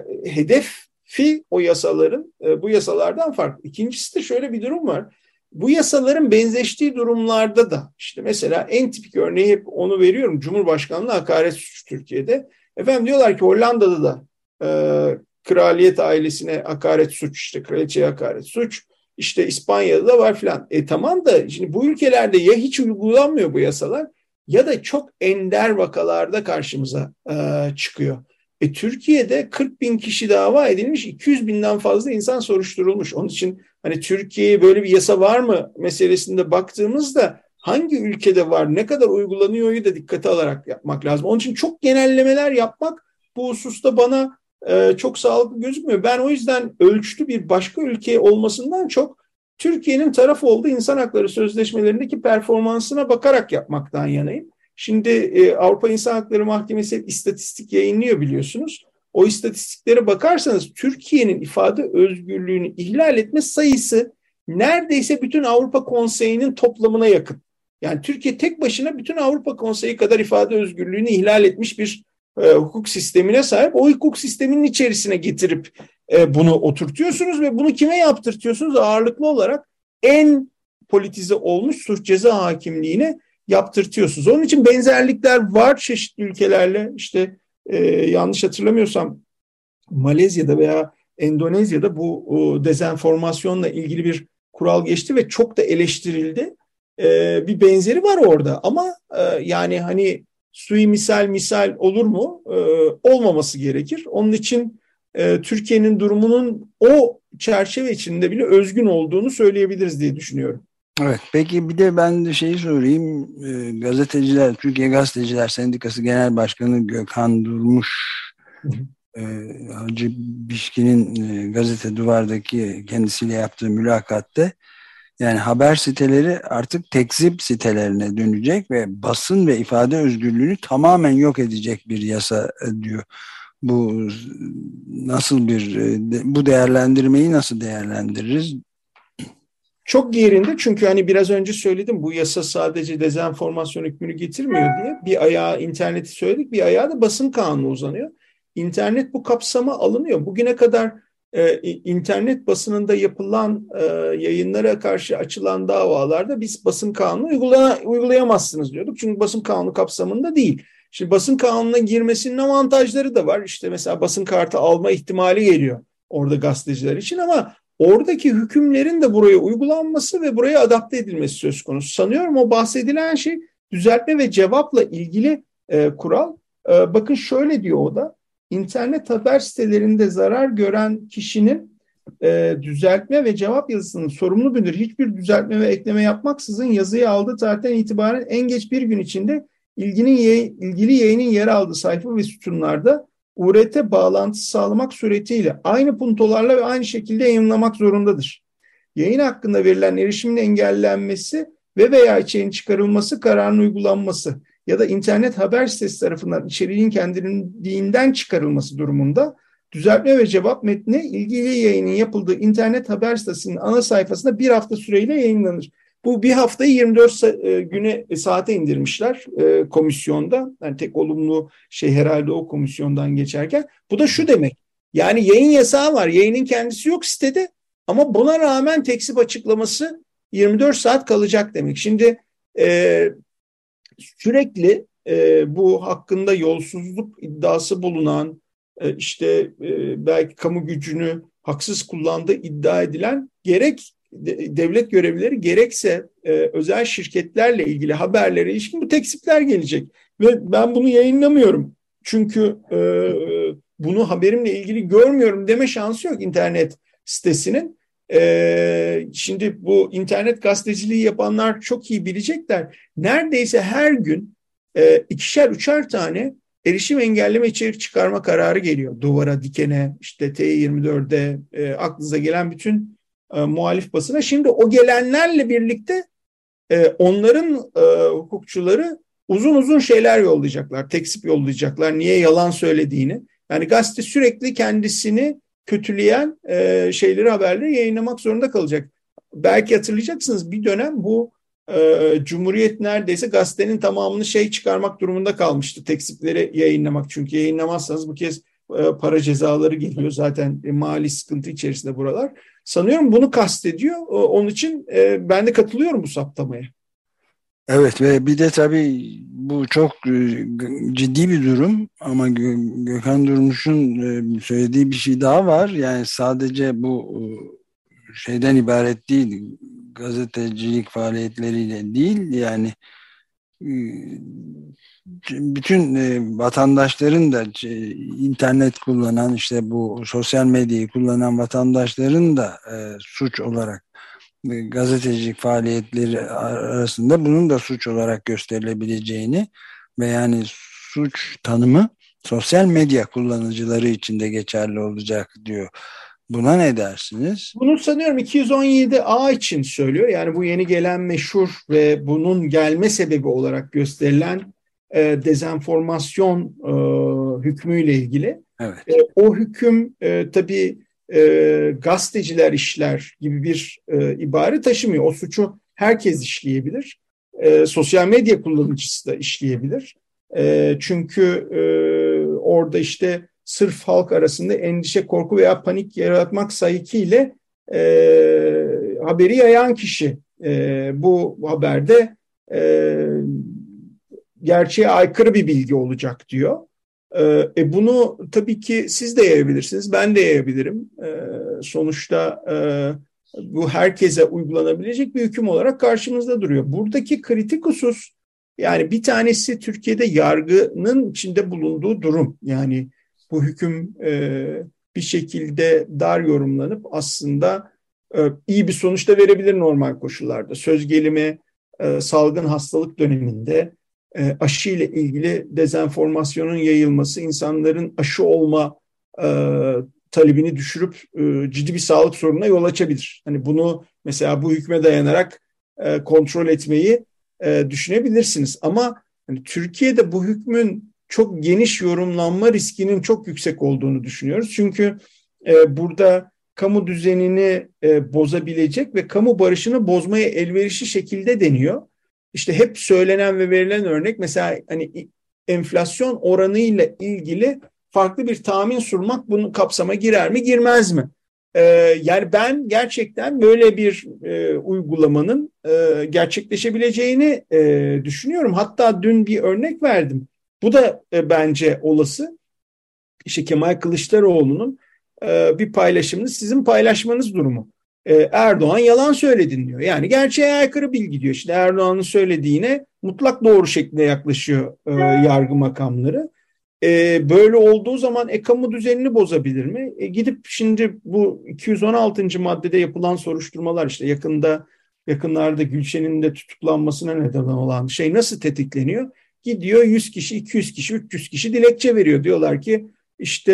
hedefi o yasaların e, bu yasalardan farklı. İkincisi de şöyle bir durum var. Bu yasaların benzeştiği durumlarda da işte mesela en tipik örneği hep onu veriyorum. Cumhurbaşkanlığı hakaret suçu Türkiye'de. Efendim diyorlar ki Hollanda'da da e, kraliyet ailesine hakaret suç, işte kraliçeye hakaret suç, işte İspanya'da da var filan. E tamam da şimdi bu ülkelerde ya hiç uygulanmıyor bu yasalar ya da çok ender vakalarda karşımıza e, çıkıyor. E, Türkiye'de kırk bin kişi dava edilmiş, iki yüz binden fazla insan soruşturulmuş. Onun için hani Türkiye'ye böyle bir yasa var mı meselesinde baktığımızda hangi ülkede var, ne kadar uygulanıyor'yu da dikkate alarak yapmak lazım. Onun için çok genellemeler yapmak bu hususta bana e, çok sağlıklı gözükmüyor. Ben o yüzden ölçülü bir başka ülke olmasından çok Türkiye'nin taraf olduğu insan hakları sözleşmelerindeki performansına bakarak yapmaktan yanayım. Şimdi e, Avrupa İnsan Hakları Mahkemesi hep istatistik yayınlıyor biliyorsunuz. O istatistiklere bakarsanız Türkiye'nin ifade özgürlüğünü ihlal etme sayısı neredeyse bütün Avrupa Konseyi'nin toplamına yakın. Yani Türkiye tek başına bütün Avrupa Konseyi kadar ifade özgürlüğünü ihlal etmiş bir e, hukuk sistemine sahip. O hukuk sisteminin içerisine getirip e, bunu oturtuyorsunuz ve bunu kime yaptırtıyorsunuz? Ağırlıklı olarak en politize olmuş suç ceza hakimliğine yaptırtıyorsunuz. Onun için benzerlikler var çeşitli ülkelerle. İşte e, yanlış hatırlamıyorsam Malezya'da veya Endonezya'da bu o, dezenformasyonla ilgili bir kural geçti ve çok da eleştirildi. E, bir benzeri var orada ama e, yani hani suimisal misal olur mu? E, olmaması gerekir. Onun için e, Türkiye'nin durumunun o çerçeve içinde bile özgün olduğunu söyleyebiliriz diye düşünüyorum. Evet, peki bir de ben de şeyi sorayım. E, gazeteciler, Türkiye Gazeteciler Sendikası Genel Başkanı Gökhan Durmuş, e, Hacı Bişkin'in e, Gazete Duvar'daki kendisiyle yaptığı mülakatte yani haber siteleri artık tekzip sitelerine dönecek ve basın ve ifade özgürlüğünü tamamen yok edecek bir yasa e, diyor. Bu nasıl bir, e, de, bu değerlendirmeyi nasıl değerlendiririz? Çok yerinde çünkü hani biraz önce söyledim bu yasa sadece dezenformasyon hükmünü getirmiyor diye. Bir ayağı interneti söyledik, bir ayağı da basın kanunu uzanıyor. İnternet bu kapsama alınıyor. Bugüne kadar e, internet basınında yapılan e, yayınlara karşı açılan davalarda biz basın kanunu uygula, uygulayamazsınız diyorduk. Çünkü basın kanunu kapsamında değil. Şimdi basın kanununa girmesinin avantajları da var. İşte mesela basın kartı alma ihtimali geliyor orada gazeteciler için ama oradaki hükümlerin de buraya uygulanması ve buraya adapte edilmesi söz konusu. Sanıyorum o bahsedilen şey düzeltme ve cevapla ilgili e, kural. E, bakın şöyle diyor o da. İnternet haber sitelerinde zarar gören kişinin e, düzeltme ve cevap yazısının sorumlu müdür hiçbir düzeltme ve ekleme yapmaksızın yazıyı aldığı tarihten itibaren en geç bir gün içinde ilginin ilgili yayının yer aldığı sayfa ve sütunlarda U R T bağlantısı sağlamak suretiyle aynı puntolarla ve aynı şekilde yayınlamak zorundadır. Yayın hakkında verilen erişimin engellenmesi ve veya içeriğin çıkarılması kararının uygulanması ya da internet haber sitesi tarafından içeriğin kendiliğinden çıkarılması durumunda düzeltme ve cevap metni ilgili yayının yapıldığı internet haber sitesinin ana sayfasında bir hafta süreyle yayınlanır. Bu bir haftayı yirmi dört güne saate indirmişler e, komisyonda. Yani tek olumlu şey herhalde o komisyondan geçerken. Bu da şu demek. Yani yayın yasağı var. Yayının kendisi yok sitede ama buna rağmen tekzip açıklaması yirmi dört saat kalacak demek. Şimdi e, sürekli e, bu hakkında yolsuzluk iddiası bulunan e, işte e, belki kamu gücünü haksız kullandığı iddia edilen gerek devlet görevlileri gerekse e, özel şirketlerle ilgili haberlere ilişkin bu tekzipler gelecek. Ve ben bunu yayınlamıyorum. Çünkü e, bunu haberimle ilgili görmüyorum deme şansı yok internet sitesinin. E, şimdi bu internet gazeteciliği yapanlar çok iyi bilecekler. Neredeyse her gün e, ikişer üçer tane erişim engelleme içerik çıkarma kararı geliyor. Duvara, Diken'e, işte T yirmi dört'e, e, aklınıza gelen bütün E, muhalif basına. Şimdi o gelenlerle birlikte e, onların e, hukukçuları uzun uzun şeyler yollayacaklar, tekzip yollayacaklar. Niye yalan söylediğini. Yani gazete sürekli kendisini kötüleyen e, şeyleri, haberleri yayınlamak zorunda kalacak. Belki hatırlayacaksınız bir dönem bu e, Cumhuriyet neredeyse gazetenin tamamını şey çıkarmak durumunda kalmıştı. Tekzipleri yayınlamak. Çünkü yayınlamazsanız bu kez e, para cezaları geliyor. Zaten e, mali sıkıntı içerisinde buralar. Sanıyorum bunu kastediyor. Onun için e, ben de katılıyorum bu saptamaya. Evet ve bir de tabii bu çok ciddi bir durum ama Gökhan Durmuş'un söylediği bir şey daha var. Yani sadece bu şeyden ibaret değil, gazetecilik faaliyetleriyle değil, yani bütün vatandaşların da internet kullanan, işte bu sosyal medyayı kullanan vatandaşların da suç olarak, gazetecilik faaliyetleri arasında bunun da suç olarak gösterilebileceğini ve yani suç tanımı sosyal medya kullanıcıları için de geçerli olacak diyor. Buna ne dersiniz? Bunu sanıyorum iki yüz on yedi A için söylüyor. Yani bu yeni gelen meşhur ve bunun gelme sebebi olarak gösterilen e, dezenformasyon e, hükmüyle ilgili. Evet. E, o hüküm e, tabii e, gazeteciler işler gibi bir e, ibare taşımıyor. O suçu herkes işleyebilir. E, sosyal medya kullanıcısı da işleyebilir. E, çünkü e, orada işte sırf halk arasında endişe, korku veya panik yaratmak sahikiyle e, haberi yayan kişi e, bu haberde e, gerçeğe aykırı bir bilgi olacak diyor. E, bunu tabii ki siz de yayabilirsiniz, ben de yayabilirim. E, sonuçta e, bu herkese uygulanabilecek bir hüküm olarak karşımızda duruyor. Buradaki kritik husus, yani bir tanesi Türkiye'de yargının içinde bulunduğu durum. Yani bu hüküm e, bir şekilde dar yorumlanıp aslında e, iyi bir sonuç da verebilir normal koşullarda. Söz gelimi e, salgın hastalık döneminde e, aşı ile ilgili dezenformasyonun yayılması insanların aşı olma e, talebini düşürüp e, ciddi bir sağlık sorununa yol açabilir. Hani bunu mesela bu hükme dayanarak e, kontrol etmeyi e, düşünebilirsiniz. Ama hani, Türkiye'de bu hükmün çok geniş yorumlanma riskinin çok yüksek olduğunu düşünüyoruz. Çünkü e, burada kamu düzenini e, bozabilecek ve kamu barışını bozmaya elverişli şekilde deniyor. İşte hep söylenen ve verilen örnek mesela hani enflasyon oranıyla ilgili farklı bir tahmin sunmak bunun kapsama girer mi girmez mi? Ee, yani ben gerçekten böyle bir e, uygulamanın e, gerçekleşebileceğini e, düşünüyorum. Hatta dün bir örnek verdim. Bu da e, bence olası. İşte Kemal Kılıçdaroğlu'nun e, bir paylaşımını sizin paylaşmanız durumu. E, Erdoğan yalan söyledin diyor. Yani gerçeğe aykırı bilgi diyor. İşte Erdoğan'ın söylediğine mutlak doğru şeklinde yaklaşıyor e, yargı makamları. E, böyle olduğu zaman e, kamu düzenini bozabilir mi? E, gidip şimdi bu iki yüz on altıncı maddede yapılan soruşturmalar işte yakında yakınlarda Gülşen'in de tutuklanmasına neden olan şey nasıl tetikleniyor? Gidiyor yüz kişi, iki yüz kişi, üç yüz kişi dilekçe veriyor. Diyorlar ki işte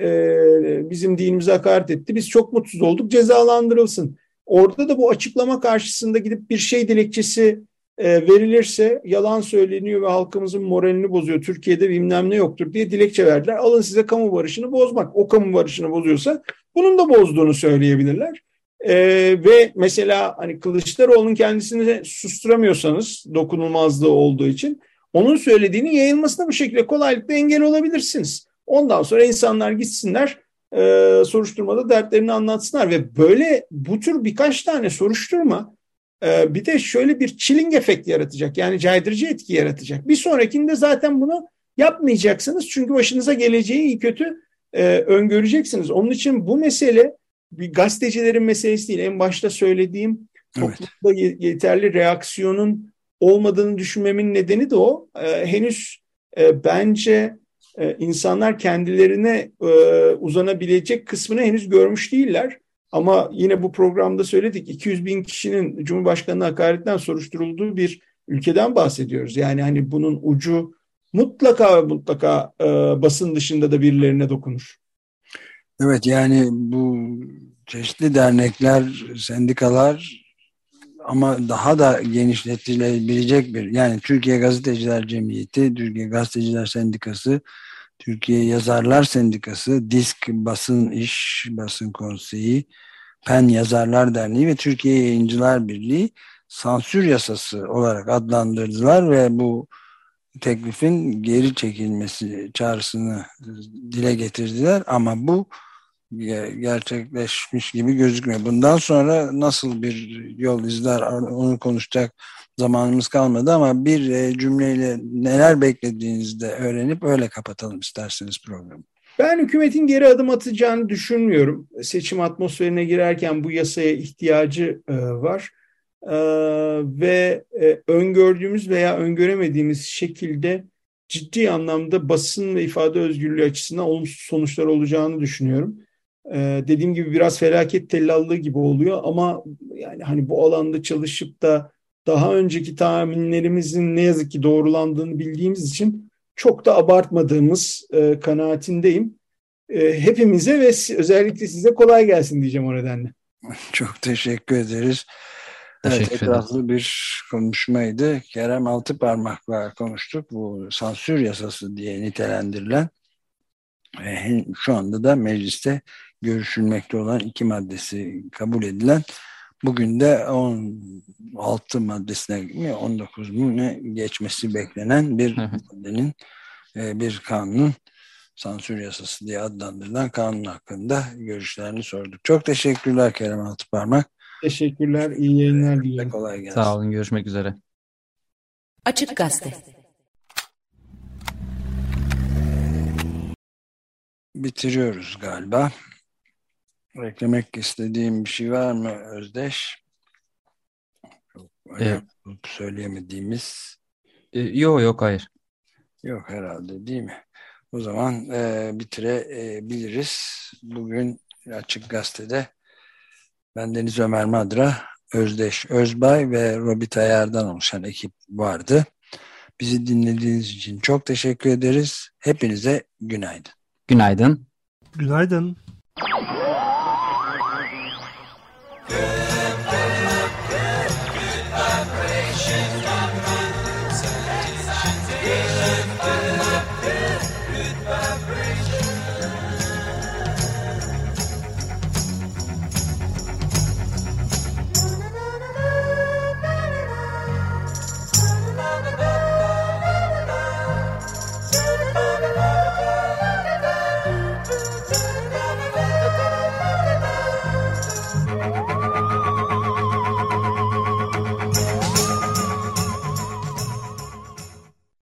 e, bizim dinimize hakaret etti. Biz çok mutsuz olduk, cezalandırılsın. Orada da bu açıklama karşısında gidip bir şey dilekçesi e, verilirse yalan söyleniyor ve halkımızın moralini bozuyor. Türkiye'de bilmem ne yoktur diye dilekçe verdiler. Alın size kamu barışını bozmak. O kamu barışını bozuyorsa bunun da bozduğunu söyleyebilirler. E, ve mesela hani Kılıçdaroğlu'nun kendisini susturamıyorsanız dokunulmazlığı olduğu için onun söylediğinin yayılmasına bu şekilde kolaylıkla engel olabilirsiniz. Ondan sonra insanlar gitsinler e, soruşturmada dertlerini anlatsınlar ve böyle bu tür birkaç tane soruşturma e, bir de şöyle bir chilling efekt yaratacak. Yani caydırıcı etki yaratacak. Bir sonrakinde zaten bunu yapmayacaksınız çünkü başınıza geleceği iyi kötü e, öngöreceksiniz. Onun için bu mesele bir gazetecilerin meselesi değil. En başta söylediğim toplumda evet. yeterli reaksiyonun olmadığını düşünmemin nedeni de o. E, henüz e, bence e, insanlar kendilerine e, uzanabilecek kısmını henüz görmüş değiller. Ama yine bu programda söyledik iki yüz bin kişinin Cumhurbaşkanı'na hakaretten soruşturulduğu bir ülkeden bahsediyoruz. Yani hani bunun ucu mutlaka ve mutlaka e, basın dışında da birilerine dokunur. Evet yani bu çeşitli dernekler, sendikalar ama daha da genişletilebilecek bir yani Türkiye Gazeteciler Cemiyeti, Türkiye Gazeteciler Sendikası, Türkiye Yazarlar Sendikası, Disk Basın İş, Basın Konseyi, PEN Yazarlar Derneği ve Türkiye Yayıncılar Birliği sansür yasası olarak adlandırdılar ve bu teklifin geri çekilmesi çağrısını dile getirdiler ama bu gerçekleşmiş gibi gözükmüyor. Bundan sonra nasıl bir yol izler onu konuşacak zamanımız kalmadı ama bir cümleyle neler beklediğinizi de öğrenip öyle kapatalım isterseniz programı. Ben hükümetin geri adım atacağını düşünmüyorum. Seçim atmosferine girerken bu yasaya ihtiyacı e, var. E, ve e, öngördüğümüz veya öngöremediğimiz şekilde ciddi anlamda basın ve ifade özgürlüğü açısından olumsuz sonuçlar olacağını düşünüyorum. Ee, dediğim gibi biraz felaket tellallığı gibi oluyor ama yani hani bu alanda çalışıp da daha önceki tahminlerimizin ne yazık ki doğrulandığını bildiğimiz için çok da abartmadığımız e, kanaatindeyim. E, hepimize ve özellikle size kolay gelsin diyeceğim o nedenle. Çok teşekkür ederiz. Teşekkür evet, etraflı bir konuşmaydı. Kerem Altıparmak'la konuştuk. Bu sansür yasası diye nitelendirilen ve şu anda da mecliste görüşülmekte olan iki maddesi kabul edilen, bugün de on altı maddesine mi on dokuz mu ne geçmesi beklenen bir maddenin, bir kanunun, sansür yasası diye adlandırılan kanun hakkında görüşlerini sorduk. Çok teşekkürler Kerem Altıparmak. Teşekkürler, iyi yayınlar diliyorum. Kolay gelsin. Sağ olun, görüşmek üzere. Açık Gazete. Bitiriyoruz galiba. Eklemek istediğim bir şey var mı Özdeş? Çok önemli evet. Söyleyemediğimiz. Ee, yok yok hayır. Yok herhalde değil mi? O zaman e, bitirebiliriz. Bugün Açık Gazete'de ben Deniz Ömer Madra, Özdeş Özbay ve Robi Tayar'dan oluşan ekip vardı. Bizi dinlediğiniz için çok teşekkür ederiz. Hepinize günaydın. Günaydın. Günaydın.